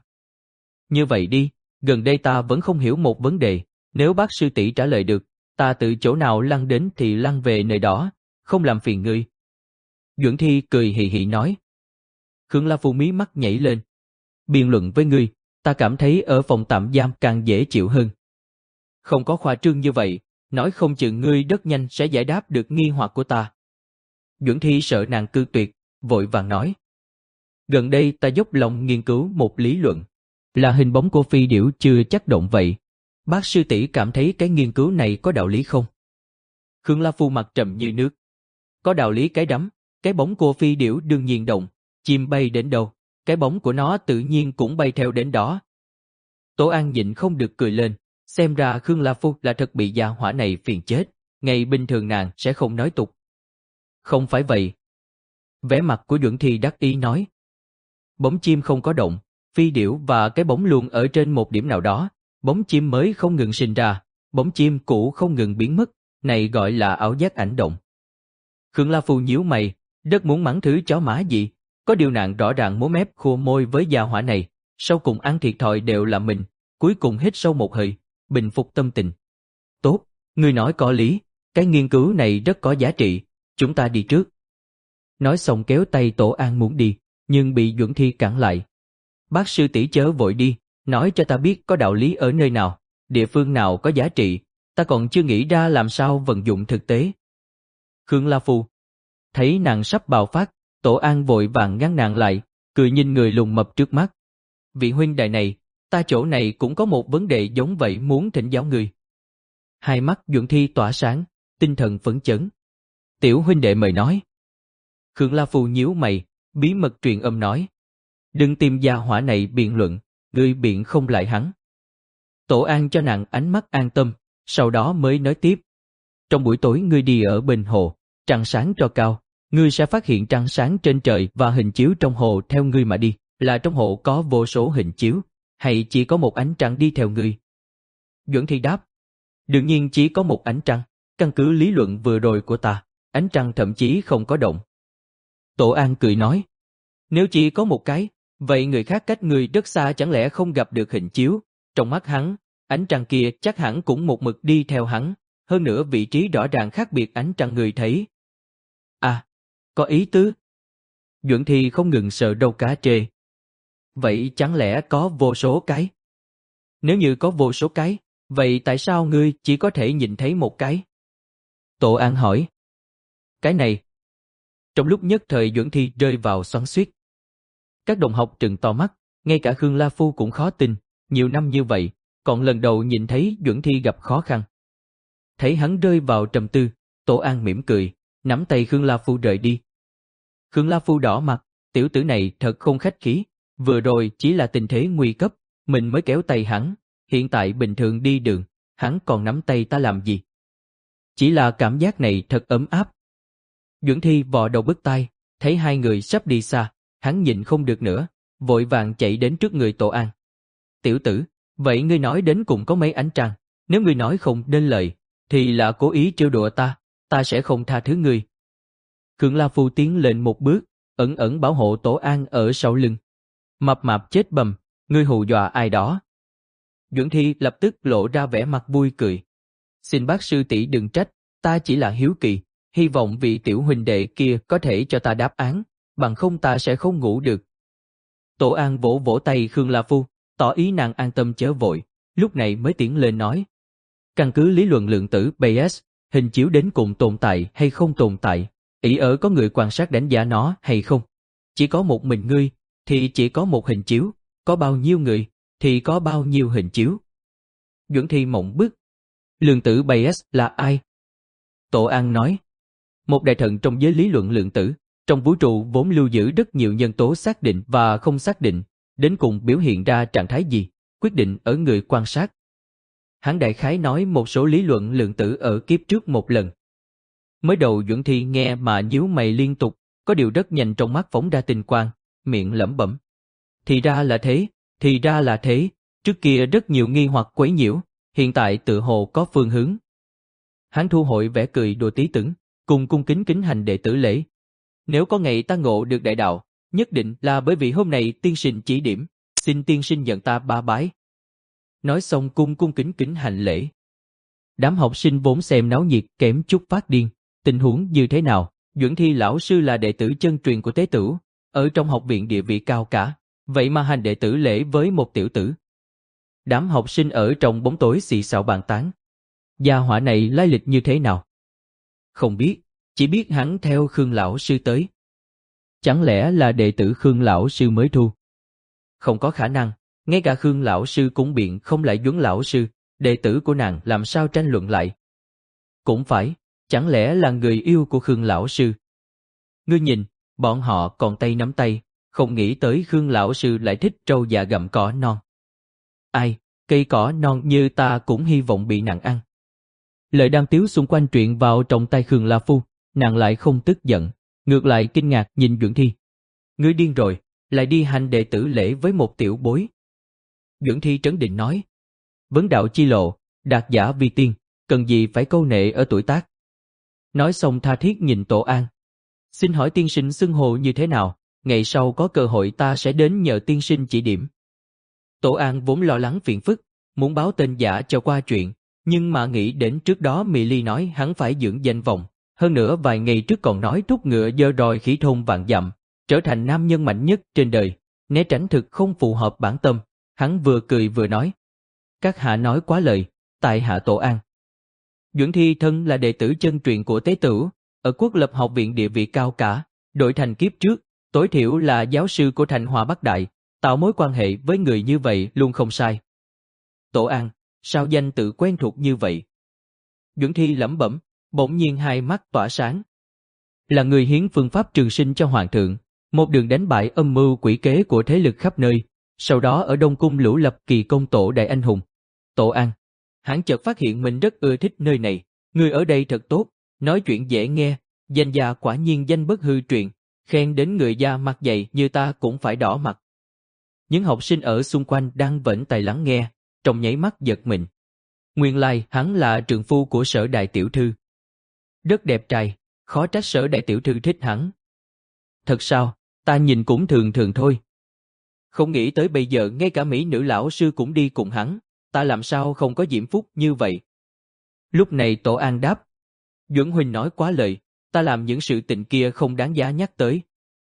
Như vậy đi, gần đây ta vẫn không hiểu một vấn đề, nếu bác sư tỷ trả lời được, ta từ chỗ nào lăn đến thì lăn về nơi đó, không làm phiền ngươi. Duẩn Thi cười hì hì nói. Khương La Phu mí mắt nhảy lên. Biện luận với ngươi, ta cảm thấy ở phòng tạm giam càng dễ chịu hơn. Không có khoa trương như vậy, nói không chừng ngươi rất nhanh sẽ giải đáp được nghi hoặc của ta. Duẩn Thi sợ nàng cư tuyệt, vội vàng nói. Gần đây ta dốc lòng nghiên cứu một lý luận, là hình bóng của phi điểu chưa chắc động vậy. Bác sư tỷ cảm thấy cái nghiên cứu này có đạo lý không? Khương La Phu mặt trầm như nước. Có đạo lý cái đắm, cái bóng của phi điểu đương nhiên động, chim bay đến đâu, cái bóng của nó tự nhiên cũng bay theo đến đó. Tổ An nhịn không được cười lên, xem ra Khương La Phu là thật bị gia hỏa này phiền chết, ngày bình thường nàng sẽ không nói tục. Không phải vậy. Vẻ mặt của Duẩn Thi đắc ý nói. Bóng chim không có động, phi điểu và cái bóng luôn ở trên một điểm nào đó, bóng chim mới không ngừng sinh ra, bóng chim cũ không ngừng biến mất, này gọi là ảo giác ảnh động. Khương La Phu nhíu mày, rất muốn mắng thứ chó má gì, có điều nàng rõ ràng múa mép khua môi với gia hỏa này, sau cùng ăn thiệt thòi đều là mình, cuối cùng hít sâu một hơi, bình phục tâm tình. Tốt, ngươi nói có lý, cái nghiên cứu này rất có giá trị, chúng ta đi trước. Nói xong kéo tay Tổ An muốn đi, nhưng bị Duẩn Thi cản lại. Bác sư tỷ chớ vội đi, nói cho ta biết có đạo lý ở nơi nào, địa phương nào có giá trị, ta còn chưa nghĩ ra làm sao vận dụng thực tế. Khương La Phu thấy nàng sắp bạo phát, Tổ An vội vàng ngăn nàng lại, cười nhìn người lùn mập trước mắt. Vị huynh đài này, ta chỗ này cũng có một vấn đề giống vậy muốn thỉnh giáo người. Hai mắt Duẩn Thi tỏa sáng, tinh thần phấn chấn. Tiểu huynh đệ mời nói. Khương La Phu nhíu mày, bí mật truyền âm nói. Đừng tìm gia hỏa này biện luận, ngươi biện không lại hắn. Tổ An cho nàng ánh mắt an tâm, sau đó mới nói tiếp. Trong buổi tối ngươi đi ở bên hồ, trăng sáng tro cao, ngươi sẽ phát hiện trăng sáng trên trời và hình chiếu trong hồ theo ngươi mà đi, là trong hồ có vô số hình chiếu, hay chỉ có một ánh trăng đi theo ngươi? Duẩn Thi đáp. Đương nhiên chỉ có một ánh trăng, căn cứ lý luận vừa rồi của ta, ánh trăng thậm chí không có động. Tổ An cười nói. Nếu chỉ có một cái, vậy người khác cách người rất xa chẳng lẽ không gặp được hình chiếu, trong mắt hắn, ánh trăng kia chắc hẳn cũng một mực đi theo hắn, hơn nữa vị trí rõ ràng khác biệt ánh trăng người thấy. À, có ý tứ. Duẩn Thi không ngừng sờ râu cá trê. Vậy chẳng lẽ có vô số cái? Nếu như có vô số cái, vậy tại sao ngươi chỉ có thể nhìn thấy một cái? Tổ An hỏi. Cái này. Trong lúc nhất thời Duẩn Thi rơi vào xoắn xuýt. Các đồng học trừng to mắt, ngay cả Khương La Phu cũng khó tin, nhiều năm như vậy, còn lần đầu nhìn thấy Duẩn Thi gặp khó khăn. Thấy hắn rơi vào trầm tư, Tổ An mỉm cười, nắm tay Khương La Phu rời đi. Khương La Phu đỏ mặt, tiểu tử này thật không khách khí, vừa rồi chỉ là tình thế nguy cấp, mình mới kéo tay hắn, hiện tại bình thường đi đường, hắn còn nắm tay ta làm gì? Chỉ là cảm giác này thật ấm áp. Duẩn Thi vò đầu bứt tai, thấy hai người sắp đi xa, hắn nhịn không được nữa, vội vàng chạy đến trước người Tổ An. Tiểu tử, vậy ngươi nói đến cùng có mấy ánh trăng, nếu ngươi nói không nên lời, thì là cố ý trêu đùa ta, ta sẽ không tha thứ ngươi. Khương La Phu tiến lên một bước, ẩn ẩn bảo hộ Tổ An ở sau lưng. Mập mạp chết bầm, ngươi hù dọa ai đó? Duẩn Thi lập tức lộ ra vẻ mặt vui cười. Xin bác sư tỷ đừng trách, ta chỉ là hiếu kỳ, hy vọng vị tiểu huynh đệ kia có thể cho ta đáp án, bằng không ta sẽ không ngủ được. Tổ An vỗ vỗ tay Khương La Phu, tỏ ý nàng an tâm chớ vội, lúc này mới tiến lên nói. Căn cứ lý luận lượng tử Bayes, hình chiếu đến cùng tồn tại hay không tồn tại, ý ở có người quan sát đánh giá nó hay không. Chỉ có một mình ngươi, thì chỉ có một hình chiếu, có bao nhiêu người, thì có bao nhiêu hình chiếu. Duẩn Thi mộng bức. Lượng tử Bayes là ai? Tổ An nói. Một đại thần trong giới lý luận lượng tử, trong vũ trụ vốn lưu giữ rất nhiều nhân tố xác định và không xác định, đến cùng biểu hiện ra trạng thái gì, quyết định ở người quan sát. Hắn đại khái nói một số lý luận lượng tử ở kiếp trước một lần. Mới đầu Duẩn Thi nghe mà nhíu mày liên tục, có điều rất nhanh trong mắt phóng ra tinh quang, miệng lẩm bẩm. Thì ra là thế, thì ra là thế, trước kia rất nhiều nghi hoặc quấy nhiễu, hiện tại tự hồ có phương hướng. Hắn thu hồi vẻ cười đùa tí tưởng, cùng cung kính kính hành đệ tử lễ. Nếu có ngày ta ngộ được đại đạo, nhất định là bởi vì hôm nay tiên sinh chỉ điểm, xin tiên sinh nhận ta ba bái. Nói xong cung cung kính kính hành lễ. Đám học sinh vốn xem náo nhiệt kém chút phát điên, tình huống như thế nào? Duẩn Thi lão sư là đệ tử chân truyền của Tế Tửu, ở trong học viện địa vị cao cả, vậy mà hành đệ tử lễ với một tiểu tử. Đám học sinh ở trong bóng tối xì xào bàn tán. Gia hỏa này lai lịch như thế nào? Không biết, chỉ biết hắn theo Khương lão sư tới. Chẳng lẽ là đệ tử Khương lão sư mới thu? Không có khả năng, ngay cả Khương lão sư cũng biện không lại Duẩn lão sư, đệ tử của nàng làm sao tranh luận lại? Cũng phải, chẳng lẽ là người yêu của Khương lão sư? Ngươi nhìn, bọn họ còn tay nắm tay, không nghĩ tới Khương lão sư lại thích trâu già gặm cỏ non. Ai, cây cỏ non như ta cũng hy vọng bị nàng ăn. Lời đam tiếu xung quanh truyền vào trong tay Khương La Phu, nàng lại không tức giận, ngược lại kinh ngạc nhìn Duẩn Thi. Ngươi điên rồi, lại đi hành đệ tử lễ với một tiểu bối. Duẩn Thi trấn định nói. vấn đạo chi lộ, đạt giả vi tiên, cần gì phải câu nệ ở tuổi tác. Nói xong tha thiết nhìn Tổ An. Xin hỏi tiên sinh xưng hô như thế nào, ngày sau có cơ hội ta sẽ đến nhờ tiên sinh chỉ điểm. Tổ An vốn lo lắng phiền phức, muốn báo tên giả cho qua chuyện, nhưng mà nghĩ đến trước đó Mỹ Ly nói hắn phải dưỡng danh vọng, hơn nữa vài ngày trước còn nói thúc ngựa dơ đòi khỉ thôn vạn dặm, trở thành nam nhân mạnh nhất trên đời, né tránh thực không phù hợp bản tâm, hắn vừa cười vừa nói. Các hạ nói quá lời, tại hạ Tổ An. Duẩn Thi thân là đệ tử chân truyền của Tế Tửu, ở Quốc Lập học viện địa vị cao cả, đổi thành kiếp trước, tối thiểu là giáo sư của Thành Hòa Bắc Đại, tạo mối quan hệ với người như vậy luôn không sai. Tổ An, sao danh tự quen thuộc như vậy? Duẩn Thi lẩm bẩm, bỗng nhiên hai mắt tỏa sáng. Là người hiến phương pháp trường sinh cho hoàng thượng, một đường đánh bại âm mưu quỷ kế của thế lực khắp nơi, sau đó ở Đông Cung lũ lập kỳ công tổ đại anh hùng. Tổ An, hắn chợt phát hiện mình rất ưa thích nơi này, người ở đây thật tốt, nói chuyện dễ nghe, danh gia quả nhiên danh bất hư truyền, khen đến người da mặt dày như ta cũng phải đỏ mặt. Những học sinh ở xung quanh đang vẫn tài lắng nghe, trong nháy mắt giật mình. Nguyên lai hắn là trượng phu của Sở đại tiểu thư. Rất đẹp trai, khó trách Sở đại tiểu thư thích hắn. Thật sao, ta nhìn cũng thường thường thôi. Không nghĩ tới bây giờ ngay cả mỹ nữ lão sư cũng đi cùng hắn, ta làm sao không có diễm phúc như vậy. Lúc này Tổ An đáp. Duẩn huynh nói quá lời, ta làm những sự tình kia không đáng giá nhắc tới.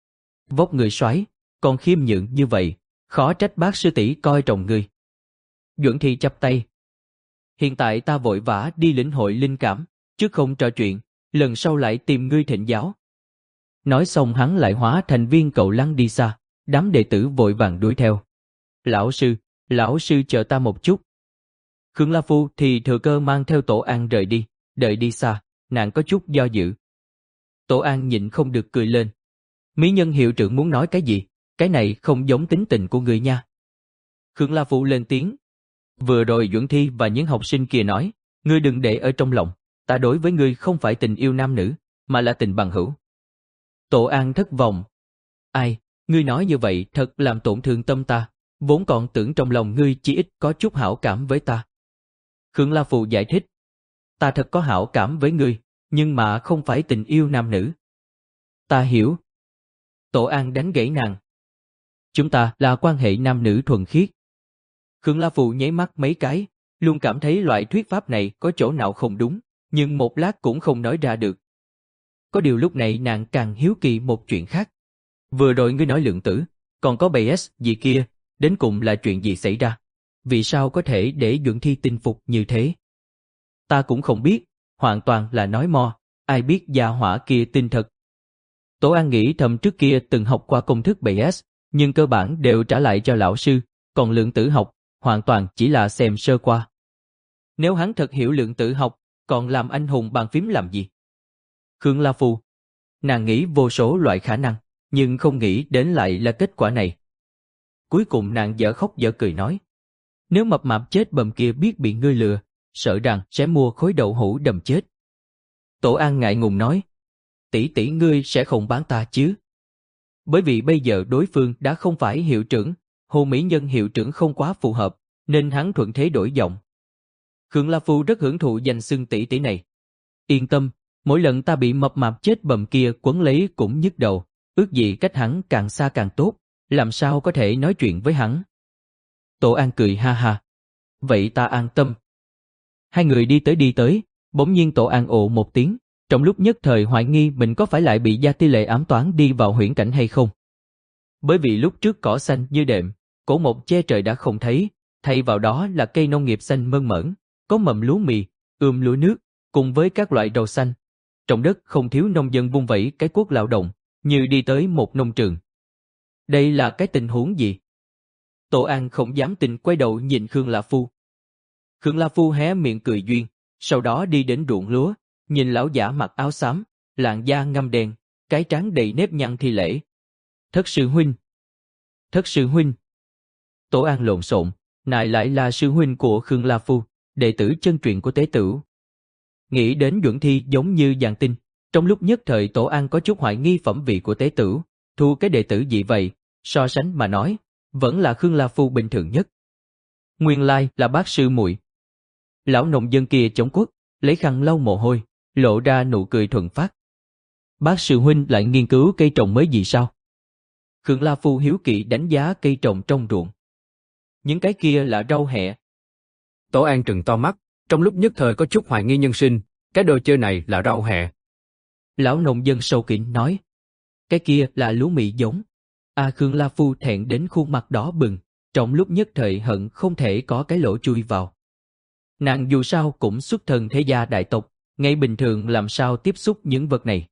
Vóc người soái, còn khiêm nhượng như vậy, khó trách bác sư tỷ coi trọng ngươi. Duẩn Thi chắp tay. Hiện tại ta vội vã đi lĩnh hội linh cảm, chứ không trò chuyện, lần sau lại tìm ngươi thịnh giáo. Nói xong hắn lại hóa thành viên cậu lăng đi xa, đám đệ tử vội vàng đuổi theo. Lão sư, lão sư chờ ta một chút. Khương La Phu thì thừa cơ mang theo Tổ An rời đi, đợi đi xa, nàng có chút do dự. Tổ An nhịn không được cười lên. Mỹ nhân hiệu trưởng muốn nói cái gì, cái này không giống tính tình của người nha. Khương La Phu lên tiếng. Vừa rồi Duẩn Thi và những học sinh kia nói, ngươi đừng để ở trong lòng, ta đối với ngươi không phải tình yêu nam nữ, mà là tình bằng hữu. Tổ An thất vọng. Ai, ngươi nói như vậy thật làm tổn thương tâm ta, vốn còn tưởng trong lòng ngươi chỉ ít có chút hảo cảm với ta. Khương La Phù giải thích. Ta thật có hảo cảm với ngươi, nhưng mà không phải tình yêu nam nữ. Ta hiểu. Tổ An đánh gãy nàng. Chúng ta là quan hệ nam nữ thuần khiết. Khương La Phù nháy mắt mấy cái, luôn cảm thấy loại thuyết pháp này có chỗ nào không đúng, nhưng một lát cũng không nói ra được. Có điều lúc này nàng càng hiếu kỳ một chuyện khác. Vừa rồi ngươi nói lượng tử, còn có bầy S gì kia, đến cùng là chuyện gì xảy ra? Vì sao có thể để Duẩn Thi tin phục như thế? Ta cũng không biết, hoàn toàn là nói mo, ai biết gia hỏa kia tin thật. Tổ An nghĩ thầm trước kia từng học qua công thức bầy S, nhưng cơ bản đều trả lại cho lão sư, còn lượng tử học, hoàn toàn chỉ là xem sơ qua. Nếu hắn thật hiểu lượng tử học, còn làm anh hùng bàn phím làm gì? Khương La Phu. Nàng nghĩ vô số loại khả năng, nhưng không nghĩ đến lại là kết quả này. Cuối cùng nàng dở khóc dở cười nói. Nếu mập mạp chết bầm kia biết bị ngươi lừa, sợ rằng sẽ mua khối đậu hũ đầm chết. Tổ An ngại ngùng nói. Tỷ tỷ ngươi sẽ không bán ta chứ? Bởi vì bây giờ đối phương đã không phải hiệu trưởng, Hồ Mỹ Nhân hiệu trưởng không quá phù hợp, nên hắn thuận thế đổi giọng. Khương La Phu rất hưởng thụ danh xưng tỷ tỷ này. Yên tâm, mỗi lần ta bị mập mạp chết bầm kia quấn lấy cũng nhức đầu, ước gì cách hắn càng xa càng tốt, làm sao có thể nói chuyện với hắn. Tổ An cười ha ha. Vậy ta an tâm. Hai người đi tới đi tới, bỗng nhiên Tổ An ồ một tiếng, trong lúc nhất thời hoài nghi mình có phải lại bị Gia Ti Lệ ám toán đi vào huyễn cảnh hay không. Bởi vì lúc trước cỏ xanh như đệm, cổ một che trời đã không thấy, thay vào đó là cây nông nghiệp xanh mơn mởn, có mầm lúa mì, ươm lúa nước, cùng với các loại rau xanh. Trong đất không thiếu nông dân vung vẩy cái cuốc lao động, như đi tới một nông trường. Đây là cái tình huống gì? Tổ An không dám tin quay đầu nhìn Khương La Phu. Khương La Phu hé miệng cười duyên, sau đó đi đến ruộng lúa, nhìn lão giả mặc áo xám, làn da ngăm đen, cái trán đầy nếp nhăn thi lễ. Thất sư huynh. Thất sư huynh. Tổ An lộn xộn, này lại là sư huynh của Khương La Phu, đệ tử chân truyền của Tế Tửu. Nghĩ đến Duẩn Thi giống như dàn tinh, trong lúc nhất thời Tổ An có chút hoài nghi phẩm vị của Tế Tửu, thu cái đệ tử gì vậy, so sánh mà nói, vẫn là Khương La Phu bình thường nhất. Nguyên lai là bác sư muội. Lão nông dân kia chống quất, lấy khăn lau mồ hôi, lộ ra nụ cười thuần phát. Bác sư huynh lại nghiên cứu cây trồng mới gì sao? Khương La Phu hiếu kỳ đánh giá cây trồng trong ruộng. Những cái kia là rau hẹ. Tổ An trừng to mắt, trong lúc nhất thời có chút hoài nghi nhân sinh, cái đồ chơi này là rau hẹ. Lão nông dân sâu kín nói, cái kia là lúa mì giống. A Khương La Phu thẹn đến khuôn mặt đỏ bừng, trong lúc nhất thời hận không thể có cái lỗ chui vào. Nàng dù sao cũng xuất thân thế gia đại tộc, ngay bình thường làm sao tiếp xúc những vật này.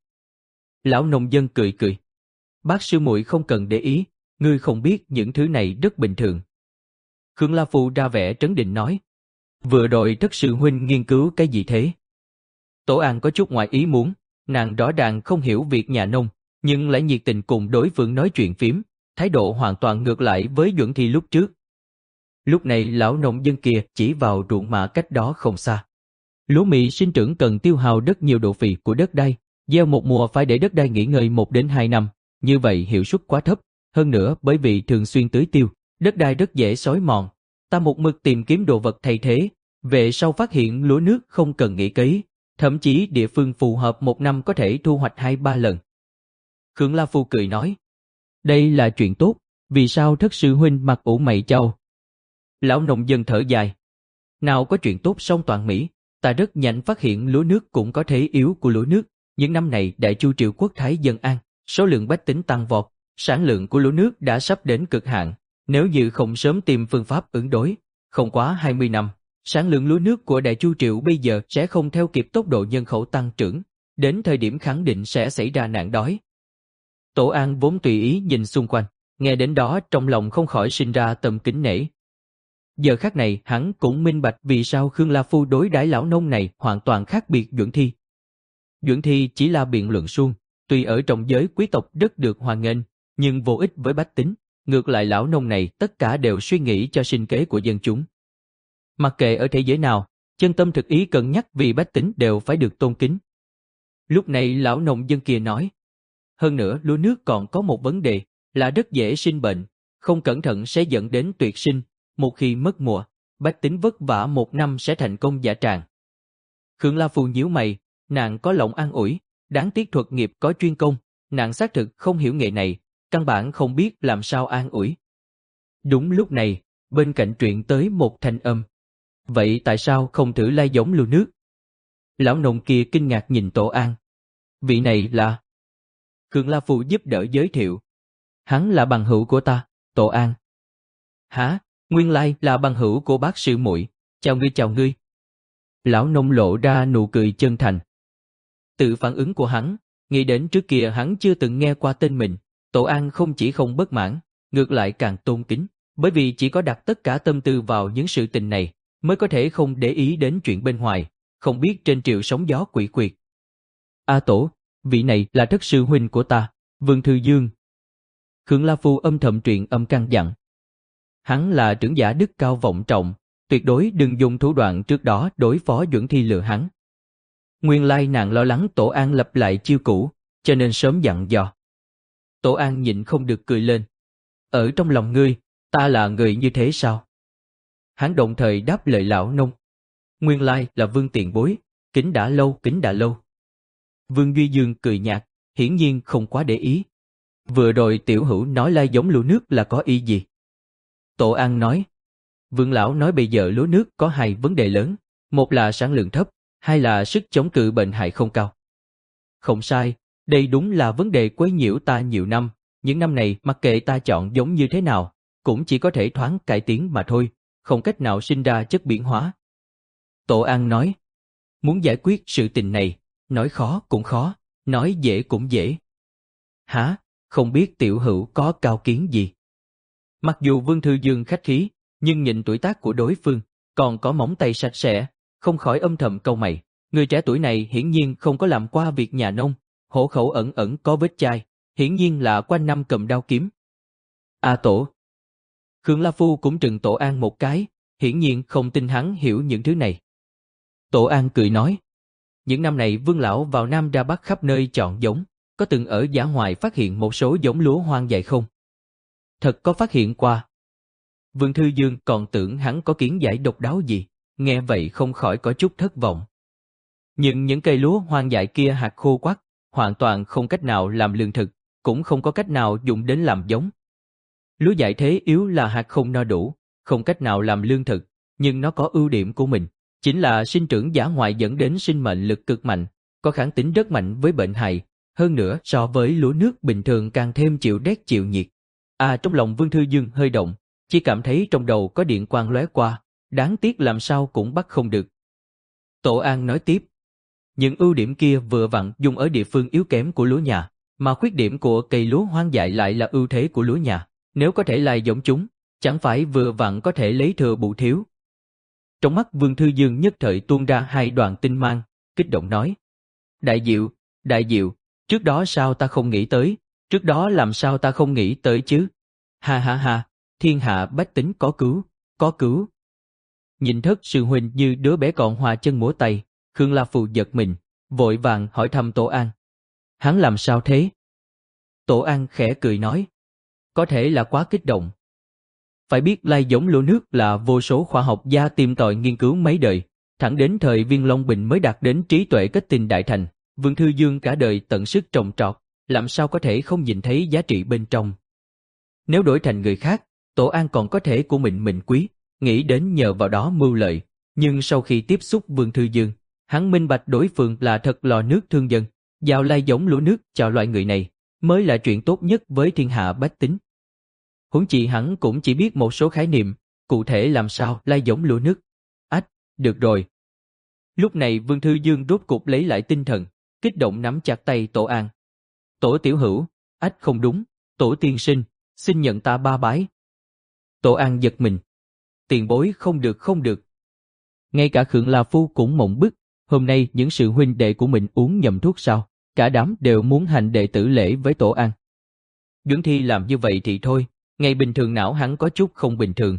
Lão nông dân cười cười. Bác sư muội không cần để ý, ngươi không biết những thứ này rất bình thường. Khương La Phu ra vẻ trấn định nói. Vừa rồi thất sư huynh nghiên cứu cái gì thế? Tổ An có chút ngoài ý muốn, nàng rõ ràng không hiểu việc nhà nông, nhưng lại nhiệt tình cùng đối phương nói chuyện phím, thái độ hoàn toàn ngược lại với Duẩn Thi lúc trước. Lúc này lão nông dân kia chỉ vào ruộng mạ cách đó không xa. Lúa mì sinh trưởng cần tiêu hao rất nhiều độ phì của đất đai, gieo một mùa phải để đất đai nghỉ ngơi một đến hai năm, như vậy hiệu suất quá thấp, hơn nữa bởi vì thường xuyên tưới tiêu, đất đai rất dễ xói mòn. Ta một mực tìm kiếm đồ vật thay thế, về sau phát hiện lúa nước không cần nghỉ cấy, thậm chí địa phương phù hợp một năm có thể thu hoạch hai ba lần. Khương La Phu cười nói, đây là chuyện tốt, vì sao thất sư huynh mặt ủ mày chau? Lão nông dân thở dài, nào có chuyện tốt song toàn Mỹ, ta rất nhanh phát hiện lúa nước cũng có thế yếu của lúa nước. Những năm này Đại Chu Triệu Quốc Thái dân an, số lượng bách tính tăng vọt, sản lượng của lúa nước đã sắp đến cực hạn. Nếu như không sớm tìm phương pháp ứng đối, không quá hai mươi năm, sản lượng lúa nước của Đại Chu Triệu bây giờ sẽ không theo kịp tốc độ nhân khẩu tăng trưởng, đến thời điểm khẳng định sẽ xảy ra nạn đói. Tổ An vốn tùy ý nhìn xung quanh, nghe đến đó trong lòng không khỏi sinh ra tâm kính nể. Giờ khắc này hắn cũng minh bạch vì sao Khương La Phu đối đãi lão nông này hoàn toàn khác biệt Duẩn Thi. Duẩn Thi chỉ là biện luận suông, tuy ở trong giới quý tộc rất được hoan nghênh, nhưng vô ích với bách tính. Ngược lại lão nông này tất cả đều suy nghĩ cho sinh kế của dân chúng. Mặc kệ ở thế giới nào, chân tâm thực ý cân nhắc vì bách tính đều phải được tôn kính. Lúc này lão nông dân kia nói, hơn nữa lúa nước còn có một vấn đề, là rất dễ sinh bệnh, không cẩn thận sẽ dẫn đến tuyệt sinh, một khi mất mùa, bách tính vất vả một năm sẽ thành công dã tràng. Khương La Phu nhíu mày, nàng có lòng an ủi, đáng tiếc thuật nghiệp có chuyên công, nàng xác thực không hiểu nghề này, căn bản không biết làm sao an ủi. Đúng lúc này, bên cạnh truyền tới một thanh âm. Vậy tại sao không thử lai giống lúa nước? Lão nông kia kinh ngạc nhìn Tổ An. Vị này là... Khương La Phu giúp đỡ giới thiệu. Hắn là bằng hữu của ta, Tổ An. Hả? Nguyên lai là bằng hữu của bác sư muội. Chào ngươi chào ngươi. Lão nông lộ ra nụ cười chân thành. Tự phản ứng của hắn, nghĩ đến trước kia hắn chưa từng nghe qua tên mình. Tổ An không chỉ không bất mãn, ngược lại càng tôn kính, bởi vì chỉ có đặt tất cả tâm tư vào những sự tình này, mới có thể không để ý đến chuyện bên ngoài, không biết trên triệu sóng gió quỷ quyệt. A Tổ, vị này là thất sư huynh của ta, Vương Thư Dương. Khương La Phu âm thầm truyền âm căn dặn. Hắn là trưởng giả đức cao vọng trọng, tuyệt đối đừng dùng thủ đoạn trước đó đối phó Duẩn Thi lừa hắn. Nguyên lai nàng lo lắng Tổ An lập lại chiêu cũ, cho nên sớm dặn dò. Tổ An nhịn không được cười lên. Ở trong lòng ngươi, ta là người như thế sao? Hắn đồng thời đáp lời lão nông. Nguyên lai là Vương tiền bối, kính đã lâu kính đã lâu. Vương Duy Dương cười nhạt, hiển nhiên không quá để ý. Vừa rồi tiểu hữu nói lai giống lúa nước là có ý gì? Tổ An nói. Vương lão nói bây giờ lúa nước có hai vấn đề lớn, một là sản lượng thấp, hai là sức chống cự bệnh hại không cao. Không sai. Đây đúng là vấn đề quấy nhiễu ta nhiều năm, những năm này mặc kệ ta chọn giống như thế nào, cũng chỉ có thể thoáng cải tiến mà thôi, không cách nào sinh ra chất biến hóa. Tổ An nói, muốn giải quyết sự tình này, nói khó cũng khó, nói dễ cũng dễ. Hả, không biết tiểu hữu có cao kiến gì? Mặc dù Vương Thư Dương khách khí, nhưng nhìn tuổi tác của đối phương, còn có móng tay sạch sẽ, không khỏi âm thầm cau mày. Người trẻ tuổi này hiển nhiên không có làm qua việc nhà nông, hộ khẩu ẩn ẩn có vết chai, hiển nhiên là quanh năm cầm đao kiếm. A Tổ. Khương La Phu cũng trừng Tổ An một cái, hiển nhiên không tin hắn hiểu những thứ này. Tổ An cười nói, những năm này Vương lão vào Nam ra Bắc khắp nơi chọn giống, có từng ở dã ngoại phát hiện một số giống lúa hoang dại không? Thật có phát hiện qua. Vương Thư Dương còn tưởng hắn có kiến giải độc đáo gì, nghe vậy không khỏi có chút thất vọng. Nhưng những cây lúa hoang dại kia hạt khô quắt, hoàn toàn không cách nào làm lương thực, cũng không có cách nào dùng đến làm giống. Lúa dại thế yếu là hạt không no đủ, không cách nào làm lương thực, nhưng nó có ưu điểm của mình, chính là sinh trưởng dã ngoại dẫn đến sinh mệnh lực cực mạnh, có kháng tính rất mạnh với bệnh hại, hơn nữa so với lúa nước bình thường càng thêm chịu rét chịu nhiệt. À, trong lòng Vương Thư Dương hơi động, chỉ cảm thấy trong đầu có điện quang lóe qua, đáng tiếc làm sao cũng bắt không được. Tổ An nói tiếp, những ưu điểm kia vừa vặn dùng ở địa phương yếu kém của lúa nhà, mà khuyết điểm của cây lúa hoang dại lại là ưu thế của lúa nhà, nếu có thể lai giống chúng, chẳng phải vừa vặn có thể lấy thừa bù thiếu. Trong mắt Vương Thư Dương nhất thời tuôn ra hai đoàn tinh mang, kích động nói, đại diệu, đại diệu, trước đó sao ta không nghĩ tới, trước đó làm sao ta không nghĩ tới chứ, ha ha ha, thiên hạ bách tính có cứu, có cứu. Nhìn Thất sư huynh như đứa bé còn hòa chân múa tay, Khương La Phù giật mình, vội vàng hỏi thăm Tổ An. Hắn làm sao thế? Tổ An khẽ cười nói, có thể là quá kích động. Phải biết lai giống lúa nước là vô số khoa học gia tìm tòi nghiên cứu mấy đời, thẳng đến thời Viên Long Bình mới đạt đến trí tuệ kết tinh đại thành. Vương Thư Dương cả đời tận sức trồng trọt, làm sao có thể không nhìn thấy giá trị bên trong. Nếu đổi thành người khác, Tổ An còn có thể của mình mình quý, nghĩ đến nhờ vào đó mưu lợi, nhưng sau khi tiếp xúc Vương Thư Dương, hắn minh bạch đối phương là thật lò nước thương dân, giao lai giống lúa nước cho loại người này, mới là chuyện tốt nhất với thiên hạ bách tính. Huống chi hắn cũng chỉ biết một số khái niệm, cụ thể làm sao lai giống lúa nước. Ách, được rồi. Lúc này Vương Thư Dương rốt cục lấy lại tinh thần, kích động nắm chặt tay Tổ An. Tổ tiểu hữu, ách không đúng, Tổ tiên sinh, xin nhận ta ba bái. Tổ An giật mình. Tiền bối không được không được. Ngay cả Khương La Phu cũng mộng bức, hôm nay những sự huynh đệ của mình uống nhầm thuốc sao, cả đám đều muốn hành đệ tử lễ với Tổ An. Dưỡng Thi làm như vậy thì thôi, ngày bình thường não hắn có chút không bình thường.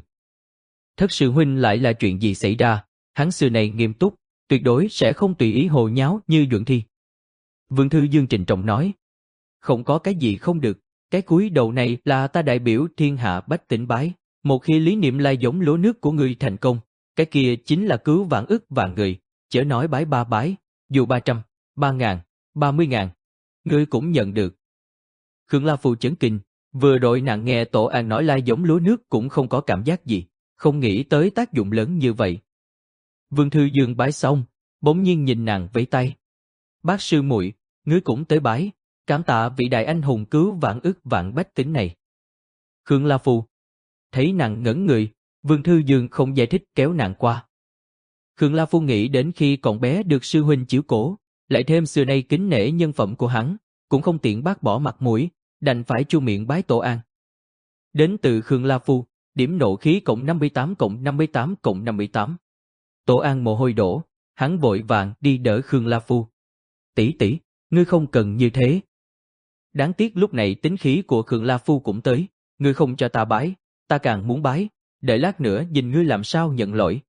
Thất sư huynh lại là chuyện gì xảy ra, hắn xưa này nghiêm túc, tuyệt đối sẽ không tùy ý hồ nháo như Dưỡng Thi. Vương Thư Dương trịnh trọng nói, không có cái gì không được, cái cúi đầu này là ta đại biểu thiên hạ bách tính bái, một khi lý niệm lai giống lúa nước của ngươi thành công, cái kia chính là cứu vạn ức vạn người, chớ nói bái ba bái, dù ba trăm, ba ngàn, ba mươi ngàn, ngươi cũng nhận được. Khương La Phu chấn kinh, vừa rồi nàng nghe Tổ An nói lai giống lúa nước cũng không có cảm giác gì, không nghĩ tới tác dụng lớn như vậy. Vương Thư Dương bái xong, bỗng nhiên nhìn nàng vẫy tay. Bác sư muội, ngươi cũng tới bái, cảm tạ vị đại anh hùng cứu vạn ức vạn bách tính này. Khương La Phu thấy nàng ngẩn người, Vương Thư Dương không giải thích kéo nàng qua. Khương La Phu nghĩ đến khi còn bé được sư huynh chiếu cố, lại thêm xưa nay kính nể nhân phẩm của hắn, cũng không tiện bác bỏ mặt mũi, đành phải chu miệng bái Tổ An. Đến từ Khương La Phu, điểm nộ khí cộng năm mươi tám cộng năm mươi tám cộng năm mươi tám. Tổ An mồ hôi đổ, hắn vội vàng đi đỡ Khương La Phu. Tỷ tỷ, ngươi không cần như thế. Đáng tiếc lúc này tính khí của Khương La Phu cũng tới, ngươi không cho ta bái, ta càng muốn bái, đợi lát nữa nhìn ngươi làm sao nhận lỗi.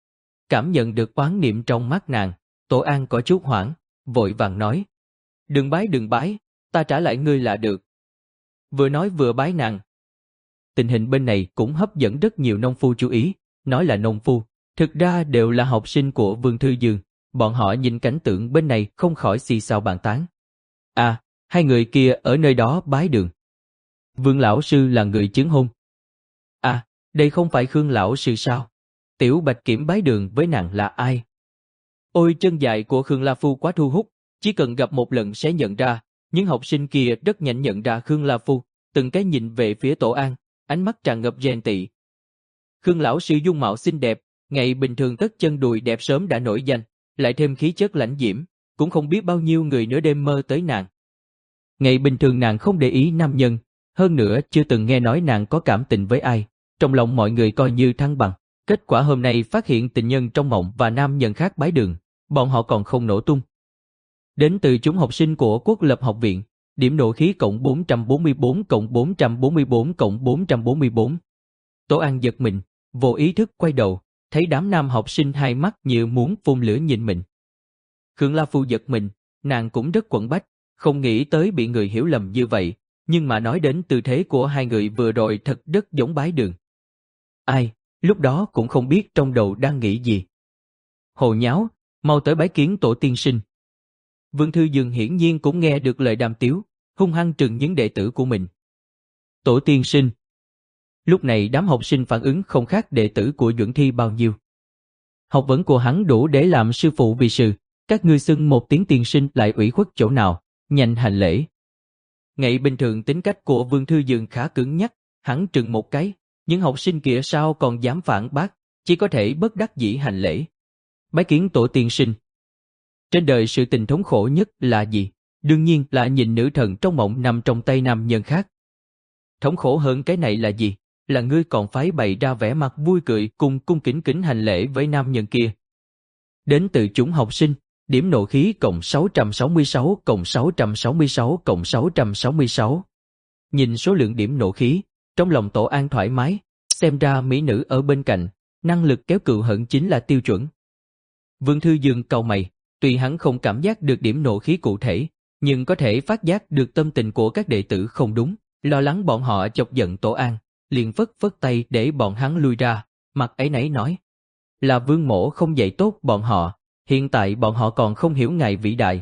Cảm nhận được oán niệm trong mắt nàng, Tổ An có chút hoảng, vội vàng nói. Đừng bái đừng bái, ta trả lại ngươi là được. Vừa nói vừa bái nàng. Tình hình bên này cũng hấp dẫn rất nhiều nông phu chú ý, nói là nông phu, thực ra đều là học sinh của Vương Thư Dương, bọn họ nhìn cảnh tượng bên này không khỏi xì xào bàn tán. À, hai người kia ở nơi đó bái đường. Vương lão sư là người chứng hôn. À, đây không phải Khương lão sư sao? Tiểu Bạch Kiểm bái đường với nàng là ai? Ôi, chân dài của Khương La Phu quá thu hút, chỉ cần gặp một lần sẽ nhận ra, những học sinh kia rất nhanh nhận ra Khương La Phu, từng cái nhìn về phía Tổ An, ánh mắt tràn ngập ghen tị. Khương lão sư dung mạo xinh đẹp, ngày bình thường tất chân đùi đẹp sớm đã nổi danh, lại thêm khí chất lãnh diễm, cũng không biết bao nhiêu người nửa đêm mơ tới nàng. Ngày bình thường nàng không để ý nam nhân, hơn nữa chưa từng nghe nói nàng có cảm tình với ai, trong lòng mọi người coi như thăng bằng. Kết quả hôm nay phát hiện tình nhân trong mộng và nam nhân khác bái đường, bọn họ còn không nổ tung. Đến từ chúng học sinh của Quốc lập học viện, điểm nộ khí cộng bốn trăm bốn mươi bốn cộng bốn trăm bốn mươi bốn cộng bốn trăm bốn mươi bốn. Tổ An giật mình, vô ý thức quay đầu, thấy đám nam học sinh hai mắt như muốn phun lửa nhìn mình. Khương La Phu giật mình, nàng cũng rất quẫn bách, không nghĩ tới bị người hiểu lầm như vậy, nhưng mà nói đến tư thế của hai người vừa rồi thật rất giống bái đường. Ai, lúc đó cũng không biết trong đầu đang nghĩ gì. Hồ nháo, mau tới bái kiến tổ tiên sinh. Vương Thư Dương hiển nhiên cũng nghe được lời đàm tiếu, hung hăng trừng những đệ tử của mình. Tổ tiên sinh. Lúc này đám học sinh phản ứng không khác đệ tử của Duẩn Thi bao nhiêu. Học vấn của hắn đủ để làm sư phụ vì sự, các ngươi xưng một tiếng tiên sinh lại ủy khuất chỗ nào, nhanh hành lễ. Ngày bình thường tính cách của Vương Thư Dương khá cứng nhắc, hắn trừng một cái, nhưng học sinh kia sao còn dám phản bác, chỉ có thể bất đắc dĩ hành lễ. Bái kiến tổ tiên sinh. Trên đời sự tình thống khổ nhất là gì? Đương nhiên là nhìn nữ thần trong mộng nằm trong tay nam nhân khác. Thống khổ hơn cái này là gì? Là ngươi còn phải bày ra vẻ mặt vui cười cùng cung kính kính hành lễ với nam nhân kia. Đến từ chúng học sinh, điểm nộ khí cộng sáu trăm sáu mươi sáu cộng sáu trăm sáu mươi sáu cộng sáu trăm sáu mươi sáu. Nhìn số lượng điểm nộ khí, trong lòng Tổ An thoải mái, xem ra mỹ nữ ở bên cạnh, năng lực kéo cựu hận chính là tiêu chuẩn. Vương Thư Dương cau mày, tuy hắn không cảm giác được điểm nộ khí cụ thể, nhưng có thể phát giác được tâm tình của các đệ tử không đúng, lo lắng bọn họ chọc giận Tổ An, liền phất phất tay để bọn hắn lui ra, mặt áy náy nói. Là Vương mỗ không dạy tốt bọn họ, hiện tại bọn họ còn không hiểu ngài vĩ đại.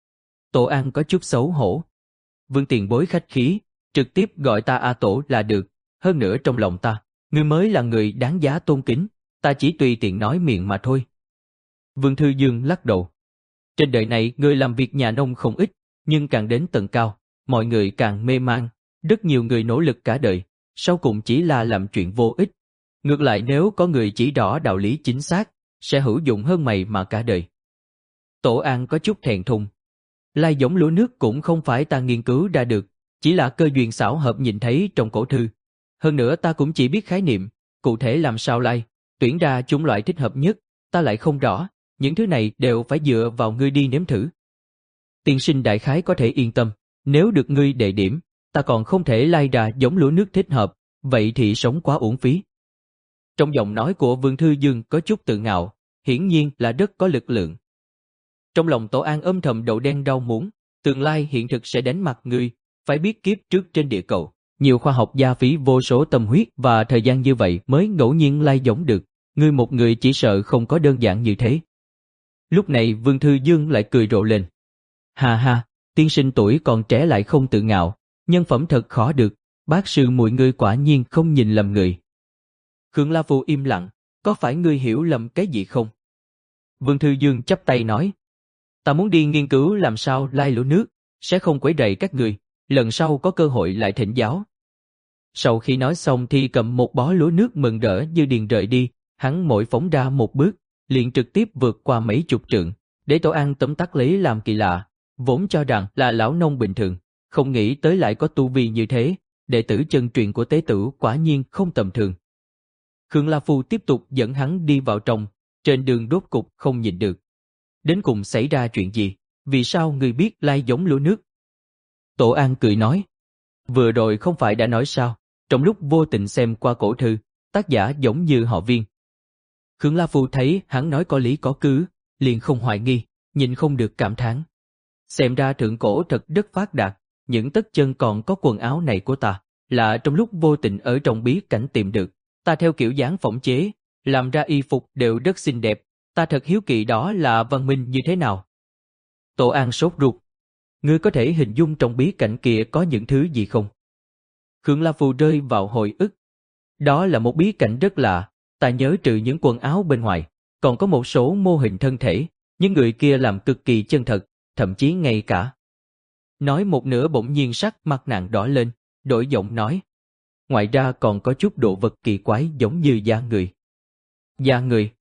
Tổ An có chút xấu hổ. Vương tiền bối khách khí, trực tiếp gọi ta A Tổ là được, hơn nữa trong lòng ta, ngươi mới là người đáng giá tôn kính, ta chỉ tùy tiện nói miệng mà thôi. Vương Thư Dương lắc đầu. Trên đời này người làm việc nhà nông không ít, nhưng càng đến tầng cao, mọi người càng mê man, rất nhiều người nỗ lực cả đời, sau cùng chỉ là làm chuyện vô ích. Ngược lại nếu có người chỉ rõ đạo lý chính xác, sẽ hữu dụng hơn mày mà cả đời. Tổ An có chút thẹn thùng. Lai giống lúa nước cũng không phải ta nghiên cứu ra được, chỉ là cơ duyên xảo hợp nhìn thấy trong cổ thư. Hơn nữa ta cũng chỉ biết khái niệm, cụ thể làm sao lai, tuyển ra chủng loại thích hợp nhất, ta lại không rõ, những thứ này đều phải dựa vào ngươi đi nếm thử. Tiên sinh đại khái có thể yên tâm, nếu được ngươi đề điểm, ta còn không thể lai ra giống lúa nước thích hợp, vậy thì sống quá uổng phí. Trong giọng nói của Vương Thư Dương có chút tự ngạo, hiển nhiên là rất có lực lượng. Trong lòng Tổ An âm thầm đậu đen đau muỗng, tương lai hiện thực sẽ đánh mặt ngươi, phải biết kiếp trước trên địa cầu, nhiều khoa học gia phí vô số tâm huyết và thời gian như vậy mới ngẫu nhiên lai giống được, ngươi một người chỉ sợ không có đơn giản như thế. Lúc này Vương Thư Dương lại cười rộ lên. Hà ha, tiên sinh tuổi còn trẻ lại không tự ngạo, nhân phẩm thật khó được, bác sư muội ngươi quả nhiên không nhìn lầm người. Khương La Phu im lặng, có phải ngươi hiểu lầm cái gì không? Vương Thư Dương chắp tay nói. Ta muốn đi nghiên cứu làm sao lai lúa nước, sẽ không quấy rầy các người, lần sau có cơ hội lại thỉnh giáo. Sau khi nói xong thì cầm một bó lúa nước mừng rỡ như điền rời đi, hắn mỗi phóng ra một bước, liền trực tiếp vượt qua mấy chục trượng, để Tổ An tấm tắc lấy làm kỳ lạ, vốn cho rằng là lão nông bình thường, không nghĩ tới lại có tu vi như thế, đệ tử chân truyền của tế tử quả nhiên không tầm thường. Khương La Phu tiếp tục dẫn hắn đi vào trong, trên đường đốt cục không nhìn được. Đến cùng xảy ra chuyện gì, vì sao người biết lai giống lúa nước? Tổ An cười nói, vừa rồi không phải đã nói sao, trong lúc vô tình xem qua cổ thư, tác giả giống như họ Viên. Khương La Phu thấy hắn nói có lý có cứ, liền không hoài nghi, nhìn không được cảm thán. Xem ra thượng cổ thật rất phát đạt, những tất chân còn có quần áo này của ta, là trong lúc vô tình ở trong bí cảnh tìm được, ta theo kiểu dáng phỏng chế, làm ra y phục đều rất xinh đẹp, ta thật hiếu kỳ đó là văn minh như thế nào. Tổ An sốt ruột, ngươi có thể hình dung trong bí cảnh kia có những thứ gì không? Khương La Phu rơi vào hồi ức. Đó là một bí cảnh rất lạ, ta nhớ trừ những quần áo bên ngoài, còn có một số mô hình thân thể, những người kia làm cực kỳ chân thật, thậm chí ngay cả. Nói một nửa bỗng nhiên sắc mặt nàng đỏ lên, đổi giọng nói. Ngoài ra còn có chút đồ vật kỳ quái giống như da người. Da người.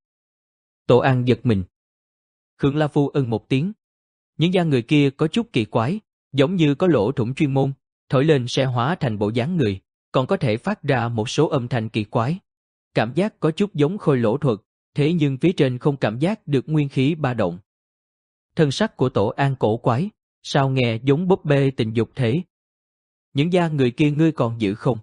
Tổ An giật mình. Khương La Phu ưng một tiếng. Những da người kia có chút kỳ quái, giống như có lỗ thủng chuyên môn, thổi lên sẽ hóa thành bộ dáng người, còn có thể phát ra một số âm thanh kỳ quái. Cảm giác có chút giống khôi lỗ thuật, thế nhưng phía trên không cảm giác được nguyên khí ba động. Thân sắc của Tổ An cổ quái, sao nghe giống búp bê tình dục thế? Những da người kia ngươi còn giữ không?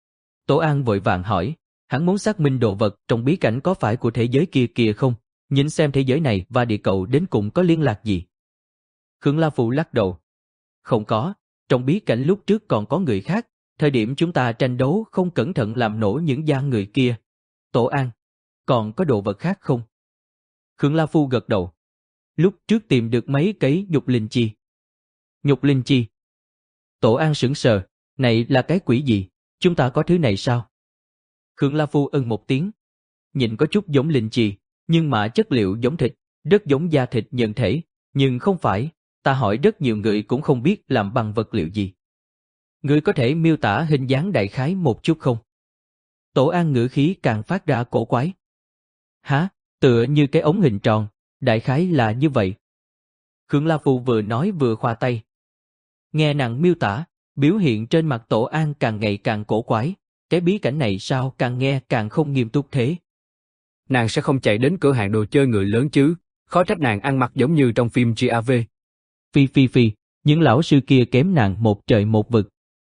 Tổ An vội vàng hỏi, hắn muốn xác minh đồ vật trong bí cảnh có phải của thế giới kia kia không, nhìn xem thế giới này và địa cầu đến cùng có liên lạc gì. Khương La Phu lắc đầu. Không có, trong bí cảnh lúc trước còn có người khác, thời điểm chúng ta tranh đấu không cẩn thận làm nổ những da người kia, Tổ An, còn có đồ vật khác không? Khương La Phu gật đầu. Lúc trước tìm được mấy cây nhục linh chi. Nhục linh chi? Tổ An sững sờ, này là cái quỷ gì, chúng ta có thứ này sao? Khương La Phu ưng một tiếng. Nhìn có chút giống linh chi, nhưng mà chất liệu giống thịt, rất giống da thịt nhân thể, nhưng không phải, ta hỏi rất nhiều người cũng không biết làm bằng vật liệu gì. Người có thể miêu tả hình dáng đại khái một chút không? Tổ An ngữ khí càng phát ra cổ quái. Hả, tựa như cái ống hình tròn, đại khái là như vậy. Khương La Phu vừa nói vừa khoa tay. Nghe nàng miêu tả, biểu hiện trên mặt Tổ An càng ngày càng cổ quái, cái bí cảnh này sao càng nghe càng không nghiêm túc thế. Nàng sẽ không chạy đến cửa hàng đồ chơi người lớn chứ, khó trách nàng ăn mặc giống như trong phim giê a vê. Phi phi phi, những lão sư kia kém nàng một trời một vực.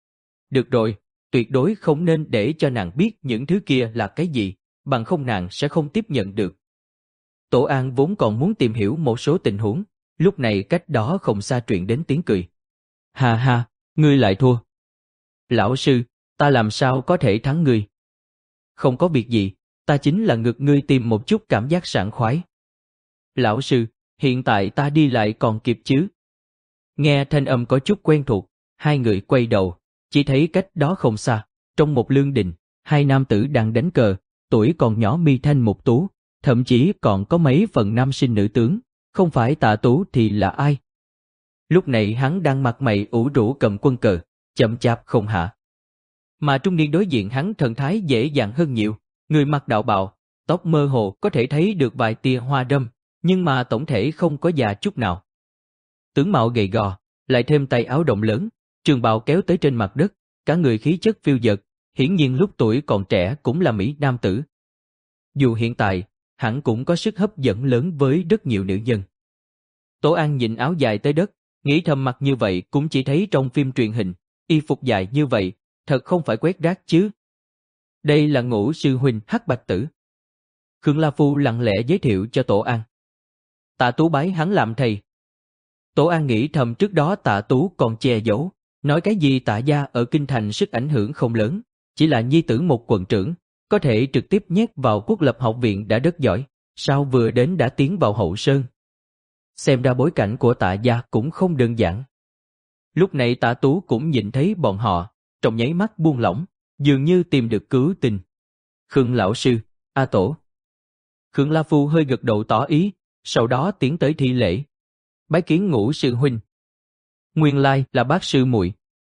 Được rồi, tuyệt đối không nên để cho nàng biết những thứ kia là cái gì, bằng không nàng sẽ không tiếp nhận được. Tổ An vốn còn muốn tìm hiểu một số tình huống, lúc này cách đó không xa truyền đến tiếng cười. Ha ha, ngươi lại thua. Lão sư, ta làm sao có thể thắng ngươi? Không có việc gì, ta chính là ngược ngươi tìm một chút cảm giác sảng khoái. Lão sư, hiện tại ta đi lại còn kịp chứ? Nghe thanh âm có chút quen thuộc, hai người quay đầu, chỉ thấy cách đó không xa, trong một lương đình, hai nam tử đang đánh cờ, tuổi còn nhỏ mi thanh mục tú, thậm chí còn có mấy phần nam sinh nữ tướng, không phải Tạ Tú thì là ai? Lúc này hắn đang mặt mày ủ rũ cầm quân cờ, chậm chạp không hạ. Mà trung niên đối diện hắn thần thái dễ dàng hơn nhiều, người mặc đạo bào, tóc mơ hồ có thể thấy được vài tia hoa râm, nhưng mà tổng thể không có già chút nào. Tướng mạo gầy gò, lại thêm tay áo rộng lớn, trường bào kéo tới trên mặt đất, cả người khí chất phiêu dật, hiển nhiên lúc tuổi còn trẻ cũng là mỹ nam tử. Dù hiện tại, hắn cũng có sức hấp dẫn lớn với rất nhiều nữ nhân. Tổ An nhìn áo dài tới đất, nghĩ thầm mặc như vậy cũng chỉ thấy trong phim truyền hình, y phục dài như vậy, thật không phải quét rác chứ. Đây là Ngũ sư huynh Hắc Bạch Tử. Khương La Phu lặng lẽ giới thiệu cho Tổ An. Tạ Tú bái hắn làm thầy. Tổ An nghĩ thầm trước đó Tạ Tú còn che giấu, nói cái gì Tạ gia ở kinh thành sức ảnh hưởng không lớn, chỉ là nhi tử một quận trưởng, có thể trực tiếp nhét vào Quốc lập học viện đã rất giỏi, sao vừa đến đã tiến vào hậu sơn. Xem ra bối cảnh của Tạ gia cũng không đơn giản. Lúc này Tạ Tú cũng nhìn thấy bọn họ, trong nháy mắt buông lỏng, dường như tìm được cứu tình. Khương lão sư, A Tổ. Khương La Phu hơi gật đầu tỏ ý, sau đó tiến tới thi lễ. Bái kiến Ngũ sư huynh. Nguyên lai là bác sư muội.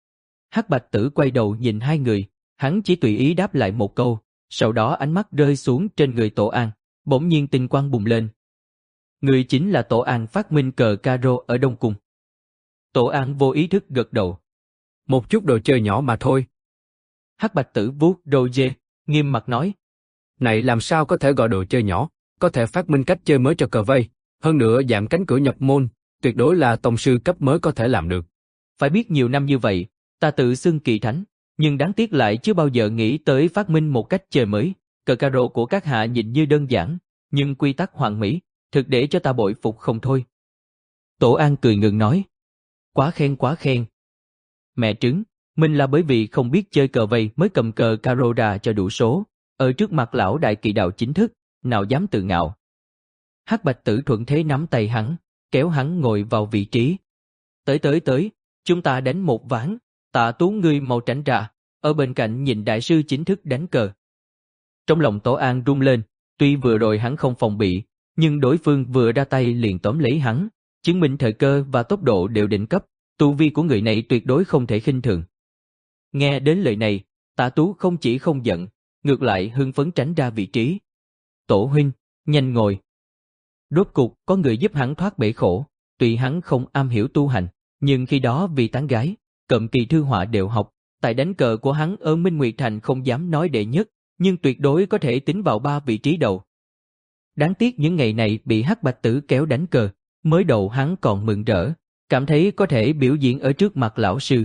Hắc Bạch Tử quay đầu nhìn hai người, hắn chỉ tùy ý đáp lại một câu, sau đó ánh mắt rơi xuống trên người Tổ An, bỗng nhiên tinh quang bùng lên. Người chính là Tổ An phát minh cờ caro ở Đông Cung. Tổ An vô ý thức gật đầu. Một chút đồ chơi nhỏ mà thôi. Hắc Bạch Tử vuốt râu dê, nghiêm mặt nói. Này làm sao có thể gọi đồ chơi nhỏ, có thể phát minh cách chơi mới cho cờ vây, hơn nữa giảm cánh cửa nhập môn, tuyệt đối là tông sư cấp mới có thể làm được. Phải biết nhiều năm như vậy, ta tự xưng kỳ thánh, nhưng đáng tiếc lại chưa bao giờ nghĩ tới phát minh một cách chơi mới. Cờ caro của các hạ nhìn như đơn giản, nhưng quy tắc hoàn mỹ, thực để cho ta bội phục không thôi. Tổ An cười ngừng nói. Quá khen quá khen. Mẹ trứng, mình là bởi vì không biết chơi cờ vây mới cầm cờ caro ra cho đủ số, ở trước mặt lão đại kỳ đạo chính thức, nào dám tự ngạo. Hắc Bạch Tử thuận thế nắm tay hắn, kéo hắn ngồi vào vị trí. Tới tới tới, chúng ta đánh một ván, Tạ Tú ngươi mau tránh ra, ở bên cạnh nhìn đại sư chính thức đánh cờ. Trong lòng Tổ An rung lên, tuy vừa rồi hắn không phòng bị, nhưng đối phương vừa ra tay liền tóm lấy hắn, chứng minh thời cơ và tốc độ đều đỉnh cấp, tu vi của người này tuyệt đối không thể khinh thường. Nghe đến lời này, Tạ Tú không chỉ không giận, ngược lại hưng phấn tránh ra vị trí. Tổ huynh, nhanh ngồi. Rốt cục có người giúp hắn thoát bể khổ, tuy hắn không am hiểu tu hành, nhưng khi đó vì tán gái, cận kỳ thư họa đều học, tại đánh cờ của hắn ở Minh Nguyệt Thành không dám nói đệ nhất, nhưng tuyệt đối có thể tính vào ba vị trí đầu. Đáng tiếc những ngày này bị Hắc Bạch Tử kéo đánh cờ, mới đầu hắn còn mừng rỡ, cảm thấy có thể biểu diễn ở trước mặt lão sư.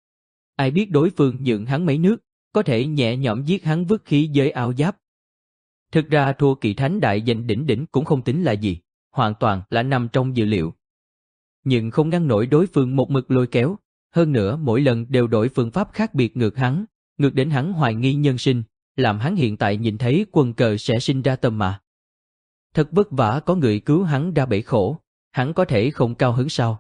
Ai biết đối phương nhượng hắn mấy nước, có thể nhẹ nhõm giết hắn vứt khí giới áo giáp. Thực ra thua kỳ thánh đại danh đỉnh đỉnh cũng không tính là gì, hoàn toàn là nằm trong dự liệu. Nhưng không ngăn nổi đối phương một mực lôi kéo, hơn nữa mỗi lần đều đổi phương pháp khác biệt ngược hắn, ngược đến hắn hoài nghi nhân sinh, làm hắn hiện tại nhìn thấy quân cờ sẽ sinh ra tâm mà. Thật vất vả có người cứu hắn ra bể khổ, hắn có thể không cao hứng sao?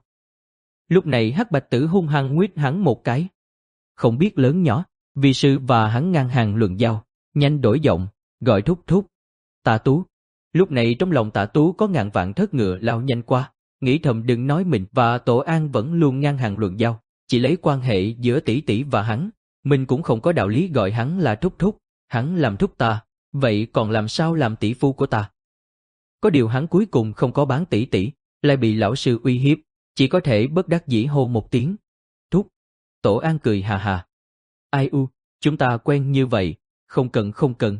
Lúc này Hắc Bạch Tử hung hăng nguyết hắn một cái. Không biết lớn nhỏ, vì sư và hắn ngang hàng luận giao, nhanh đổi giọng, gọi thúc thúc. Tạ Tú. Lúc này trong lòng Tạ Tú có ngàn vạn thất ngựa lao nhanh qua, nghĩ thầm đừng nói mình và Tổ An vẫn luôn ngang hàng luận giao, chỉ lấy quan hệ giữa tỷ tỷ và hắn, mình cũng không có đạo lý gọi hắn là thúc thúc, hắn làm thúc ta, vậy còn làm sao làm tỷ phu của ta? Có điều hắn cuối cùng không có bán tỷ tỷ, lại bị lão sư uy hiếp, chỉ có thể bất đắc dĩ hô một tiếng. Thúc. Tổ An cười hà hà. Ai u, chúng ta quen như vậy, không cần không cần.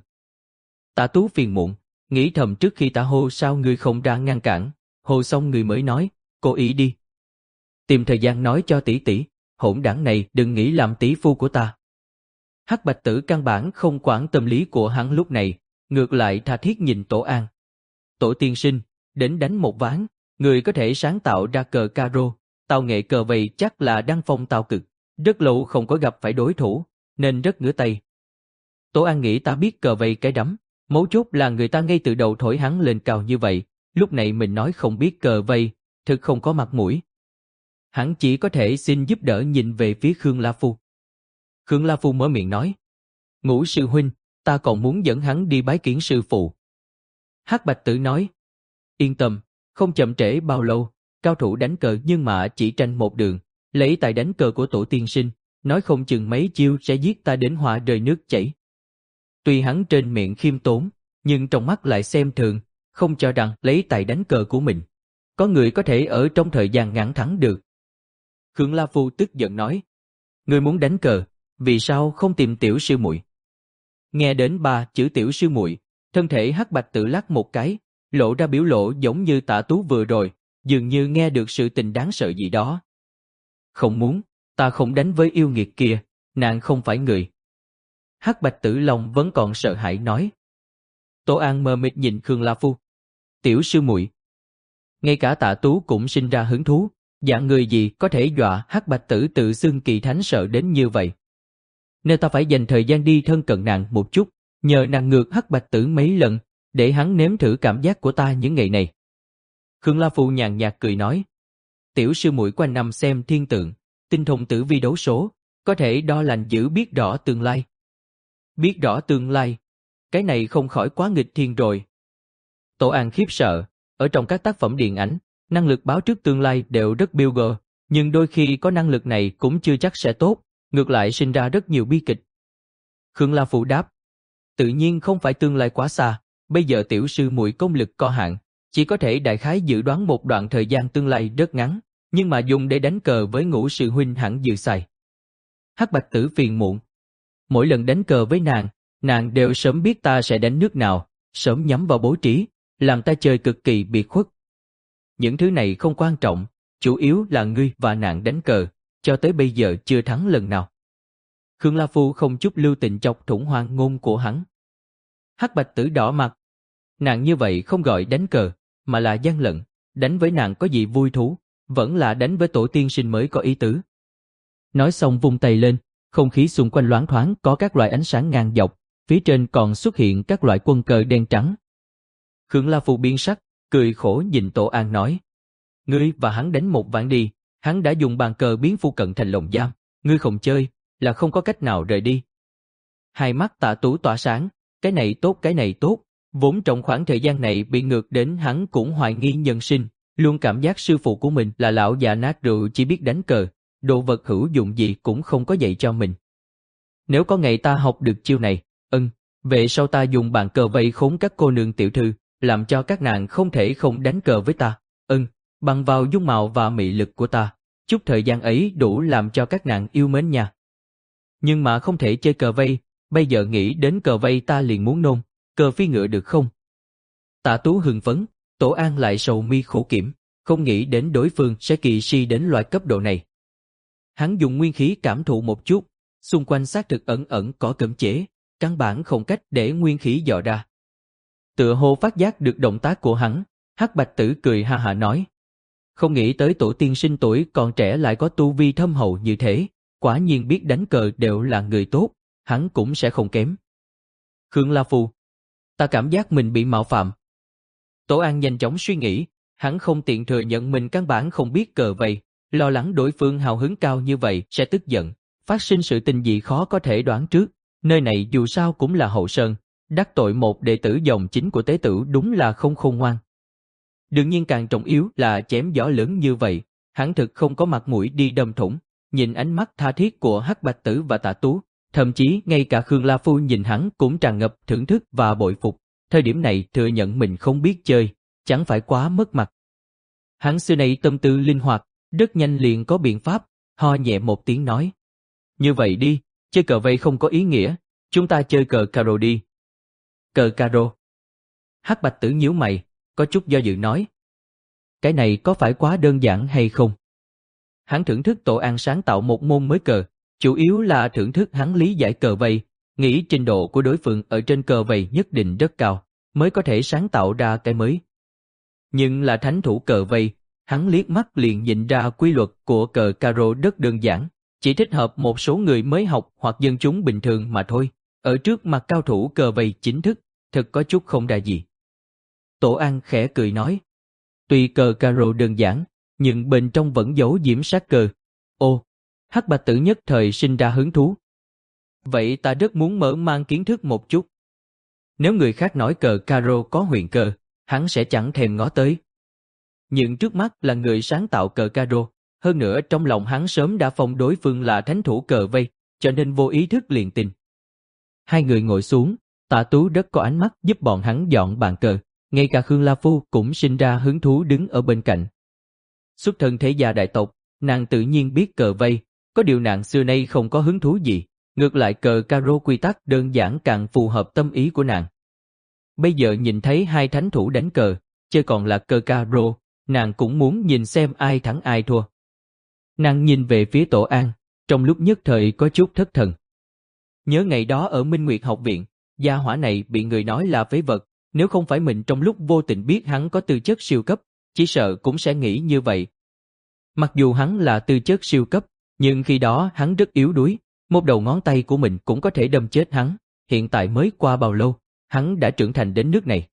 Tạ Tú phiền muộn, nghĩ thầm trước khi ta hô sao ngươi không ra ngăn cản, hô xong người mới nói, cố ý đi. Tìm thời gian nói cho tỷ tỷ, hỗn đảng này đừng nghĩ làm tỷ phu của ta. Hắc Bạch Tử căn bản không quản tâm lý của hắn lúc này, ngược lại tha thiết nhìn Tổ An. Tổ tiên sinh, đến đánh một ván, người có thể sáng tạo ra cờ caro, tao nghệ cờ vây chắc là đăng phong tao cực, rất lâu không có gặp phải đối thủ, nên rất ngửa tay. Tổ An nghĩ ta biết cờ vây cái đấm, mấu chốt là người ta ngay từ đầu thổi hắn lên cao như vậy, lúc này mình nói không biết cờ vây, thực không có mặt mũi. Hắn chỉ có thể xin giúp đỡ nhìn về phía Khương La Phu. Khương La Phu mở miệng nói, Ngũ sư huynh, ta còn muốn dẫn hắn đi bái kiến sư phụ. Hắc Bạch Tử nói, yên tâm, không chậm trễ bao lâu, cao thủ đánh cờ nhưng mà chỉ tranh một đường, lấy tài đánh cờ của tổ tiên sinh, nói không chừng mấy chiêu sẽ giết ta đến họa rơi nước chảy. Tuy hắn trên miệng khiêm tốn, nhưng trong mắt lại xem thường, không cho rằng lấy tài đánh cờ của mình, có người có thể ở trong thời gian ngắn thắng được. Khương La Phu tức giận nói, ngươi muốn đánh cờ, vì sao không tìm tiểu sư muội? Nghe đến ba chữ tiểu sư muội, thân thể Hắc Bạch Tử lắc một cái, lộ ra biểu lộ giống như Tạ Tú vừa rồi, dường như nghe được sự tình đáng sợ gì đó. Không muốn, ta không đánh với yêu nghiệt kia, nàng không phải người. Hắc Bạch Tử lòng vẫn còn sợ hãi nói. Tổ An mờ mịt nhìn Khương La Phu. Tiểu sư muội. Ngay cả Tạ Tú cũng sinh ra hứng thú, dạng người gì có thể dọa Hắc Bạch Tử tự xưng kỳ thánh sợ đến như vậy. Nên ta phải dành thời gian đi thân cận nàng một chút, nhờ nàng ngược Hắc Bạch Tử mấy lần, để hắn nếm thử cảm giác của ta những ngày này. Khương La Phu nhàn nhạt cười nói, tiểu sư muội quanh năm xem thiên tượng, tinh thông tử vi đấu số, có thể đo lành dữ biết rõ tương lai. Biết rõ tương lai, cái này không khỏi quá nghịch thiên rồi. Tổ An khiếp sợ, ở trong các tác phẩm điện ảnh, năng lực báo trước tương lai đều rất biêu gờ, nhưng đôi khi có năng lực này cũng chưa chắc sẽ tốt, ngược lại sinh ra rất nhiều bi kịch. Khương La Phu đáp, tự nhiên không phải tương lai quá xa, bây giờ tiểu sư muội công lực có hạn, chỉ có thể đại khái dự đoán một đoạn thời gian tương lai rất ngắn, nhưng mà dùng để đánh cờ với Ngũ sư huynh hẳn dư xài. Hắc Bạch Tử phiền muộn. Mỗi lần đánh cờ với nàng, nàng đều sớm biết ta sẽ đánh nước nào, sớm nhắm vào bố trí, làm ta chơi cực kỳ biệt khuất. Những thứ này không quan trọng, chủ yếu là ngươi và nàng đánh cờ, cho tới bây giờ chưa thắng lần nào. Khương La Phu không chút lưu tình chọc thủng hoang ngôn của hắn. Hắc Bạch Tử đỏ mặt. Nàng như vậy không gọi đánh cờ, mà là gian lận, đánh với nàng có gì vui thú, vẫn là đánh với tổ tiên sinh mới có ý tứ. Nói xong vung tay lên, không khí xung quanh loáng thoáng có các loại ánh sáng ngang dọc, phía trên còn xuất hiện các loại quân cờ đen trắng. Khương La Phu biến sắc, cười khổ nhìn Tổ An nói, ngươi và hắn đánh một ván đi, hắn đã dùng bàn cờ biến phu cận thành lồng giam, ngươi không chơi, là không có cách nào rời đi. Hai mắt Tạ Tú tỏa sáng, cái này tốt cái này tốt, vốn trong khoảng thời gian này bị ngược đến hắn cũng hoài nghi nhân sinh, luôn cảm giác sư phụ của mình là lão già nát rượu chỉ biết đánh cờ, đồ vật hữu dụng gì cũng không có dạy cho mình. Nếu có ngày ta học được chiêu này, ân, về sau ta dùng bàn cờ vây khốn các cô nương tiểu thư, làm cho các nàng không thể không đánh cờ với ta, ân, bằng vào dung mạo và mị lực của ta, chút thời gian ấy đủ làm cho các nàng yêu mến nha. Nhưng mà không thể chơi cờ vây, bây giờ nghĩ đến cờ vây ta liền muốn nôn, cờ phi ngựa được không? Tạ Tú hưng phấn, Tổ An lại sầu mi khổ kiểm, không nghĩ đến đối phương sẽ kỳ si đến loại cấp độ này. Hắn dùng nguyên khí cảm thụ một chút, xung quanh xác thực ẩn ẩn có cấm chế, căn bản không cách để nguyên khí dò ra. Tựa hồ phát giác được động tác của hắn, Hắc Bạch Tử cười ha hả nói, không nghĩ tới tổ tiên sinh tuổi còn trẻ lại có tu vi thâm hậu như thế, quả nhiên biết đánh cờ đều là người tốt, hắn cũng sẽ không kém. Khương La Phu. Ta cảm giác mình bị mạo phạm. Tổ An nhanh chóng suy nghĩ, hắn không tiện thừa nhận mình căn bản không biết cờ vây, lo lắng đối phương hào hứng cao như vậy sẽ tức giận, phát sinh sự tình gì khó có thể đoán trước, nơi này dù sao cũng là hậu sơn, đắc tội một đệ tử dòng chính của tế tử đúng là không khôn ngoan. Đương nhiên càng trọng yếu là chém gió lớn như vậy, hắn thực không có mặt mũi đi đâm thủng, nhìn ánh mắt tha thiết của Hắc Bạch Tử và Tạ Tú, thậm chí ngay cả Khương La Phu nhìn hắn cũng tràn ngập thưởng thức và bội phục, thời điểm này thừa nhận mình không biết chơi, chẳng phải quá mất mặt. Hắn xưa nay tâm tư linh hoạt, rất nhanh liền có biện pháp, ho nhẹ một tiếng nói. Như vậy đi, chơi cờ vây không có ý nghĩa, chúng ta chơi cờ caro đi. Cờ caro. Hắc Bạch Tử nhíu mày, có chút do dự nói. Cái này có phải quá đơn giản hay không? Hắn thưởng thức Tổ An sáng tạo một môn mới cờ, chủ yếu là thưởng thức hắn lý giải cờ vây, nghĩ trình độ của đối phương ở trên cờ vây nhất định rất cao, mới có thể sáng tạo ra cái mới. Nhưng là thánh thủ cờ vây, hắn liếc mắt liền nhìn ra quy luật của cờ caro rất đơn giản, chỉ thích hợp một số người mới học hoặc dân chúng bình thường mà thôi, ở trước mặt cao thủ cờ vây chính thức, thật có chút không đa gì. Tổ An khẽ cười nói, tuy cờ caro đơn giản, nhưng bên trong vẫn giấu diễm sát cơ. Ô, Hắc Bạch Tử nhất thời sinh ra hứng thú. Vậy ta rất muốn mở mang kiến thức một chút. Nếu người khác nói cờ caro có huyền cơ, hắn sẽ chẳng thèm ngó tới. Nhưng trước mắt là người sáng tạo cờ caro, hơn nữa trong lòng hắn sớm đã phong đối phương là thánh thủ cờ vây, cho nên vô ý thức liền tin. Hai người ngồi xuống, Tạ Tú rất có ánh mắt giúp bọn hắn dọn bàn cờ, ngay cả Khương La Phu cũng sinh ra hứng thú đứng ở bên cạnh. Xuất thân thế gia đại tộc, nàng tự nhiên biết cờ vây, có điều nàng xưa nay không có hứng thú gì, ngược lại cờ caro quy tắc đơn giản càng phù hợp tâm ý của nàng. Bây giờ nhìn thấy hai thánh thủ đánh cờ, chơi còn là cờ caro, nàng cũng muốn nhìn xem ai thắng ai thua. Nàng nhìn về phía Tổ An, trong lúc nhất thời có chút thất thần. Nhớ ngày đó ở Minh Nguyệt học viện, gia hỏa này bị người nói là phế vật, nếu không phải mình trong lúc vô tình biết hắn có tư chất siêu cấp, chỉ sợ cũng sẽ nghĩ như vậy. Mặc dù hắn là tư chất siêu cấp, nhưng khi đó hắn rất yếu đuối, một đầu ngón tay của mình cũng có thể đâm chết hắn, hiện tại mới qua bao lâu, hắn đã trưởng thành đến nước này.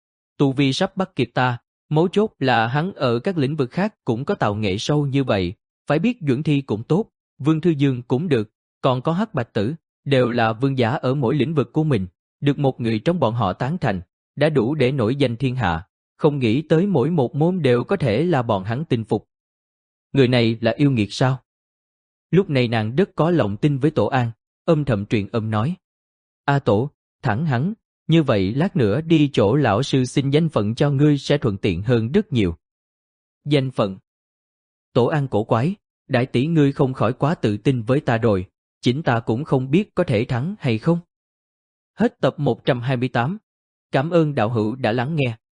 Tu vi sắp bắt kịp ta, mấu chốt là hắn ở các lĩnh vực khác cũng có tạo nghệ sâu như vậy, phải biết Duẩn Thi cũng tốt, Vương Thư Dương cũng được, còn có Hắc Bạch Tử, đều là vương giả ở mỗi lĩnh vực của mình, được một người trong bọn họ tán thành, đã đủ để nổi danh thiên hạ, không nghĩ tới mỗi một môn đều có thể là bọn hắn tin phục. Người này là yêu nghiệt sao? Lúc này nàng rất có lòng tin với Tổ An, âm thầm truyền âm nói. A Tổ, thẳng hắn, như vậy lát nữa đi chỗ lão sư xin danh phận cho ngươi sẽ thuận tiện hơn rất nhiều. Danh phận. Tổ An cổ quái, đại tỷ ngươi không khỏi quá tự tin với ta rồi, chính ta cũng không biết có thể thắng hay không. Hết tập một trăm hai mươi tám. Cảm ơn đạo hữu đã lắng nghe.